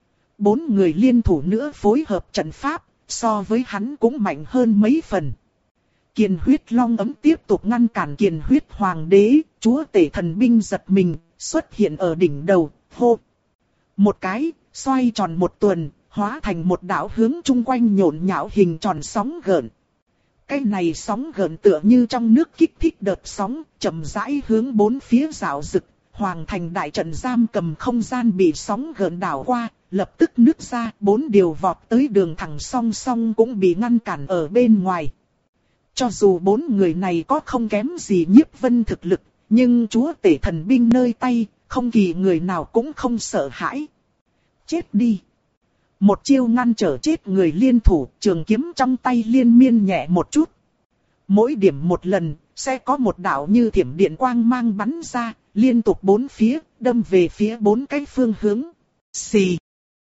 Bốn người liên thủ nữa phối hợp trận pháp, so với hắn cũng mạnh hơn mấy phần. Kiền huyết long ấm tiếp tục ngăn cản kiền huyết hoàng đế, chúa tể thần binh giật mình, xuất hiện ở đỉnh đầu, hô. Một cái, xoay tròn một tuần, hóa thành một đạo hướng chung quanh nhộn nhạo hình tròn sóng gợn. Cái này sóng gợn tựa như trong nước kích thích đợt sóng, chậm rãi hướng bốn phía rạo rực, hoàng thành đại trận giam cầm không gian bị sóng gợn đảo qua, lập tức nứt ra, bốn điều vọt tới đường thẳng song song cũng bị ngăn cản ở bên ngoài. Cho dù bốn người này có không kém gì Nhiếp Vân thực lực, nhưng chúa tể thần binh nơi tay, không kỳ người nào cũng không sợ hãi. Chết đi! Một chiêu ngăn trở chết người liên thủ, trường kiếm trong tay liên miên nhẹ một chút. Mỗi điểm một lần, sẽ có một đạo như thiểm điện quang mang bắn ra, liên tục bốn phía, đâm về phía bốn cái phương hướng. Xì!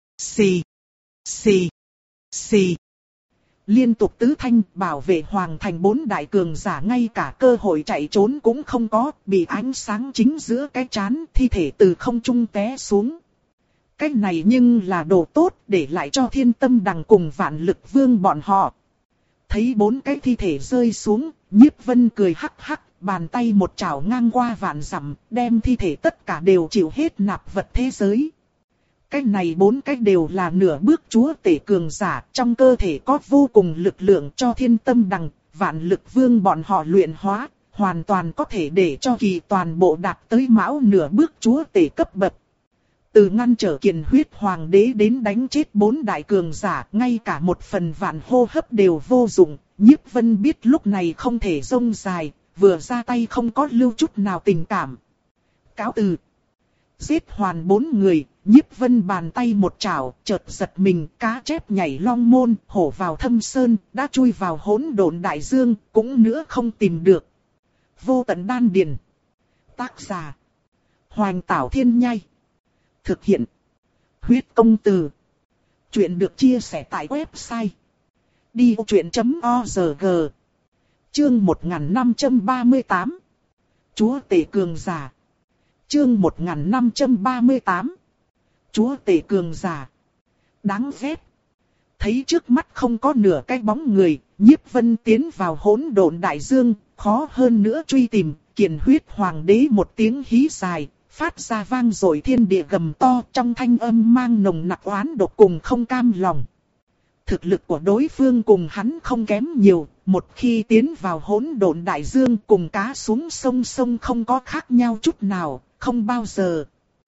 Xì! Xì! Xì! Liên tục tứ thanh bảo vệ hoàng thành bốn đại cường giả ngay cả cơ hội chạy trốn cũng không có, bị ánh sáng chính giữa cái chán thi thể từ không trung té xuống. Cái này nhưng là đồ tốt để lại cho Thiên Tâm Đằng cùng Vạn Lực Vương bọn họ. Thấy bốn cái thi thể rơi xuống, Nhiếp Vân cười hắc hắc, bàn tay một chảo ngang qua vạn dặm, đem thi thể tất cả đều chịu hết nạp vật thế giới. Cái này bốn cái đều là nửa bước chúa tể cường giả, trong cơ thể có vô cùng lực lượng cho Thiên Tâm Đằng, Vạn Lực Vương bọn họ luyện hóa, hoàn toàn có thể để cho kỳ toàn bộ đạt tới mão nửa bước chúa tể cấp bậc. Từ ngăn trở kiền huyết hoàng đế đến đánh chết bốn đại cường giả, ngay cả một phần vạn hô hấp đều vô dụng, Nhiếp Vân biết lúc này không thể rông dài, vừa ra tay không có lưu chút nào tình cảm. Cáo từ. Giết hoàn bốn người, Nhiếp Vân bàn tay một chảo, chợt giật mình, cá chép nhảy long môn, hổ vào thâm sơn, đã chui vào hỗn độn đại dương, cũng nữa không tìm được. Vô tận đan điền. Tác giả: Hoành Tảo Thiên Nhai. Thực hiện: Huyết Công Từ. Chuyện được chia sẻ tại website đi vô chuyện chấm org. Chương một nghìn năm trăm ba mươi tám. Chúa tể cường giả. Chương một nghìn năm trăm ba mươi tám. Chúa tể cường giả. đáng ghét. Thấy trước mắt không có nửa cái bóng người, Nhiếp Vân tiến vào hỗn độn đại dương, khó hơn nữa truy tìm, Kiền Huyết Hoàng đế một tiếng hí dài, phát ra vang dội thiên địa gầm to, trong thanh âm mang nồng nặc oán độc cùng không cam lòng. Thực lực của đối phương cùng hắn không kém nhiều, một khi tiến vào hỗn độn đại dương cùng cá xuống sông sông không có khác nhau chút nào, không bao giờ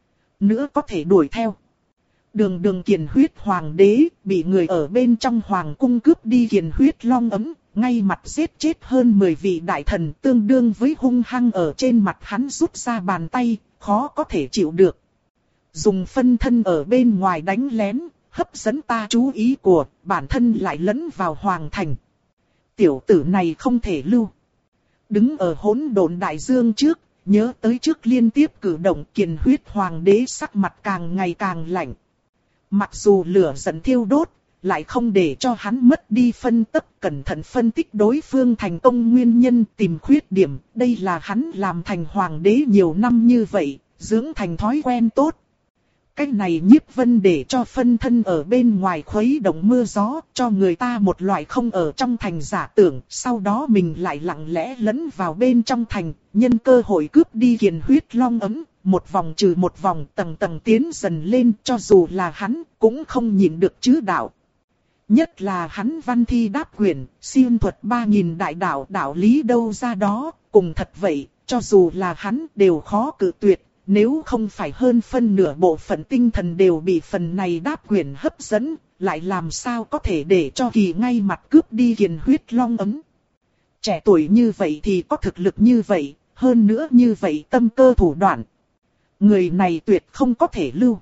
nữa có thể đuổi theo. Đường đường Kiền Huyết Hoàng đế, bị người ở bên trong hoàng cung cướp đi Kiền Huyết Long ấm, ngay mặt giết chết hơn mười vị đại thần, tương đương với hung hăng ở trên mặt hắn rút ra bàn tay, khó có thể chịu được. Dùng phân thân ở bên ngoài đánh lén, hấp dẫn ta chú ý của, bản thân lại lẫn vào hoàng thành. Tiểu tử này không thể lưu. Đứng ở hỗn độn đại dương trước, nhớ tới trước liên tiếp cử động, Kiền Huyết Hoàng đế sắc mặt càng ngày càng lạnh. Mặc dù lửa giận thiêu đốt, lại không để cho hắn mất đi phân tích, cẩn thận phân tích đối phương thành công nguyên nhân, tìm khuyết điểm. Đây là hắn làm thành hoàng đế nhiều năm như vậy, dưỡng thành thói quen tốt. Cái này Nhiếp Vân để cho phân thân ở bên ngoài khuấy động mưa gió, cho người ta một loại không ở trong thành giả tưởng, sau đó mình lại lặng lẽ lẫn vào bên trong thành, nhân cơ hội cướp đi Kiền Huyết Long ấm, một vòng trừ một vòng, tầng tầng tiến dần lên, cho dù là hắn cũng không nhịn được chứ đạo. Nhất là hắn văn thi đáp quyển, siêu thuật ba nghìn đại đạo, đạo lý đâu ra đó, cùng thật vậy, cho dù là hắn đều khó cự tuyệt. Nếu không phải hơn phân nửa bộ phận tinh thần đều bị phần này đáp quyển hấp dẫn, lại làm sao có thể để cho kỳ ngay mặt cướp đi Kiền Huyết Long ấm. Trẻ tuổi như vậy thì có thực lực như vậy, hơn nữa như vậy tâm cơ thủ đoạn. Người này tuyệt không có thể lưu.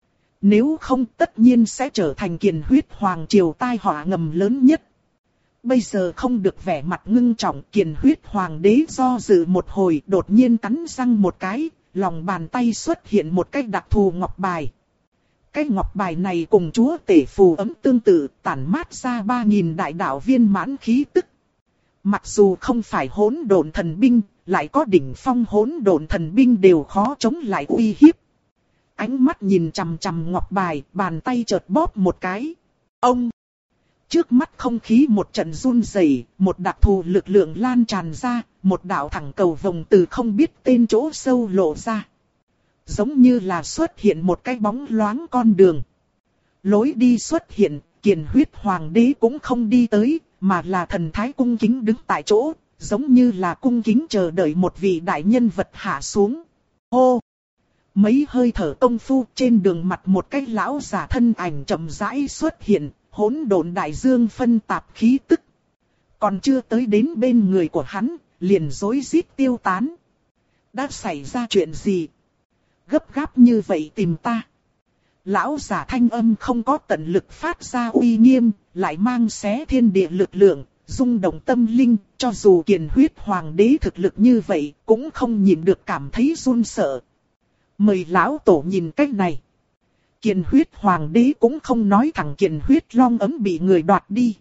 Nếu không tất nhiên sẽ trở thành Kiền Huyết Hoàng triều tai họa ngầm lớn nhất. Bây giờ không được vẻ mặt ngưng trọng, Kiền Huyết Hoàng đế do dự một hồi, đột nhiên cắn răng một cái. Lòng bàn tay xuất hiện một cái đặc thù ngọc bài. Cái ngọc bài này cùng chúa tể phù ấm tương tự, tản mát ra ba nghìn đại đạo viên mãn khí tức. Mặc dù không phải hỗn độn thần binh, lại có đỉnh phong hỗn độn thần binh đều khó chống lại uy hiếp. Ánh mắt nhìn chằm chằm ngọc bài, bàn tay chợt bóp một cái. Ông! Trước mắt không khí một trận run rẩy, một đặc thù lực lượng lan tràn ra, một đạo thẳng cầu vồng từ không biết tên chỗ sâu lộ ra. Giống như là xuất hiện một cái bóng loáng con đường. Lối đi xuất hiện, Kiền Huyết Hoàng đế cũng không đi tới, mà là thần thái cung kính đứng tại chỗ, giống như là cung kính chờ đợi một vị đại nhân vật hạ xuống. Hô! Mấy hơi thở công phu, trên đường mặt một cái lão giả thân ảnh chậm rãi xuất hiện. Hỗn độn đại dương phân tạp khí tức. Còn chưa tới đến bên người của hắn, liền rối rít tiêu tán. Đã xảy ra chuyện gì? Gấp gáp như vậy tìm ta. Lão giả thanh âm không có tận lực phát ra uy nghiêm, lại mang xé thiên địa lực lượng, rung động tâm linh. Cho dù Kiền Huyết Hoàng đế thực lực như vậy, cũng không nhìn được cảm thấy run sợ. Mời lão tổ nhìn cách này. Kiền Huyết Hoàng đế cũng không nói thẳng Kiền Huyết Long ấm bị người đoạt đi.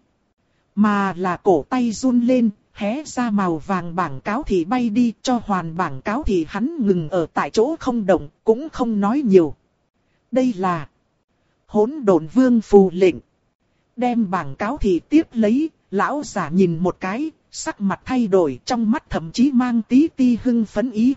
Mà là cổ tay run lên, hé ra màu vàng bảng cáo thì bay đi, cho hoàn bảng cáo thì hắn ngừng ở tại chỗ không động, cũng không nói nhiều. Đây là Hỗn Độn Vương phù lệnh. Đem bảng cáo thì tiếp lấy, lão giả nhìn một cái, sắc mặt thay đổi, trong mắt thậm chí mang tí ti hưng phấn ý.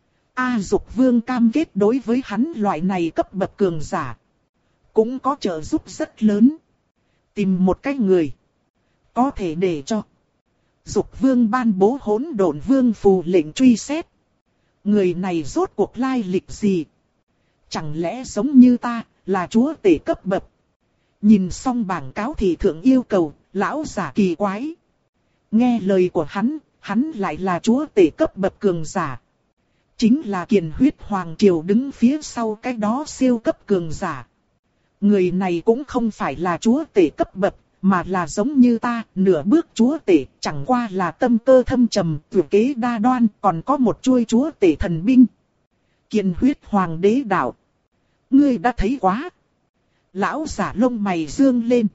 A Dục Vương cam kết đối với hắn loại này cấp bậc cường giả, cũng có trợ giúp rất lớn. Tìm một cái người, có thể để cho Dục Vương ban bố Hỗn Độn Vương phù lệnh truy xét. Người này rốt cuộc lai lịch gì? Chẳng lẽ giống như ta, là chúa tể cấp bậc? Nhìn xong bảng cáo thì thượng yêu cầu, lão giả kỳ quái. Nghe lời của hắn, hắn lại là chúa tể cấp bậc cường giả. Chính là Kiền Huyết Hoàng triều đứng phía sau cái đó siêu cấp cường giả. Người này cũng không phải là chúa tể cấp bậc, mà là giống như ta, nửa bước chúa tể, chẳng qua là tâm cơ thâm trầm, tuyệt kế đa đoan, còn có một chuôi chúa tể thần binh. Kiền Huyết Hoàng đế đạo. Ngươi đã thấy quá. Lão giả lông mày dương lên.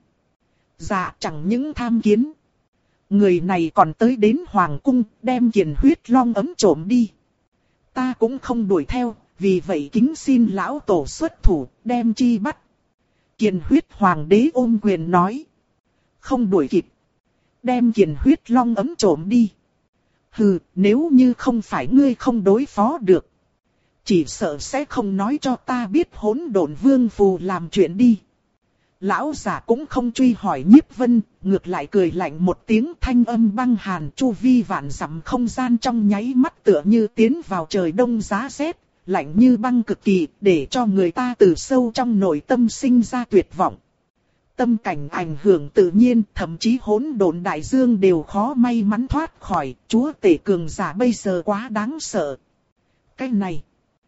Dạ chẳng những tham kiến. Người này còn tới đến Hoàng cung, đem Kiền Huyết Long ấm trộm đi. Ta cũng không đuổi theo, vì vậy kính xin lão tổ xuất thủ, đem chi bắt. Kiền huyết hoàng đế ôm quyền nói. Không đuổi kịp. Đem kiền huyết long ấm trộm đi. Hừ, nếu như không phải ngươi không đối phó được. Chỉ sợ sẽ không nói cho ta biết hỗn độn vương phù làm chuyện đi. Lão giả cũng không truy hỏi Nhiếp Vân, ngược lại cười lạnh một tiếng, thanh âm băng hàn, chu vi vạn dặm không gian trong nháy mắt tựa như tiến vào trời đông giá rét, lạnh như băng cực kỳ, để cho người ta từ sâu trong nội tâm sinh ra tuyệt vọng. Tâm cảnh ảnh hưởng tự nhiên, thậm chí hỗn độn đại dương đều khó may mắn thoát khỏi, chúa tể cường giả bây giờ quá đáng sợ. Cái này,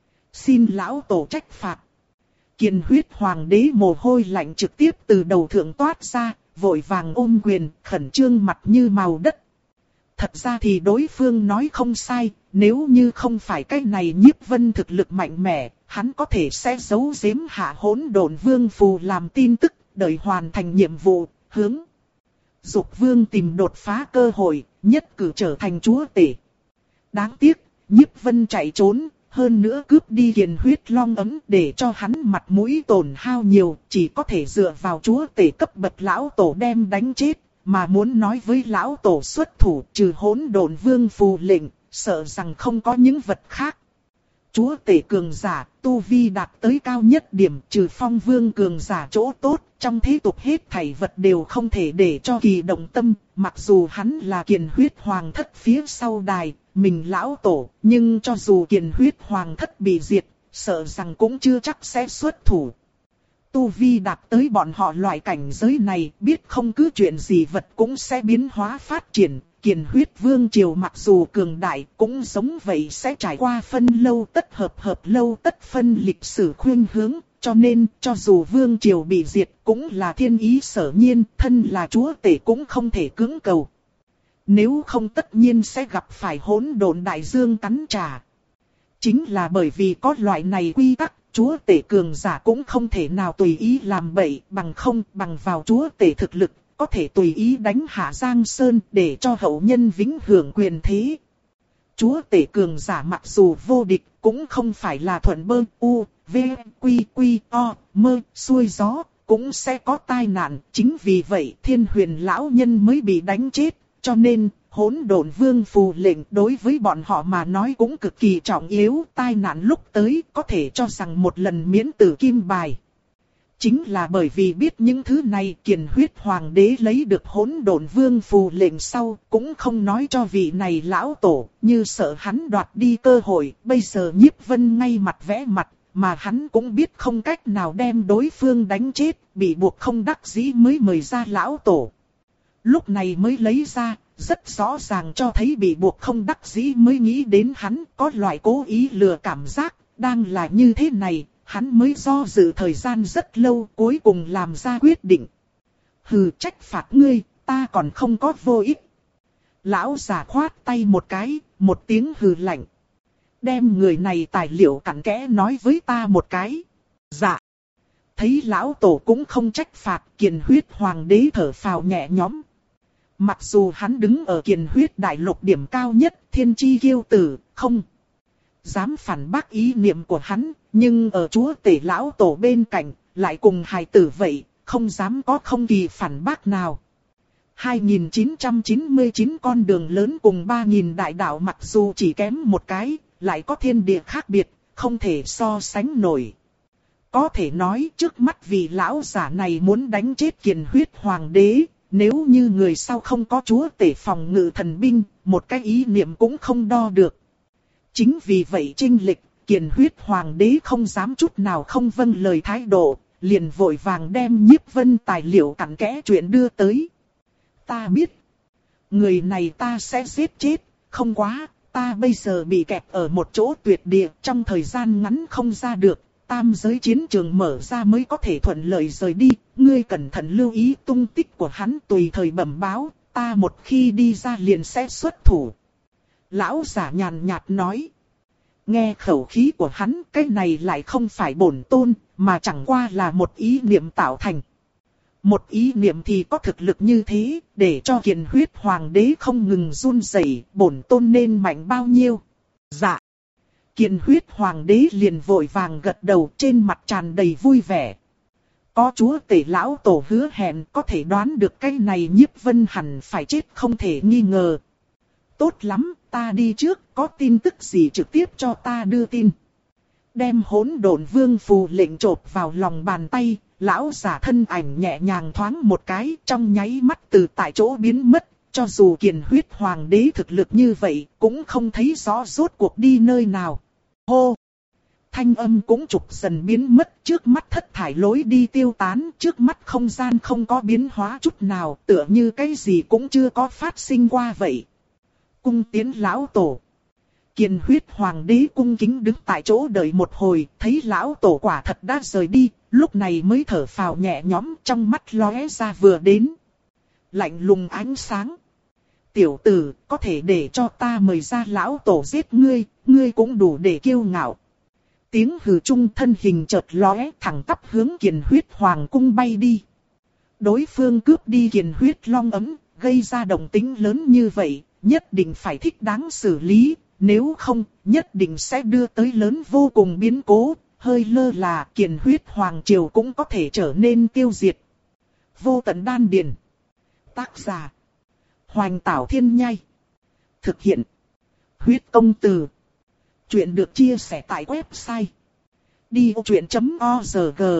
xin lão tổ trách phạt. Kiền huyết hoàng đế mồ hôi lạnh trực tiếp từ đầu thượng toát ra, vội vàng ôm quyền, khẩn trương mặt như màu đất. Thật ra thì đối phương nói không sai, nếu như không phải cái này Nhiếp Vân thực lực mạnh mẽ, hắn có thể sẽ giấu giếm hạ hỗn độn vương phù làm tin tức, đợi hoàn thành nhiệm vụ, hướng Dục Vương tìm đột phá cơ hội, nhất cử trở thành chúa tể. Đáng tiếc, Nhiếp Vân chạy trốn, hơn nữa cướp đi kiền huyết long ấm để cho hắn mặt mũi tổn hao nhiều, chỉ có thể dựa vào chúa tể cấp bậc lão tổ đem đánh chết, mà muốn nói với lão tổ xuất thủ trừ hỗn độn vương phù lệnh, sợ rằng không có những vật khác. Chúa tể cường giả, tu vi đạt tới cao nhất điểm trừ phong vương cường giả chỗ tốt, trong thế tục hết thảy vật đều không thể để cho kỳ động tâm, mặc dù hắn là kiền huyết hoàng thất phía sau đài, mình lão tổ, nhưng cho dù kiền huyết hoàng thất bị diệt, sợ rằng cũng chưa chắc sẽ xuất thủ. Tu vi đạt tới bọn họ loại cảnh giới này, biết không cứ chuyện gì vật cũng sẽ biến hóa phát triển. Kiền huyết vương triều mặc dù cường đại, cũng giống vậy sẽ trải qua phân lâu tất hợp hợp lâu tất phân lịch sử khuynh hướng, cho nên cho dù vương triều bị diệt cũng là thiên ý sở nhiên, thân là chúa tể cũng không thể cưỡng cầu. Nếu không tất nhiên sẽ gặp phải hỗn độn đại dương cắn trả. Chính là bởi vì có loại này quy tắc, chúa tể cường giả cũng không thể nào tùy ý làm bậy, bằng không bằng vào chúa tể thực lực, có thể tùy ý đánh hạ Giang Sơn để cho hậu nhân vĩnh hưởng quyền thế. Chúa tể cường giả mặc dù vô địch, cũng không phải là thuận bơ, u, v, quy, quy, o, mơ, xuôi gió, cũng sẽ có tai nạn. Chính vì vậy thiên huyền lão nhân mới bị đánh chết, cho nên hỗn độn vương phù lệnh đối với bọn họ mà nói cũng cực kỳ trọng yếu. Tai nạn lúc tới có thể cho rằng một lần miễn tử kim bài. Chính là bởi vì biết những thứ này, kiền huyết hoàng đế lấy được hỗn độn vương phù lệnh sau, cũng không nói cho vị này lão tổ, như sợ hắn đoạt đi cơ hội. Bây giờ Nhiếp Vân ngay mặt vẽ mặt, mà hắn cũng biết không cách nào đem đối phương đánh chết, bị buộc không đắc dĩ mới mời ra lão tổ. Lúc này mới lấy ra, rất rõ ràng cho thấy bị buộc không đắc dĩ mới nghĩ đến hắn có loại cố ý lừa cảm giác, đang là như thế này. Hắn mới do dự thời gian rất lâu, cuối cùng làm ra quyết định. Hừ, trách phạt ngươi, ta còn không có vô ích. Lão giả khoát tay một cái, một tiếng hừ lạnh. Đem người này tài liệu cặn kẽ nói với ta một cái. Dạ. Thấy lão tổ cũng không trách phạt, kiền huyết hoàng đế thở phào nhẹ nhõm. Mặc dù hắn đứng ở kiền huyết đại lục điểm cao nhất, thiên chi kiêu tử, không dám phản bác ý niệm của hắn, nhưng ở chúa tể lão tổ bên cạnh, lại cùng hài tử vậy, không dám có không kỳ phản bác nào. hai nghìn chín trăm chín mươi chín con đường lớn cùng ba nghìn đại đạo mặc dù chỉ kém một cái, lại có thiên địa khác biệt, không thể so sánh nổi. Có thể nói trước mắt vì lão giả này muốn đánh chết kiền huyết hoàng đế, nếu như người sau không có chúa tể phòng ngự thần binh, một cái ý niệm cũng không đo được. Chính vì vậy chênh lệch, kiền huyết hoàng đế không dám chút nào không vâng lời thái độ, liền vội vàng đem Nhiếp Vân tài liệu cặn kẽ chuyện đưa tới. Ta biết, người này ta sẽ giết chết, không quá, ta bây giờ bị kẹt ở một chỗ tuyệt địa, trong thời gian ngắn không ra được, tam giới chiến trường mở ra mới có thể thuận lợi rời đi, ngươi cẩn thận lưu ý tung tích của hắn tùy thời bẩm báo, ta một khi đi ra liền sẽ xuất thủ. Lão giả nhàn nhạt nói. Nghe khẩu khí của hắn, cái này lại không phải bổn tôn, mà chẳng qua là một ý niệm tạo thành. Một ý niệm thì có thực lực như thế, để cho kiền huyết hoàng đế không ngừng run rẩy, bổn tôn nên mạnh bao nhiêu. Dạ. Kiền huyết hoàng đế liền vội vàng gật đầu, trên mặt tràn đầy vui vẻ. Có chúa tể lão tổ hứa hẹn, có thể đoán được cái này Nhiếp Vân hẳn phải chết không thể nghi ngờ. Tốt lắm, ta đi trước, có tin tức gì trực tiếp cho ta đưa tin. Đem Hỗn Độn Vương phù lệnh chộp vào lòng bàn tay, lão giả thân ảnh nhẹ nhàng thoáng một cái, trong nháy mắt từ tại chỗ biến mất. Cho dù Kiền Huyết Hoàng đế thực lực như vậy, cũng không thấy rõ rốt cuộc đi nơi nào. Hô! Thanh âm cũng trục dần biến mất, trước mắt thất thải lối đi tiêu tán, trước mắt không gian không có biến hóa chút nào, tựa như cái gì cũng chưa có phát sinh qua vậy. Cung tiến lão tổ. Kiền Huyết Hoàng đế cung kính đứng tại chỗ đợi một hồi, thấy lão tổ quả thật đã rời đi, lúc này mới thở phào nhẹ nhõm, trong mắt lóe ra vừa đến. Lạnh lùng ánh sáng. Tiểu tử, có thể để cho ta mời ra lão tổ giết ngươi, ngươi cũng đủ để kiêu ngạo. Tiếng hừ trung thân hình chợt lóe thẳng tắp hướng Kiền Huyết Hoàng cung bay đi. Đối phương cướp đi Kiền Huyết Long ấm, gây ra động tĩnh lớn như vậy, nhất định phải thích đáng xử lý, nếu không, nhất định sẽ đưa tới lớn vô cùng biến cố, hơi lơ là Kiền Huyết Hoàng triều cũng có thể trở nên tiêu diệt. Vô tận đan điền. Tác giả Hoành Tảo Thiên Nhai. Thực hiện Huyết Công Từ. Chuyện được chia sẻ tại website đi ô chuyện chấm org.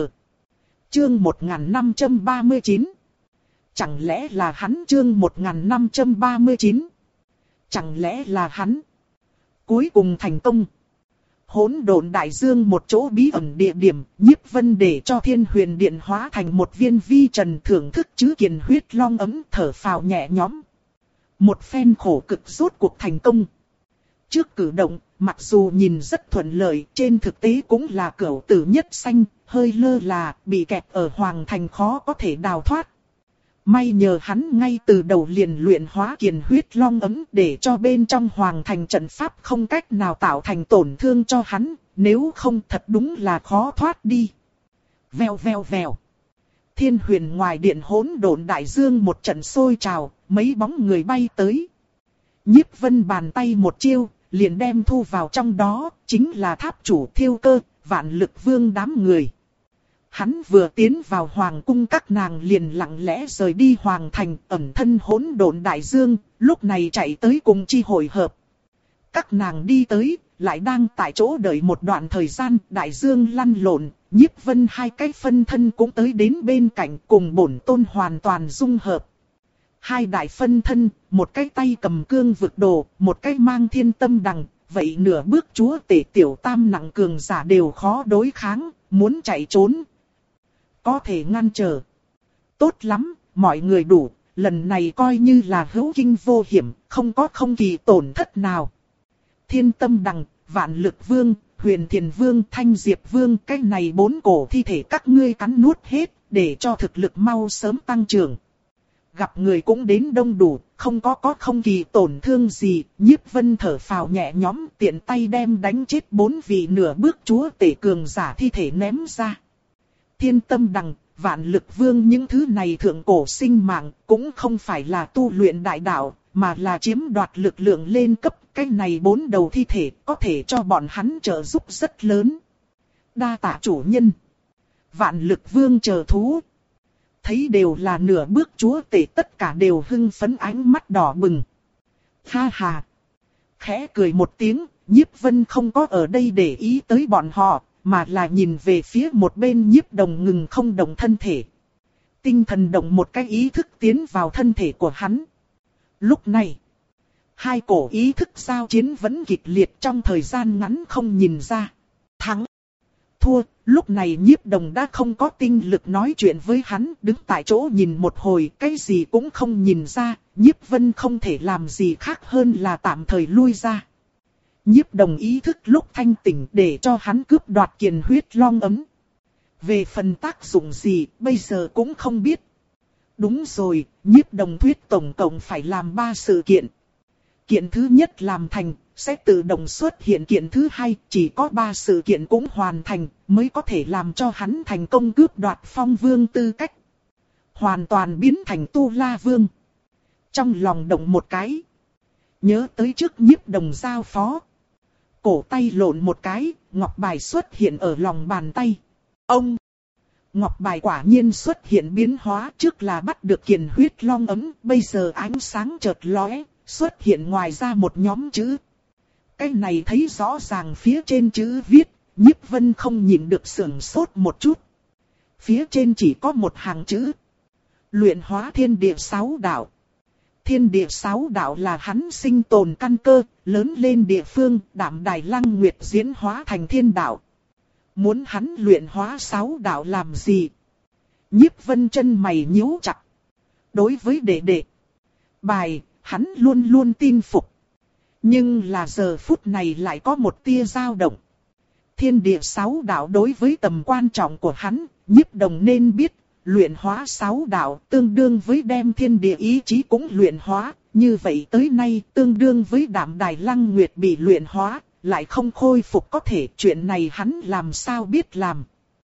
Chương một nghìn năm trăm ba mươi chín. Chẳng lẽ là hắn? Chương một nghìn năm trăm ba mươi chín. Chẳng lẽ là hắn? Cuối cùng thành công. Hỗn Độn Đại Dương một chỗ bí ẩn địa điểm, Nhiếp Vân để cho Thiên Huyền Điện hóa thành một viên vi trần thưởng thức chứ Kiền Huyết Long ấm, thở phào nhẹ nhõm. Một phen khổ cực rốt cuộc thành công. Trước cử động, mặc dù nhìn rất thuận lợi, trên thực tế cũng là cửu tử nhất sanh, hơi lơ là, bị kẹt ở Hoàng Thành khó có thể đào thoát. May nhờ hắn ngay từ đầu liền luyện hóa Kiền Huyết Long ấm để cho bên trong Hoàng Thành trận pháp không cách nào tạo thành tổn thương cho hắn, nếu không thật đúng là khó thoát đi. Vèo vèo vèo. Thiên Huyền ngoài điện Hỗn Độn Đại Dương một trận sôi trào, mấy bóng người bay tới. Nhiếp Vân bàn tay một chiêu, liền đem thu vào trong đó, chính là tháp chủ Thiêu Cơ, Vạn Lực Vương đám người. Hắn vừa tiến vào Hoàng cung các nàng liền lặng lẽ rời đi Hoàng Thành, ẩn thân Hỗn Độn Đại Dương, lúc này chạy tới cùng chi hội hợp. Các nàng đi tới, lại đang tại chỗ đợi một đoạn thời gian, Đại Dương lăn lộn, Nhiếp Vân hai cái phân thân cũng tới đến bên cạnh cùng bổn tôn hoàn toàn dung hợp. Hai đại phân thân, một cái tay cầm cương vực đồ, một cái mang thiên tâm đằng, vậy nửa bước chúa tể tiểu tam nặng cường giả đều khó đối kháng, muốn chạy trốn. Có thể ngăn trở. Tốt lắm, mọi người đủ, lần này coi như là hữu kinh vô hiểm, không có không kỳ tổn thất nào. Thiên tâm đằng, Vạn Lực Vương, Huyền Thiền Vương, Thanh Diệp Vương, cái này bốn cổ thi thể các ngươi cắn nuốt hết, để cho thực lực mau sớm tăng trưởng. Gặp người cũng đến đông đủ, không có có không kỳ tổn thương gì, Nhiếp Vân thở phào nhẹ nhõm, tiện tay đem đánh chết bốn vị nửa bước chúa tể cường giả thi thể ném ra. Thiên tâm đằng, Vạn Lực Vương những thứ này thượng cổ sinh mạng, cũng không phải là tu luyện đại đạo, mà là chiếm đoạt lực lượng lên cấp, cái này bốn đầu thi thể có thể cho bọn hắn trợ giúp rất lớn. Đa tạ chủ nhân. Vạn Lực Vương chờ thú. Thấy đều là nửa bước chúa tể, tất cả đều hưng phấn, ánh mắt đỏ bừng. Ha ha. Khẽ cười một tiếng, Nhiếp Vân không có ở đây để ý tới bọn họ, mà là nhìn về phía một bên Nhiếp Đồng ngừng không động thân thể. Tinh thần động một cái ý thức tiến vào thân thể của hắn. Lúc này, hai cổ ý thức giao chiến vẫn kịch liệt, trong thời gian ngắn không nhìn ra. Thắng. Thua, lúc này Nhiếp Đồng đã không có tinh lực nói chuyện với hắn, đứng tại chỗ nhìn một hồi, cái gì cũng không nhìn ra, Nhiếp Vân không thể làm gì khác hơn là tạm thời lui ra. Nhiếp Đồng ý thức lúc thanh tỉnh để cho hắn cướp đoạt Kiền Huyết Long ấm. Về phần tác dụng gì, bây giờ cũng không biết. Đúng rồi, Nhiếp Đồng thuyết tổng cộng phải làm ba sự kiện. Kiện thứ nhất làm thành, sẽ tự động xuất hiện kiện thứ hai, chỉ có ba sự kiện cũng hoàn thành, mới có thể làm cho hắn thành công cướp đoạt Phong Vương tư cách. Hoàn toàn biến thành Tu La Vương. Trong lòng động một cái. Nhớ tới trước Nhiếp Đồng giao phó. Cổ tay lộn một cái, ngọc bài xuất hiện ở lòng bàn tay. Ông! ngọc bài quả nhiên xuất hiện biến hóa, trước là bắt được kiền huyết long ấm, bây giờ ánh sáng chợt lóe, xuất hiện ngoài ra một nhóm chữ. Cái này thấy rõ ràng phía trên chữ viết, Nhiếp Vân không nhịn được sửng sốt một chút. Phía trên chỉ có một hàng chữ. Luyện hóa thiên địa sáu đạo. Thiên địa sáu đạo là hắn sinh tồn căn cơ, lớn lên địa phương, Đạm Đài Lăng Nguyệt diễn hóa thành thiên đạo. Muốn hắn luyện hóa sáu đạo làm gì? Nhiếp Vân chân mày nhíu chặt. Đối với đệ đệ bài, hắn luôn luôn tin phục. Nhưng là giờ phút này lại có một tia dao động. Thiên địa sáu đạo đối với tầm quan trọng của hắn, Nhiếp Đồng nên biết, luyện hóa sáu đạo tương đương với đem thiên địa ý chí cũng luyện hóa. Như vậy tới nay tương đương với Đạm Đài Lăng Nguyệt bị luyện hóa, lại không khôi phục có thể, chuyện này hắn làm sao biết làm.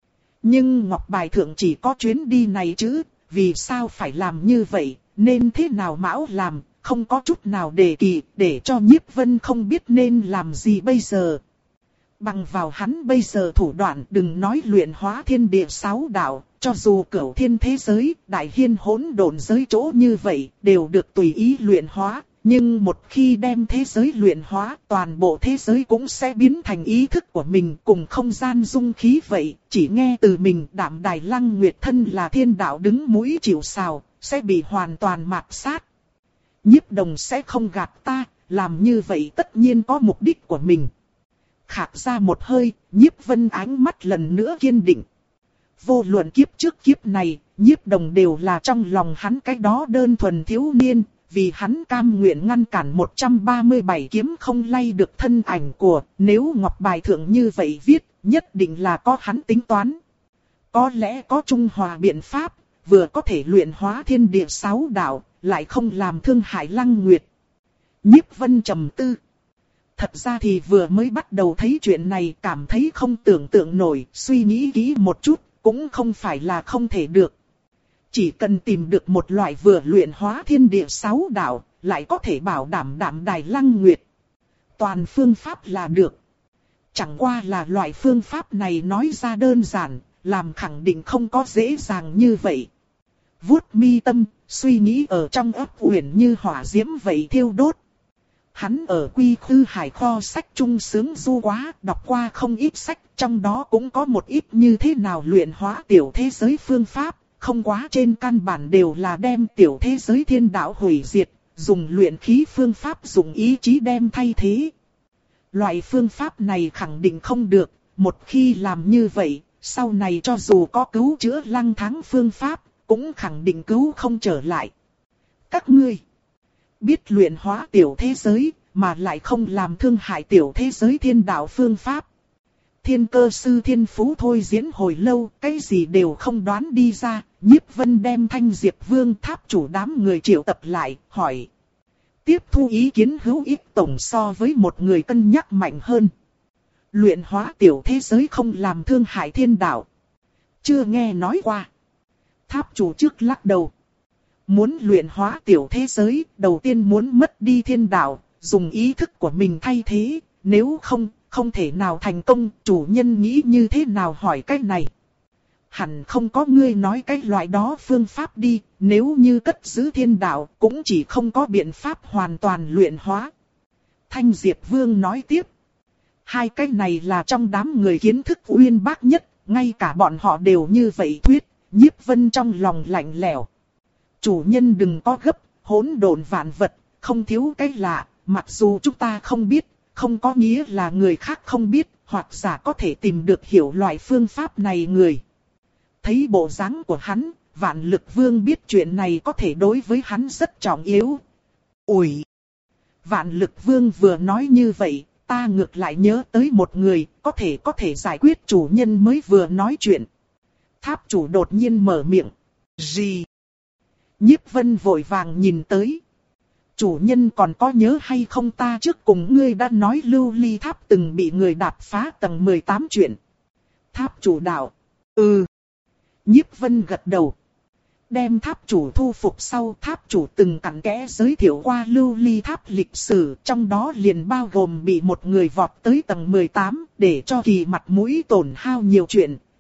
Nhưng ngọc bài thượng chỉ có chuyến đi này chứ, vì sao phải làm như vậy, nên thế nào mão làm, không có chút nào đề kỳ, để cho Nhiếp Vân không biết nên làm gì bây giờ. Bằng vào hắn bây giờ thủ đoạn, đừng nói luyện hóa thiên địa sáu đạo, cho dù cửu thiên thế giới, đại hiên hỗn độn giới chỗ như vậy, đều được tùy ý luyện hóa. Nhưng một khi đem thế giới luyện hóa, toàn bộ thế giới cũng sẽ biến thành ý thức của mình, cùng không gian dung khí vậy. Chỉ nghe từ mình, Đạm Đài Lăng Nguyệt thân là thiên đạo đứng mũi chịu sào, sẽ bị hoàn toàn mạt sát. Nhiếp Đồng sẽ không gạt ta, làm như vậy tất nhiên có mục đích của mình. Khạc ra một hơi, Nhiếp Vân ánh mắt lần nữa kiên định. Vô luận kiếp trước kiếp này, Nhiếp Đồng đều là trong lòng hắn cái đó đơn thuần thiếu niên, vì hắn cam nguyện ngăn cản một trăm ba mươi bảy kiếm không lay được thân ảnh của, nếu ngọc bài thượng như vậy viết, nhất định là có hắn tính toán. Có lẽ có trung hòa biện pháp, vừa có thể luyện hóa thiên địa sáu đạo, lại không làm thương hại Lăng Nguyệt. Nhiếp Vân trầm tư. Thật ra thì vừa mới bắt đầu thấy chuyện này cảm thấy không tưởng tượng nổi, suy nghĩ kỹ một chút, cũng không phải là không thể được. Chỉ cần tìm được một loại vừa luyện hóa thiên địa sáu đạo, lại có thể bảo đảm Đạm Đài Lăng Nguyệt. Toàn phương pháp là được. Chẳng qua là loại phương pháp này nói ra đơn giản, làm khẳng định không có dễ dàng như vậy. Vuốt mi tâm, suy nghĩ ở trong ấp uyển như hỏa diễm vậy thiêu đốt. Hắn ở Quy Khư Hải kho sách trung sướng du quá, đọc qua không ít sách, trong đó cũng có một ít như thế nào luyện hóa tiểu thế giới phương pháp, không quá trên căn bản đều là đem tiểu thế giới thiên đạo hủy diệt, dùng luyện khí phương pháp dùng ý chí đem thay thế. Loại phương pháp này khẳng định không được, một khi làm như vậy, sau này cho dù có cứu chữa lăng thắng phương pháp, cũng khẳng định cứu không trở lại. Các ngươi biết luyện hóa tiểu thế giới, mà lại không làm thương hại tiểu thế giới thiên đạo phương pháp. Thiên Cơ sư thiên phú thôi diễn hồi lâu, cái gì đều không đoán đi ra. Nhiếp Vân đem Thanh Diệp Vương tháp chủ đám người triệu tập lại, hỏi. Tiếp thu ý kiến hữu ích tổng so với một người cân nhắc mạnh hơn. Luyện hóa tiểu thế giới không làm thương hại thiên đạo. Chưa nghe nói qua. Tháp chủ trước lắc đầu. Muốn luyện hóa tiểu thế giới, đầu tiên muốn mất đi thiên đạo, dùng ý thức của mình thay thế, nếu không, không thể nào thành công. Chủ nhân nghĩ như thế nào hỏi cái này? Hẳn không có ngươi nói cái loại đó phương pháp đi, nếu như cất giữ thiên đạo, cũng chỉ không có biện pháp hoàn toàn luyện hóa. Thanh Diệp Vương nói tiếp. Hai cái này là trong đám người kiến thức uyên bác nhất, ngay cả bọn họ đều như vậy thuyết. Nhiếp Vân trong lòng lạnh lẽo. Chủ nhân đừng có gấp, hỗn độn vạn vật, không thiếu cái lạ, mặc dù chúng ta không biết, không có nghĩa là người khác không biết, hoặc giả có thể tìm được hiểu loại phương pháp này người. Thấy bộ dáng của hắn, Vạn Lực Vương biết chuyện này có thể đối với hắn rất trọng yếu. Ủi! Vạn Lực Vương vừa nói như vậy, ta ngược lại nhớ tới một người, có thể có thể giải quyết chủ nhân mới vừa nói chuyện. Tháp chủ đột nhiên mở miệng. Gì? Nhiếp Vân vội vàng nhìn tới. Chủ nhân còn có nhớ hay không ta trước cùng ngươi đã nói lưu ly tháp từng bị người đạp phá tầng mười tám chuyện. Tháp chủ đạo. Ừ. Nhiếp Vân gật đầu. Đem tháp chủ thu phục sau, tháp chủ từng cặn kẽ giới thiệu qua lưu ly tháp lịch sử, trong đó liền bao gồm bị một người vọt tới tầng mười tám, để cho kỳ mặt mũi tổn hao nhiều chuyện.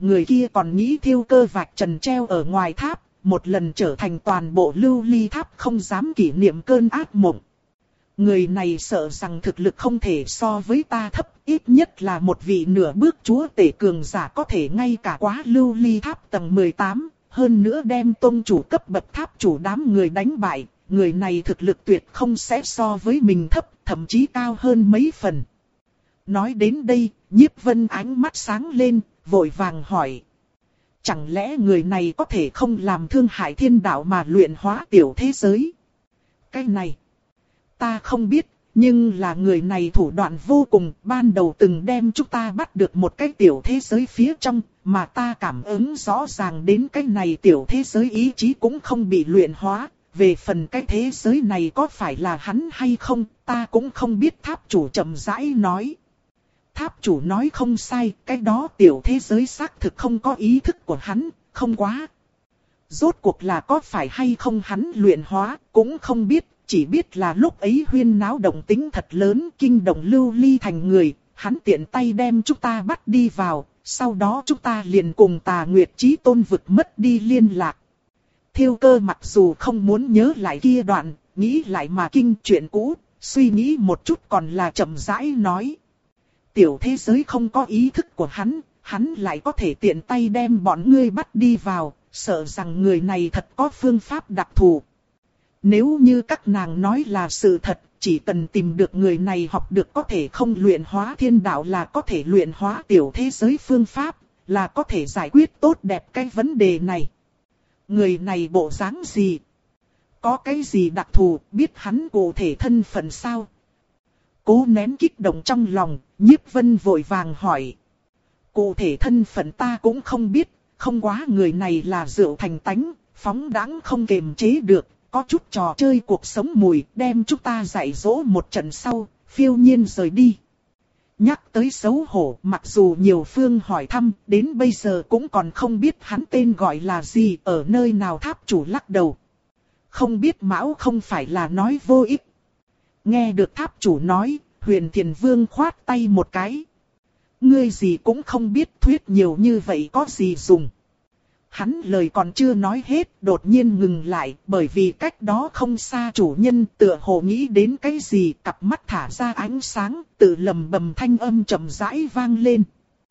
người kia còn nghĩ thiêu cơ vạch trần treo ở ngoài tháp, một lần trở thành toàn bộ lưu ly tháp không dám kỷ niệm cơn ác mộng. Người này sợ rằng thực lực không thể so với ta thấp, ít nhất là một vị nửa bước chúa tể cường giả có thể ngay cả quá lưu ly tháp tầng mười tám, hơn nữa đem tông chủ cấp bậc tháp chủ đám người đánh bại, người này thực lực tuyệt không sẽ so với mình thấp, thậm chí cao hơn mấy phần. Nói đến đây, Nhiếp Vân ánh mắt sáng lên, vội vàng hỏi. Chẳng lẽ người này có thể không làm thương hại thiên đạo mà luyện hóa tiểu thế giới? Cái này, ta không biết, nhưng là người này thủ đoạn vô cùng, ban đầu từng đem chúng ta bắt được một cái tiểu thế giới phía trong, mà ta cảm ứng rõ ràng đến cái này tiểu thế giới ý chí cũng không bị luyện hóa. Về phần cái thế giới này có phải là hắn hay không, ta cũng không biết, tháp chủ chậm rãi nói. Tháp chủ nói không sai, cái đó tiểu thế giới xác thực không có ý thức của hắn, không quá. Rốt cuộc là có phải hay không hắn luyện hóa, cũng không biết, chỉ biết là lúc ấy huyên náo động tính thật lớn, kinh động lưu ly thành người, hắn tiện tay đem chúng ta bắt đi vào, sau đó chúng ta liền cùng Tà Nguyệt Chí Tôn vực mất đi liên lạc. Thiêu Cơ mặc dù không muốn nhớ lại kia đoạn, nghĩ lại mà kinh chuyện cũ, suy nghĩ một chút còn là chậm rãi nói. Tiểu thế giới không có ý thức của hắn, hắn lại có thể tiện tay đem bọn ngươi bắt đi vào, sợ rằng người này thật có phương pháp đặc thù. Nếu như các nàng nói là sự thật, chỉ cần tìm được người này học được có thể không luyện hóa thiên đạo là có thể luyện hóa tiểu thế giới phương pháp, là có thể giải quyết tốt đẹp cái vấn đề này. Người này bộ dáng gì? Có cái gì đặc thù, biết hắn cụ thể thân phận sao? Cố nén kích động trong lòng, Nhiếp Vân vội vàng hỏi. Cụ thể thân phận ta cũng không biết, không quá người này là rượu thành tánh, phóng đãng không kềm chế được, có chút trò chơi cuộc sống mùi, đem chúng ta dạy dỗ một trận sau, phiêu nhiên rời đi. Nhắc tới xấu hổ, mặc dù nhiều phương hỏi thăm, đến bây giờ cũng còn không biết hắn tên gọi là gì, ở nơi nào. Tháp chủ lắc đầu. Không biết mão không phải là nói vô ích. Nghe được tháp chủ nói, Huyền Thiền Vương khoát tay một cái. Ngươi gì cũng không biết, thuyết nhiều như vậy có gì dùng. Hắn lời còn chưa nói hết, đột nhiên ngừng lại, bởi vì cách đó không xa chủ nhân tựa hồ nghĩ đến cái gì, cặp mắt thả ra ánh sáng, tự lầm bầm thanh âm chậm rãi vang lên.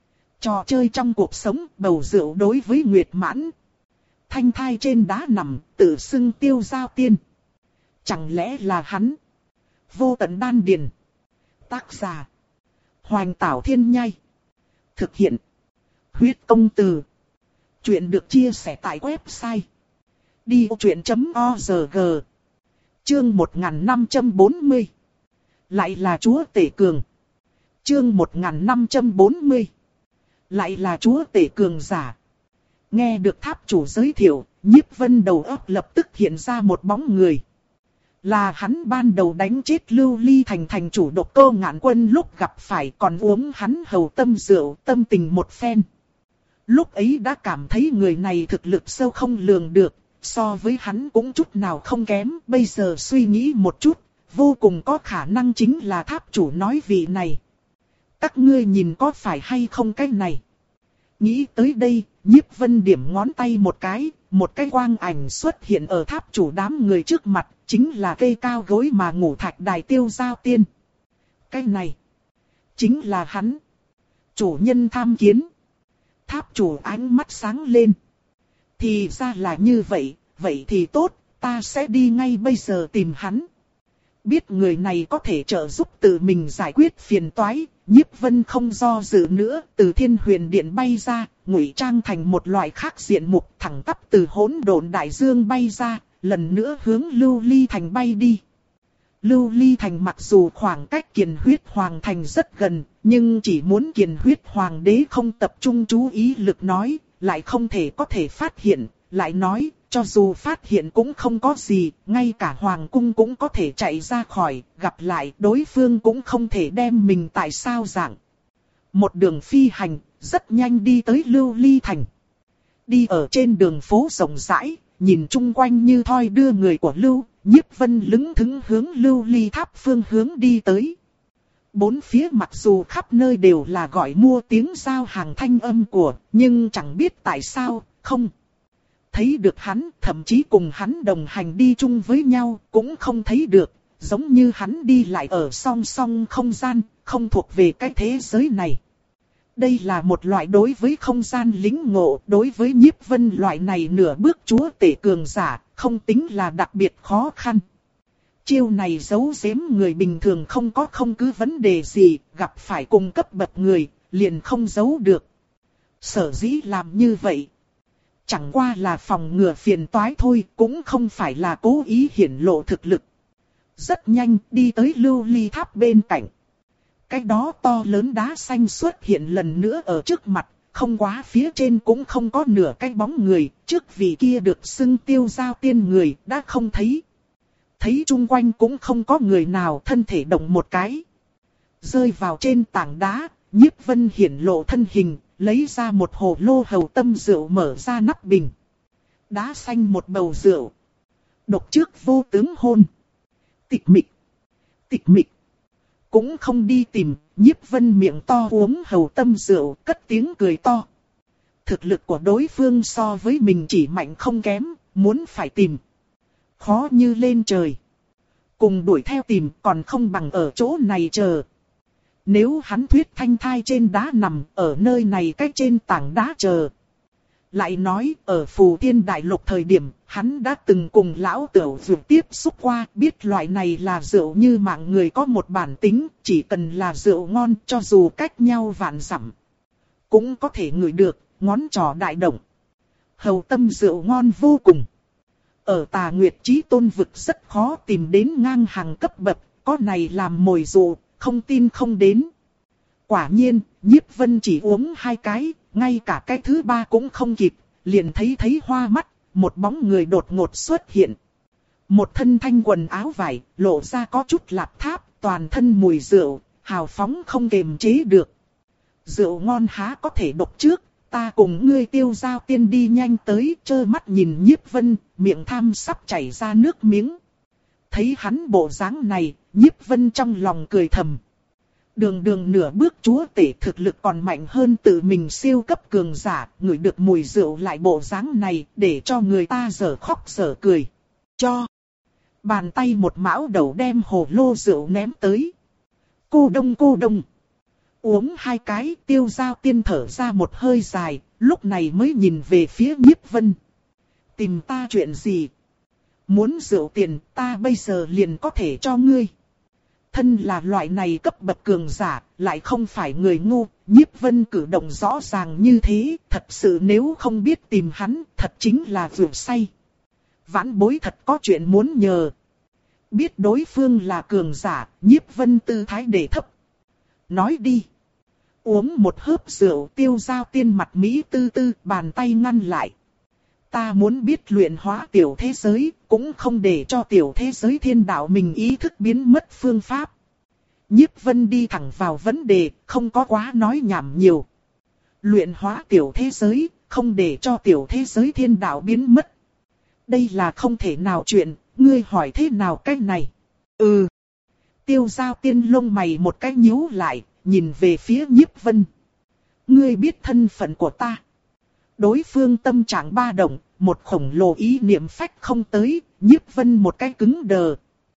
Trò chơi trong cuộc sống, bầu rượu đối với Nguyệt Mãn. Thanh thai trên đá nằm, tự xưng Tiêu Giao Tiên. Chẳng lẽ là hắn? Vô Tận Đan Điền. Tác giả: Hoành Tảo Thiên Nhai. Thực hiện: Huyết Công Từ. Chuyện được chia sẻ tại website đi vô chuyện chấm org. Chương một nghìn năm trăm bốn mươi. Lại là chúa tể cường. Chương một nghìn năm trăm bốn mươi. Lại là chúa tể cường giả. Nghe được tháp chủ giới thiệu, Nhiếp Vân đầu óc lập tức hiện ra một bóng người. Là hắn ban đầu đánh chết Lưu Ly thành thành chủ Độc Cô Ngạn Quân lúc gặp phải, còn uống hắn hầu tâm rượu, tâm tình một phen. Lúc ấy đã cảm thấy người này thực lực sâu không lường được, so với hắn cũng chút nào không kém. Bây giờ suy nghĩ một chút, vô cùng có khả năng chính là tháp chủ nói vị này. Các ngươi nhìn có phải hay không cái này? Nghĩ tới đây, Nhiếp Vân điểm ngón tay một cái, một cái quang ảnh xuất hiện ở tháp chủ đám người trước mặt, chính là cây cao gối mà ngủ thạch đài Tiêu Giao Tiên. Cái này, chính là hắn. Chủ nhân tham kiến. Tháp chủ ánh mắt sáng lên. Thì ra là như vậy, vậy thì tốt, ta sẽ đi ngay bây giờ tìm hắn. Biết người này có thể trợ giúp tự mình giải quyết phiền toái, Nhiếp Vân không do dự nữa, từ Thiên Huyền Điện bay ra, ngụy trang thành một loại khác diện mục, thẳng tắp từ hỗn độn đại dương bay ra, lần nữa hướng Lưu Ly thành bay đi. Lưu Ly thành mặc dù khoảng cách Kiền Huyết Hoàng thành rất gần, nhưng chỉ muốn Kiền Huyết Hoàng đế không tập trung chú ý lực nói, lại không thể có thể phát hiện, lại nói, cho dù phát hiện cũng không có gì, ngay cả Hoàng cung cũng có thể chạy ra khỏi, gặp lại đối phương cũng không thể đem mình tại sao dạng. Một đường phi hành, rất nhanh đi tới Lưu Ly thành. Đi ở trên đường phố rộng rãi, nhìn chung quanh như thoi đưa người của Lưu, Nhiếp Vân lững thững hướng Lưu Ly tháp phương hướng đi tới. Bốn phía mặc dù khắp nơi đều là gọi mua tiếng giao hàng thanh âm của, nhưng chẳng biết tại sao, không thấy được hắn, thậm chí cùng hắn đồng hành đi chung với nhau, cũng không thấy được, giống như hắn đi lại ở song song không gian, không thuộc về cái thế giới này. Đây là một loại đối với không gian lĩnh ngộ, đối với Nhiếp Vân loại này nửa bước chúa tể cường giả, không tính là đặc biệt khó khăn. Chiêu này giấu giếm người bình thường không có không cứ vấn đề gì, gặp phải cùng cấp bậc người, liền không giấu được. Sở dĩ làm như vậy, chẳng qua là phòng ngừa phiền toái thôi, cũng không phải là cố ý hiển lộ thực lực. Rất nhanh đi tới lưu ly tháp bên cạnh. Cái đó to lớn đá xanh xuất hiện lần nữa ở trước mặt, không quá phía trên cũng không có nửa cái bóng người, trước vị kia được xưng Tiêu Giao Tiên người đã không thấy. Thấy chung quanh cũng không có người nào, thân thể động một cái. Rơi vào trên tảng đá, Nhiếp Vân hiển lộ thân hình, lấy ra một hồ lô hầu tâm rượu mở ra nắp bình. Đá xanh một bầu rượu. Độc trước vô tướng hôn. Tịch mịch. Tịch mịch. Cũng không đi tìm, Nhiếp Vân miệng to uống hầu tâm rượu, cất tiếng cười to. Thực lực của đối phương so với mình chỉ mạnh không kém, muốn phải tìm. Khó như lên trời. Cùng đuổi theo tìm còn không bằng ở chỗ này chờ. Nếu hắn thuyết thanh thai trên đá nằm ở nơi này cách trên tảng đá chờ. Lại nói ở Phù Tiên Đại Lục thời điểm hắn đã từng cùng lão tửu rượu tiếp xúc qua, biết loại này là rượu như mạng người có một bản tính, chỉ cần là rượu ngon cho dù cách nhau vạn dặm. Cũng có thể ngửi được, ngón trỏ đại động. Hầu tâm rượu ngon vô cùng. Ở Tà Nguyệt Chí Tôn vực rất khó tìm đến ngang hàng cấp bậc, có này làm mồi dụ, không tin không đến. Quả nhiên, Nhiếp Vân chỉ uống hai cái, ngay cả cái thứ ba cũng không kịp, liền thấy thấy hoa mắt, một bóng người đột ngột xuất hiện. Một thân thanh quần áo vải, lộ ra có chút lạp tháp, toàn thân mùi rượu, hào phóng không kềm chế được. Rượu ngon há có thể độc trước, ta cùng ngươi Tiêu Giao Tiên đi nhanh tới, trơ mắt nhìn Nhiếp Vân, miệng tham sắp chảy ra nước miếng. Thấy hắn bộ dáng này, Nhiếp Vân trong lòng cười thầm. Đường đường nửa bước chúa tể thực lực còn mạnh hơn tự mình siêu cấp cường giả, ngửi được mùi rượu lại bộ dáng này, để cho người ta dở khóc dở cười. Cho. Bàn tay một mão đầu đem hồ lô rượu ném tới. Cô đông cô đông. Uống hai cái, Tiêu Giao Tiên thở ra một hơi dài, lúc này mới nhìn về phía Nhiếp Vân. Tìm ta chuyện gì? Muốn rượu tiền, ta bây giờ liền có thể cho ngươi. Thân là loại này cấp bậc cường giả, lại không phải người ngu, Nhiếp Vân cử động rõ ràng như thế, thật sự nếu không biết tìm hắn, thật chính là vượt say. Vãn bối thật có chuyện muốn nhờ. Biết đối phương là cường giả, Nhiếp Vân tư thái để thấp. Nói đi. Uống một hớp rượu, Tiêu Giao Tiên mặt Mỹ tư tư, bàn tay ngăn lại. Ta muốn biết luyện hóa tiểu thế giới, cũng không để cho tiểu thế giới thiên đạo mình ý thức biến mất phương pháp. Nhiếp Vân đi thẳng vào vấn đề, không có quá nói nhảm nhiều. Luyện hóa tiểu thế giới, không để cho tiểu thế giới thiên đạo biến mất. Đây là không thể nào chuyện, ngươi hỏi thế nào cái này? Ừ. Tiêu Giao Tiên lông mày một cái nhíu lại, nhìn về phía Nhiếp Vân. Ngươi biết thân phận của ta. Đối phương tâm trạng ba động, một khổng lồ ý niệm phách không tới, Nhiếp Vân một cái cứng đờ.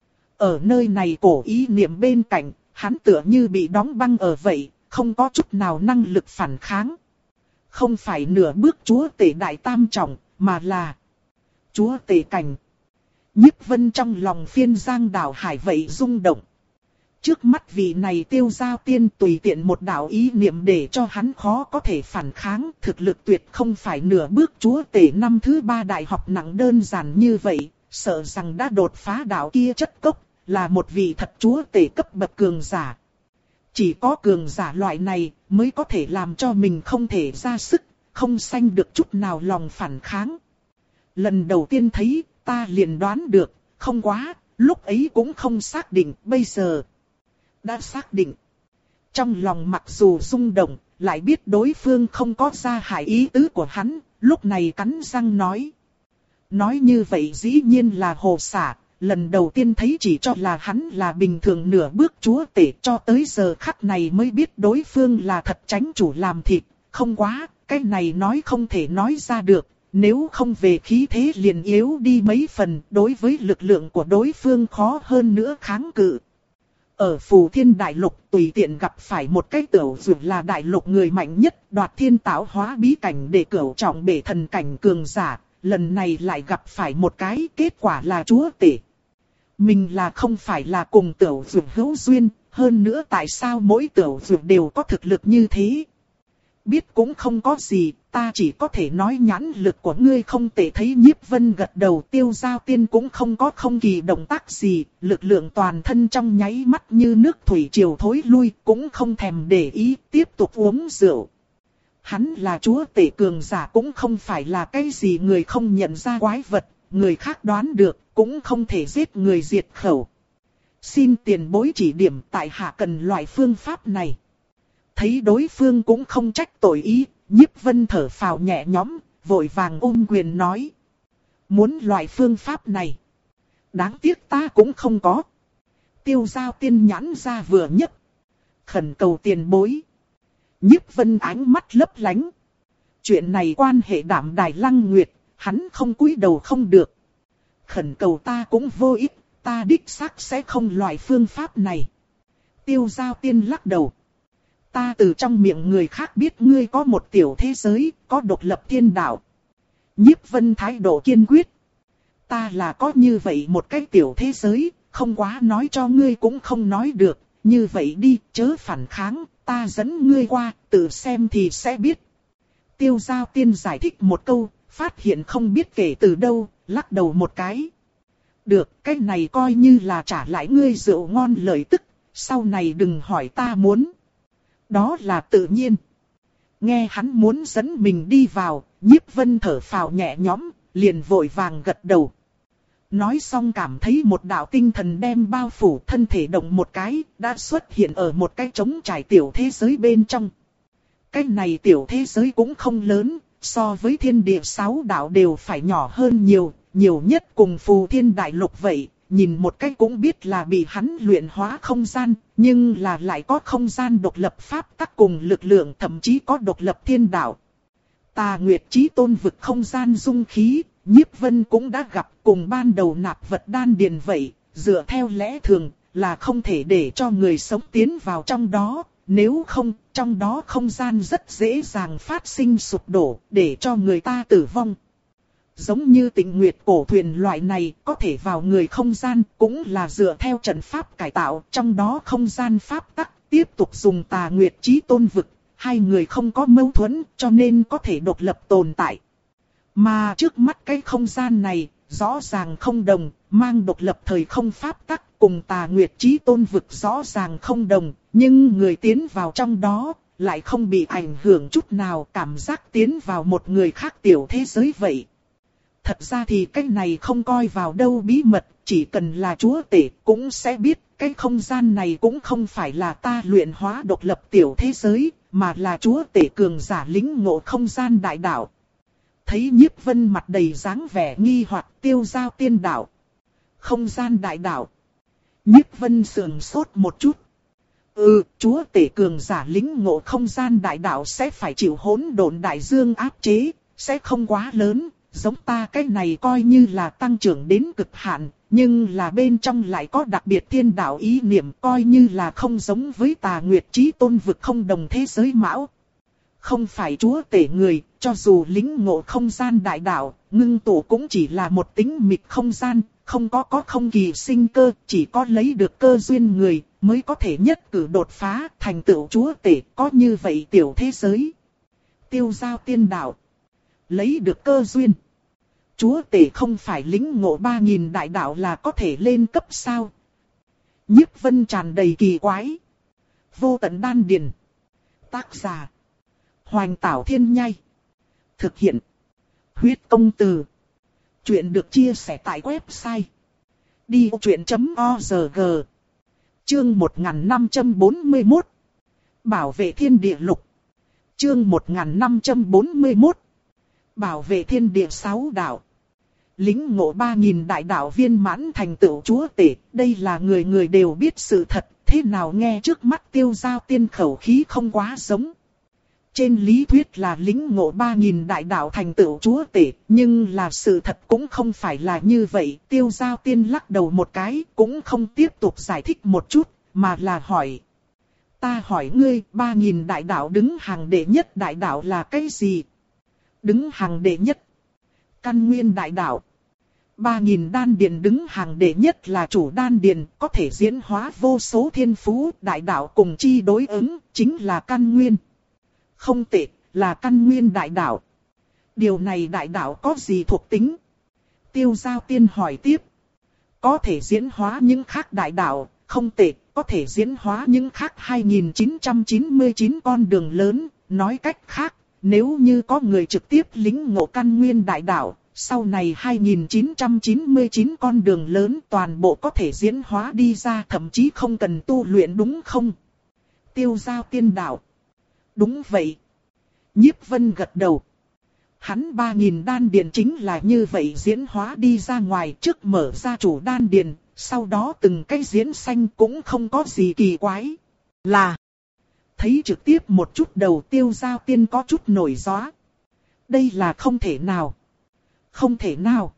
Ở nơi này cổ ý niệm bên cạnh, hắn tựa như bị đóng băng ở vậy, không có chút nào năng lực phản kháng. Không phải nửa bước chúa tể đại tam trọng, mà là chúa tể cảnh. Nhiếp Vân trong lòng phiên giang đảo hải vậy rung động. Trước mắt vị này Tiêu Giao Tiên tùy tiện một đạo ý niệm để cho hắn khó có thể phản kháng, thực lực tuyệt không phải nửa bước chúa tể năm thứ ba đại học nặng đơn giản như vậy, sợ rằng đã đột phá đạo kia chất cốc, là một vị thật chúa tể cấp bậc cường giả. Chỉ có cường giả loại này mới có thể làm cho mình không thể ra sức, không sanh được chút nào lòng phản kháng. Lần đầu tiên thấy, ta liền đoán được, không quá, lúc ấy cũng không xác định, bây giờ đã xác định. Trong lòng mặc dù rung động, lại biết đối phương không có ra hại ý tứ của hắn, lúc này cắn răng nói. Nói như vậy dĩ nhiên là hồ xả, lần đầu tiên thấy chỉ cho là hắn là bình thường nửa bước chúa tể, cho tới giờ khắc này mới biết đối phương là thật chánh chủ làm thịt. Không quá, cái này nói không thể nói ra được, nếu không về khí thế liền yếu đi mấy phần, đối với lực lượng của đối phương khó hơn nữa kháng cự. Ở Phù Thiên Đại Lục tùy tiện gặp phải một cái tiểu dược là đại lục người mạnh nhất, đoạt thiên tạo hóa bí cảnh để cửu trọng bể thần cảnh cường giả, lần này lại gặp phải một cái kết quả là chúa tể. Mình là không phải là cùng tiểu dược hữu duyên, hơn nữa tại sao mỗi tiểu dược đều có thực lực như thế? Biết cũng không có gì, ta chỉ có thể nói nhãn lực của ngươi không tệ. Thấy Nhiếp Vân gật đầu, Tiêu Giao Tiên cũng không có không kỳ động tác gì, lực lượng toàn thân trong nháy mắt như nước thủy triều thối lui, cũng không thèm để ý, tiếp tục uống rượu. Hắn là chúa tể cường giả cũng không phải là cái gì người không nhận ra quái vật, người khác đoán được, cũng không thể giết người diệt khẩu. Xin tiền bối chỉ điểm, tại hạ cần loại phương pháp này. Thấy đối phương cũng không trách tội ý, Nhiếp Vân thở phào nhẹ nhõm, vội vàng ôm quyền nói. Muốn loại phương pháp này. Đáng tiếc ta cũng không có. Tiêu Giao Tiên nhãn ra vừa nhấc. Khẩn cầu tiền bối. Nhiếp Vân ánh mắt lấp lánh. Chuyện này quan hệ Đảm Đài Lăng Nguyệt, hắn không cúi đầu không được. Khẩn cầu ta cũng vô ích, ta đích xác sẽ không loại phương pháp này. Tiêu Giao Tiên lắc đầu. Ta từ trong miệng người khác biết ngươi có một tiểu thế giới, có độc lập thiên đạo. Nhiếp Vân thái độ kiên quyết. Ta là có như vậy một cái tiểu thế giới, không quá nói cho ngươi cũng không nói được. Như vậy đi, chớ phản kháng, ta dẫn ngươi qua, tự xem thì sẽ biết. Tiêu Giao Tiên giải thích một câu, phát hiện không biết kể từ đâu, lắc đầu một cái. Được, cái này coi như là trả lại ngươi rượu ngon lợi tức, sau này đừng hỏi ta muốn. Đó là tự nhiên. Nghe hắn muốn dẫn mình đi vào, Nhiếp Vân thở phào nhẹ nhõm, liền vội vàng gật đầu. Nói xong cảm thấy một đạo tinh thần đem bao phủ, thân thể động một cái, đã xuất hiện ở một cái trống trải tiểu thế giới bên trong. Cái này tiểu thế giới cũng không lớn, so với thiên địa sáu đạo đều phải nhỏ hơn nhiều, nhiều nhất cùng Phù Thiên Đại Lục vậy. Nhìn một cái cũng biết là bị hắn luyện hóa không gian, nhưng là lại có không gian độc lập pháp tắc cùng lực lượng, thậm chí có độc lập thiên đạo. Tà Nguyệt Chí Tôn vực không gian dung khí, Nhiếp Vân cũng đã gặp, cùng ban đầu nạp vật đan điền vậy, dựa theo lẽ thường là không thể để cho người sống tiến vào trong đó, nếu không, trong đó không gian rất dễ dàng phát sinh sụp đổ, để cho người ta tử vong. Giống như Tịnh Nguyệt cổ thuyền loại này có thể vào người không gian cũng là dựa theo trận pháp cải tạo, trong đó không gian pháp tắc tiếp tục dùng Tà Nguyệt Chí Tôn vực, hai người không có mâu thuẫn cho nên có thể độc lập tồn tại. Mà trước mắt cái không gian này rõ ràng không đồng, mang độc lập thời không pháp tắc cùng Tà Nguyệt Chí Tôn vực rõ ràng không đồng, nhưng người tiến vào trong đó lại không bị ảnh hưởng chút nào, cảm giác tiến vào một người khác tiểu thế giới vậy. Thật ra thì cái này không coi vào đâu bí mật, chỉ cần là chúa tể cũng sẽ biết cái không gian này cũng không phải là ta luyện hóa độc lập tiểu thế giới, mà là chúa tể cường giả lĩnh ngộ không gian đại đạo. Thấy Nhiếp Vân mặt đầy dáng vẻ nghi hoặc, Tiêu Giao Tiên đạo. Không gian đại đạo. Nhiếp Vân sườn sốt một chút. Ừ, chúa tể cường giả lĩnh ngộ không gian đại đạo sẽ phải chịu hỗn độn đại dương áp chế, sẽ không quá lớn. Giống ta cái này coi như là tăng trưởng đến cực hạn, nhưng là bên trong lại có đặc biệt thiên đạo ý niệm, coi như là không giống với Tà Nguyệt Chí Tôn vực không đồng thế giới mão. Không phải chúa tể người, cho dù lĩnh ngộ không gian đại đạo, ngưng tụ cũng chỉ là một tính mịch không gian, không có có không kỳ sinh cơ, chỉ có lấy được cơ duyên người mới có thể nhất cử đột phá thành tựu chúa tể, có như vậy tiểu thế giới. Tiêu Giao Tiên đạo. Lấy được cơ duyên. Chúa tể không phải lĩnh ngộ ba nghìn đại đạo là có thể lên cấp sao? Nhiếp Vân tràn đầy kỳ quái. Vô tận đan điền. Tác giả. Hoành Tảo Thiên Nhai. Thực hiện. Huyết Công Từ. Chuyện được chia sẻ tại website. đi vô chuyện chấm org. Chương một nghìn năm trăm bốn mươi mốt. Bảo vệ thiên địa lục. Chương một nghìn năm trăm bốn mươi mốt. Bảo vệ thiên địa sáu đạo. lĩnh ngộ ba nghìn đại đạo viên mãn thành tựu chúa tể, đây là người người đều biết sự thật, thế nào nghe trước mắt Tiêu Giao Tiên khẩu khí không quá giống. Trên lý thuyết là lĩnh ngộ ba nghìn đại đạo thành tựu chúa tể, nhưng là sự thật cũng không phải là như vậy. Tiêu Giao Tiên lắc đầu một cái, cũng không tiếp tục giải thích một chút, mà là hỏi. Ta hỏi ngươi, ba nghìn đại đạo đứng hàng đệ nhất đại đạo là cái gì? Đứng hàng đệ nhất. Căn nguyên đại đạo. Ba nghìn đan điền đứng hàng đệ nhất là chủ đan điền, có thể diễn hóa vô số thiên phú, đại đạo cùng chi đối ứng, chính là căn nguyên. Không tệ, là căn nguyên đại đạo. Điều này đại đạo có gì thuộc tính? Tiêu Giao Tiên hỏi tiếp. Có thể diễn hóa những khác đại đạo, không tệ, có thể diễn hóa những khác hai nghìn chín trăm chín mươi chín con đường lớn, nói cách khác, nếu như có người trực tiếp lĩnh ngộ căn nguyên đại đạo, sau này hai nghìn chín trăm chín mươi chín con đường lớn toàn bộ có thể diễn hóa đi ra, thậm chí không cần tu luyện, đúng không? Tiêu Giao Tiên đạo. Đúng vậy. Nhiếp Vân gật đầu. Hắn ba nghìn đan điền chính là như vậy diễn hóa đi ra ngoài, trước mở ra chủ đan điền, sau đó từng cái diễn sanh cũng không có gì kỳ quái. Là. Thấy trực tiếp một chút đầu Tiêu Giao Tiên có chút nổi gió. Đây là không thể nào. Không thể nào.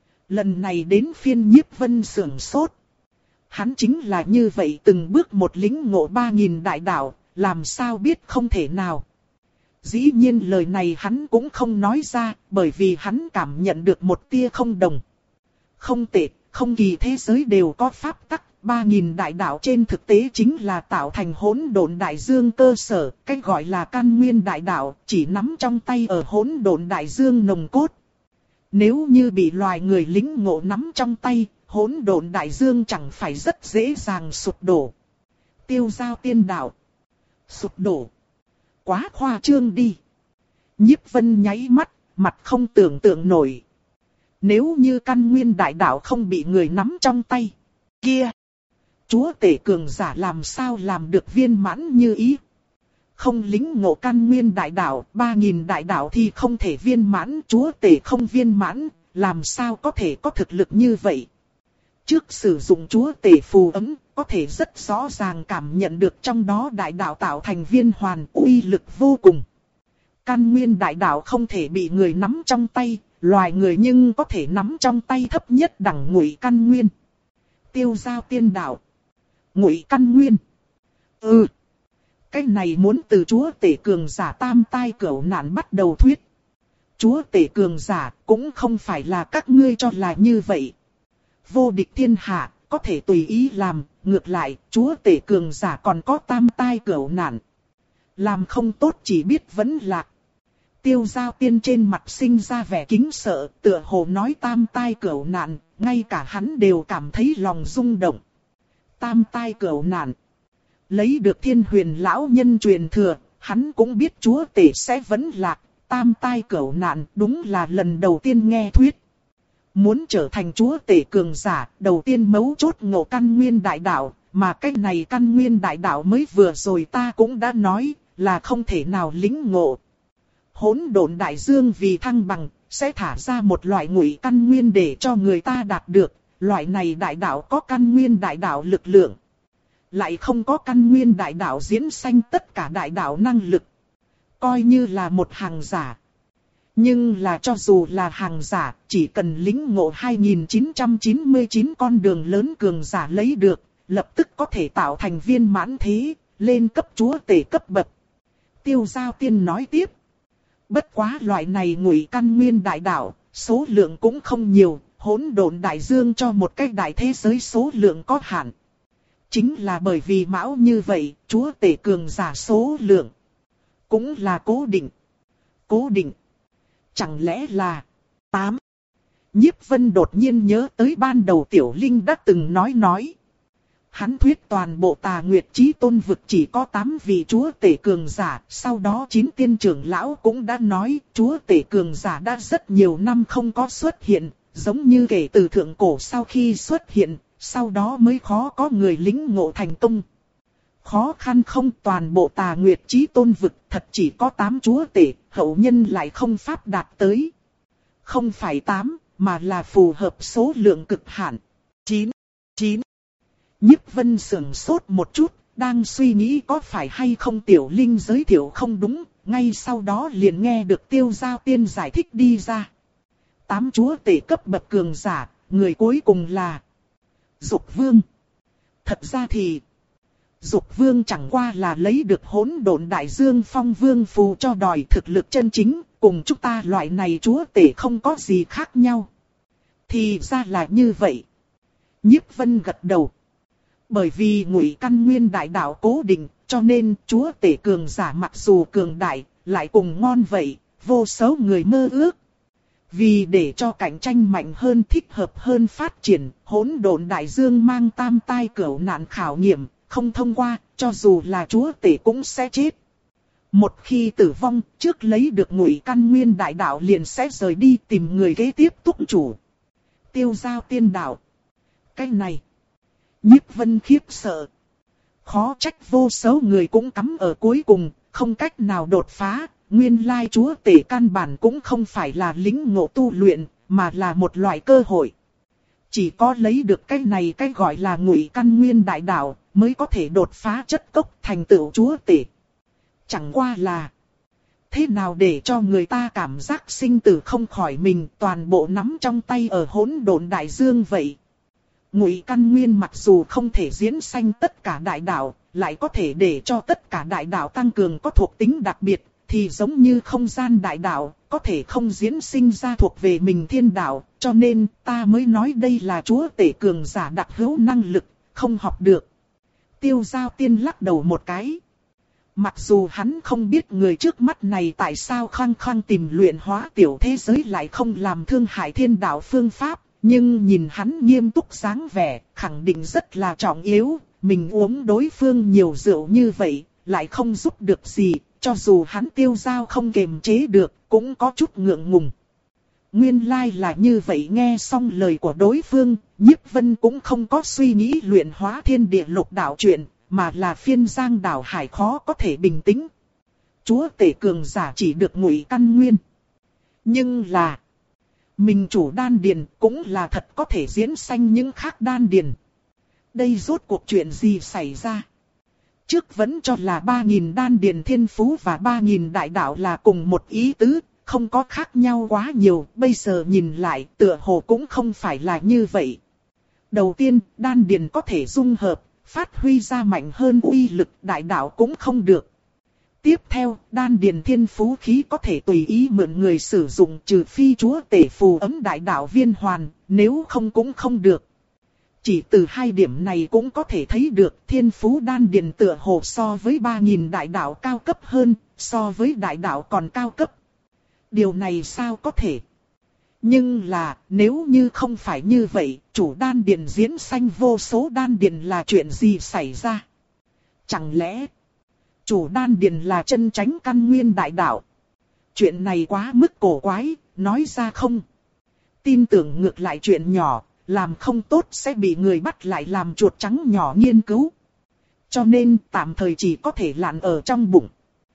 Lần này đến phiên Nhiếp Vân sưởng sốt. Hắn chính là như vậy từng bước một lĩnh ngộ ba nghìn đại đạo, làm sao biết không thể nào. Dĩ nhiên lời này hắn cũng không nói ra, bởi vì hắn cảm nhận được một tia không đồng. Không tệ, không kỳ thế giới đều có pháp tắc, ba nghìn đại đạo trên thực tế chính là tạo thành hỗn độn đại dương cơ sở, cái gọi là căn nguyên đại đạo, chỉ nắm trong tay ở hỗn độn đại dương nồng cốt. Nếu như bị loài người lĩnh ngộ nắm trong tay, hỗn độn đại dương chẳng phải rất dễ dàng sụp đổ. Tiêu Giao Tiên đạo. Sụp đổ. Quá khoa trương đi. Nhiếp Vân nháy mắt, mặt không tưởng tượng nổi. Nếu như căn nguyên đại đạo không bị người nắm trong tay, kia, chúa tể cường giả làm sao làm được viên mãn như ý? Không lĩnh ngộ căn nguyên đại đạo, ba nghìn đại đạo thì không thể viên mãn, chúa tể không viên mãn, làm sao có thể có thực lực như vậy? Trước sử dụng chúa tể phù ấm, có thể rất rõ ràng cảm nhận được trong đó đại đạo tạo thành viên hoàn, uy lực vô cùng. Căn nguyên đại đạo không thể bị người nắm trong tay, loài người nhưng có thể nắm trong tay thấp nhất đẳng ngụy căn nguyên. Tiêu Giao Tiên đạo. Ngụy căn nguyên. Ừ. Cái này muốn từ chúa tể cường giả tam tai cửu nạn bắt đầu thuyết. Chúa tể cường giả cũng không phải là các ngươi cho là như vậy. Vô địch thiên hạ, có thể tùy ý làm, ngược lại, chúa tể cường giả còn có tam tai cửu nạn. Làm không tốt chỉ biết vẫn lạc. Tiêu Giao Tiên trên mặt sinh ra vẻ kính sợ, tựa hồ nói tam tai cửu nạn, ngay cả hắn đều cảm thấy lòng rung động. Tam tai cửu nạn. Lấy được Thiên Huyền lão nhân truyền thừa, hắn cũng biết chúa tể sẽ vẫn lạc, tam tai cửu nạn đúng là lần đầu tiên nghe thuyết. Muốn trở thành chúa tể cường giả, đầu tiên mấu chốt ngộ căn nguyên đại đạo, mà cái này căn nguyên đại đạo mới vừa rồi ta cũng đã nói, là không thể nào lĩnh ngộ. Hỗn độn đại dương vì thăng bằng, sẽ thả ra một loại ngụy căn nguyên để cho người ta đạt được, loại này đại đạo có căn nguyên đại đạo lực lượng. Lại không có căn nguyên đại đạo diễn sanh tất cả đại đạo năng lực. Coi như là một hàng giả. Nhưng là cho dù là hàng giả, chỉ cần lĩnh ngộ hai nghìn chín trăm chín mươi chín con đường lớn cường giả lấy được, lập tức có thể tạo thành viên mãn thế, lên cấp chúa tể cấp bậc. Tiêu Giao Tiên nói tiếp. Bất quá loại này ngụy căn nguyên đại đạo, số lượng cũng không nhiều, hỗn độn đại dương cho một cái đại thế giới số lượng có hạn. Chính là bởi vì mão như vậy, chúa tể cường giả số lượng cũng là cố định. Cố định. Chẳng lẽ là tám? Nhiếp Vân đột nhiên nhớ tới ban đầu Tiểu Linh đã từng nói nói. Hắn thuyết toàn bộ Tà Nguyệt Chí Tôn vực chỉ có tám vị chúa tể cường giả, sau đó chín tiên trưởng lão cũng đã nói, chúa tể cường giả đã rất nhiều năm không có xuất hiện, giống như kể từ thượng cổ sau khi xuất hiện, sau đó mới khó có người lĩnh ngộ thành công. Khó khăn không, toàn bộ Tà Nguyệt Chí Tôn vực thật chỉ có tám chúa tể, hậu nhân lại không pháp đạt tới. Không phải tám, mà là phù hợp số lượng cực hạn. Chín, chín. Nhiếp Vân sững sốt một chút, đang suy nghĩ có phải hay không Tiểu Linh giới thiệu không đúng, ngay sau đó liền nghe được Tiêu Giao Tiên giải thích đi ra. Tám chúa tể cấp bậc cường giả, người cuối cùng là Dục Vương. Thật ra thì Dục Vương chẳng qua là lấy được Hỗn Độn Đại Dương Phong Vương phù cho đòi thực lực chân chính, cùng chúng ta loại này chúa tể không có gì khác nhau. Thì ra là như vậy. Nhiếp Vân gật đầu. Bởi vì Ngụy Căn Nguyên đại đạo cố định, cho nên chúa tể cường giả mặc dù cường đại, lại cùng ngon vậy, vô số người mơ ước. Vì để cho cạnh tranh mạnh hơn, thích hợp hơn phát triển, Hỗn Độn Đại Dương mang tam tai cửu nạn khảo nghiệm, không thông qua, cho dù là chúa tể cũng sẽ chết. Một khi tử vong, trước lấy được Ngụy Căn Nguyên đại đạo liền sẽ rời đi tìm người kế tiếp túc chủ. Tiêu Giao Tiên đạo. Cái này, Nhiếp Vân khiếp sợ. Khó trách vô số người cũng cắm ở cuối cùng, không cách nào đột phá. Nguyên lai chúa tể căn bản cũng không phải là lĩnh ngộ tu luyện, mà là một loại cơ hội. Chỉ có lấy được cái này cái gọi là Ngụy Căn Nguyên đại đạo, mới có thể đột phá chất cốc thành tựu chúa tể. Chẳng qua là thế nào để cho người ta cảm giác sinh tử không khỏi mình, toàn bộ nắm trong tay ở Hỗn Độn Đại Dương vậy. Ngụy Căn Nguyên mặc dù không thể diễn sanh tất cả đại đạo, lại có thể để cho tất cả đại đạo tăng cường có thuộc tính đặc biệt, thì giống như không gian đại đạo, có thể không diễn sinh ra thuộc về mình thiên đạo, cho nên ta mới nói đây là chúa tể cường giả đặc hữu năng lực, không học được. Tiêu Giao Tiên lắc đầu một cái. Mặc dù hắn không biết người trước mắt này tại sao khăng khăng tìm luyện hóa tiểu thế giới lại không làm thương hại thiên đạo phương pháp, nhưng nhìn hắn nghiêm túc dáng vẻ, khẳng định rất là trọng yếu, mình uống đối phương nhiều rượu như vậy, lại không giúp được gì, cho dù hắn Tiêu Giao không kiềm chế được, cũng có chút ngượng ngùng. Nguyên lai là như vậy, nghe xong lời của đối phương, Nhiếp Vân cũng không có suy nghĩ luyện hóa thiên địa lục đạo chuyện, mà là phiên giang đảo hải khó có thể bình tĩnh. Chúa tể cường giả chỉ được Ngụy Căn Nguyên. Nhưng là mình chủ đan điền cũng là thật có thể diễn sanh những khác đan điền. Đây rốt cuộc chuyện gì xảy ra? Trước vẫn cho là ba nghìn đan điền thiên phú và ba nghìn đại đạo là cùng một ý tứ, không có khác nhau quá nhiều, bây giờ nhìn lại tựa hồ cũng không phải là như vậy. Đầu tiên, đan điền có thể dung hợp, phát huy ra mạnh hơn uy lực, đại đạo cũng không được. Tiếp theo, đan điền thiên phú khí có thể tùy ý mượn người sử dụng, trừ phi chúa tể phù ấm đại đạo viên hoàn, nếu không cũng không được. Chỉ từ hai điểm này cũng có thể thấy được thiên phú đan điền tựa hồ so với ba nghìn đại đạo cao cấp hơn, so với đại đạo còn cao cấp. Điều này sao có thể? Nhưng là, nếu như không phải như vậy, chủ đan điền diễn sanh vô số đan điền là chuyện gì xảy ra? Chẳng lẽ chủ đan điền là chân chánh căn nguyên đại đạo? Chuyện này quá mức cổ quái, nói ra không tin tưởng ngược lại chuyện nhỏ, làm không tốt sẽ bị người bắt lại làm chuột trắng nhỏ nghiên cứu. Cho nên tạm thời chỉ có thể lặn ở trong bụng.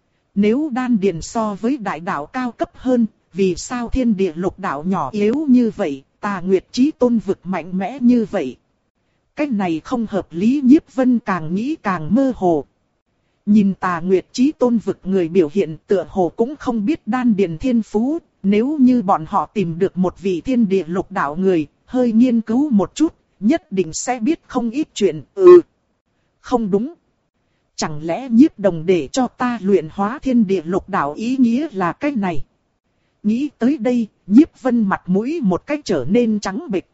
Nếu đan điền so với đại đạo cao cấp hơn, vì sao thiên địa lục đạo nhỏ yếu như vậy, Tà Nguyệt Chí Tôn vực mạnh mẽ như vậy? Cách này không hợp lý, Nhiếp Vân càng nghĩ càng mơ hồ. Nhìn Tà Nguyệt Chí Tôn vực người biểu hiện tựa hồ cũng không biết đan điền thiên phú, nếu như bọn họ tìm được một vị thiên địa lục đạo người, hơi nghiên cứu một chút, nhất định sẽ biết không ít chuyện. Ừ, không đúng. Chẳng lẽ Nhiếp Đồng để cho ta luyện hóa thiên địa lục đạo ý nghĩa là cái này? Nghĩ tới đây, Nhiếp Vân mặt mũi một cách trở nên trắng bệch.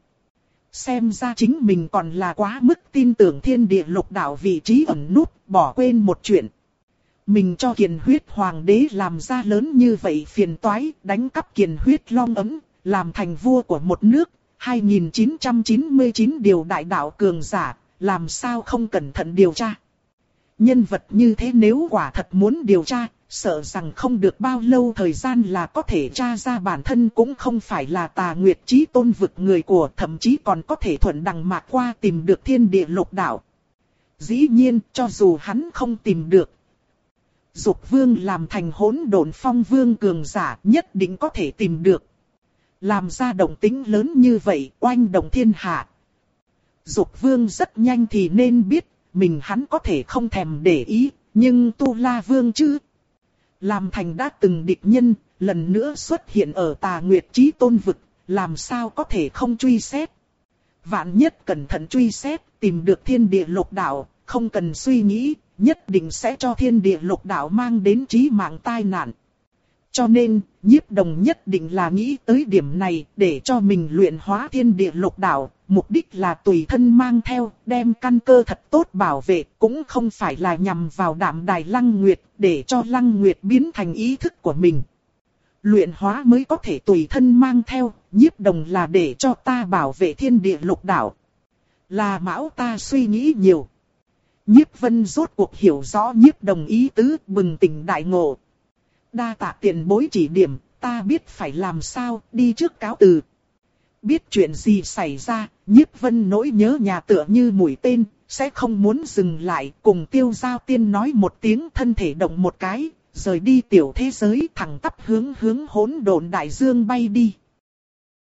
Xem ra chính mình còn là quá mức tin tưởng thiên địa lục đạo vị trí ẩn nút, bỏ quên một chuyện. Mình cho Kiền Huyết Hoàng đế làm ra lớn như vậy phiền toái, đánh cắp Kiền Huyết Long ấm, làm thành vua của một nước, hai nghìn chín trăm chín mươi chín điều đại đạo cường giả, làm sao không cẩn thận điều tra. Nhân vật như thế nếu quả thật muốn điều tra, sợ rằng không được bao lâu thời gian là có thể tra ra bản thân cũng không phải là Tà Nguyệt Chí Tôn vực người của, thậm chí còn có thể thuận đằng mạc qua tìm được thiên địa lục đạo. Dĩ nhiên, cho dù hắn không tìm được, Dục Vương làm thành Hỗn Độn Phong Vương cường giả nhất định có thể tìm được. Làm ra động tĩnh lớn như vậy, oanh động thiên hạ. Dục vương rất nhanh thì nên biết, mình hắn có thể không thèm để ý, nhưng Tu La Vương chứ. Làm thành đã từng địch nhân, lần nữa xuất hiện ở Tà Nguyệt Chí Tôn vực, làm sao có thể không truy xét. Vạn nhất cẩn thận truy xét, tìm được thiên địa lục đạo, không cần suy nghĩ, nhất định sẽ cho thiên địa lục đạo mang đến chí mạng tai nạn. Cho nên, Nhiếp Đồng nhất định là nghĩ tới điểm này để cho mình luyện hóa thiên địa lục đạo, mục đích là tùy thân mang theo, đem căn cơ thật tốt bảo vệ, cũng không phải là nhằm vào Đạm Đài Lăng Nguyệt, để cho Lăng Nguyệt biến thành ý thức của mình. Luyện hóa mới có thể tùy thân mang theo, Nhiếp Đồng là để cho ta bảo vệ thiên địa lục đạo. Là Mão ta suy nghĩ nhiều. Nhiếp Vân rốt cuộc hiểu rõ Nhiếp Đồng ý tứ, bừng tỉnh đại ngộ. Đa tạ tiền bối chỉ điểm, ta biết phải làm sao, đi trước cáo từ. Biết chuyện gì xảy ra, Nhiếp Vân nỗi nhớ nhà tựa như mũi tên, sẽ không muốn dừng lại, cùng Tiêu Giao Tiên nói một tiếng, thân thể động một cái, rời đi tiểu thế giới, thẳng tắp hướng hướng hỗn độn đại dương bay đi.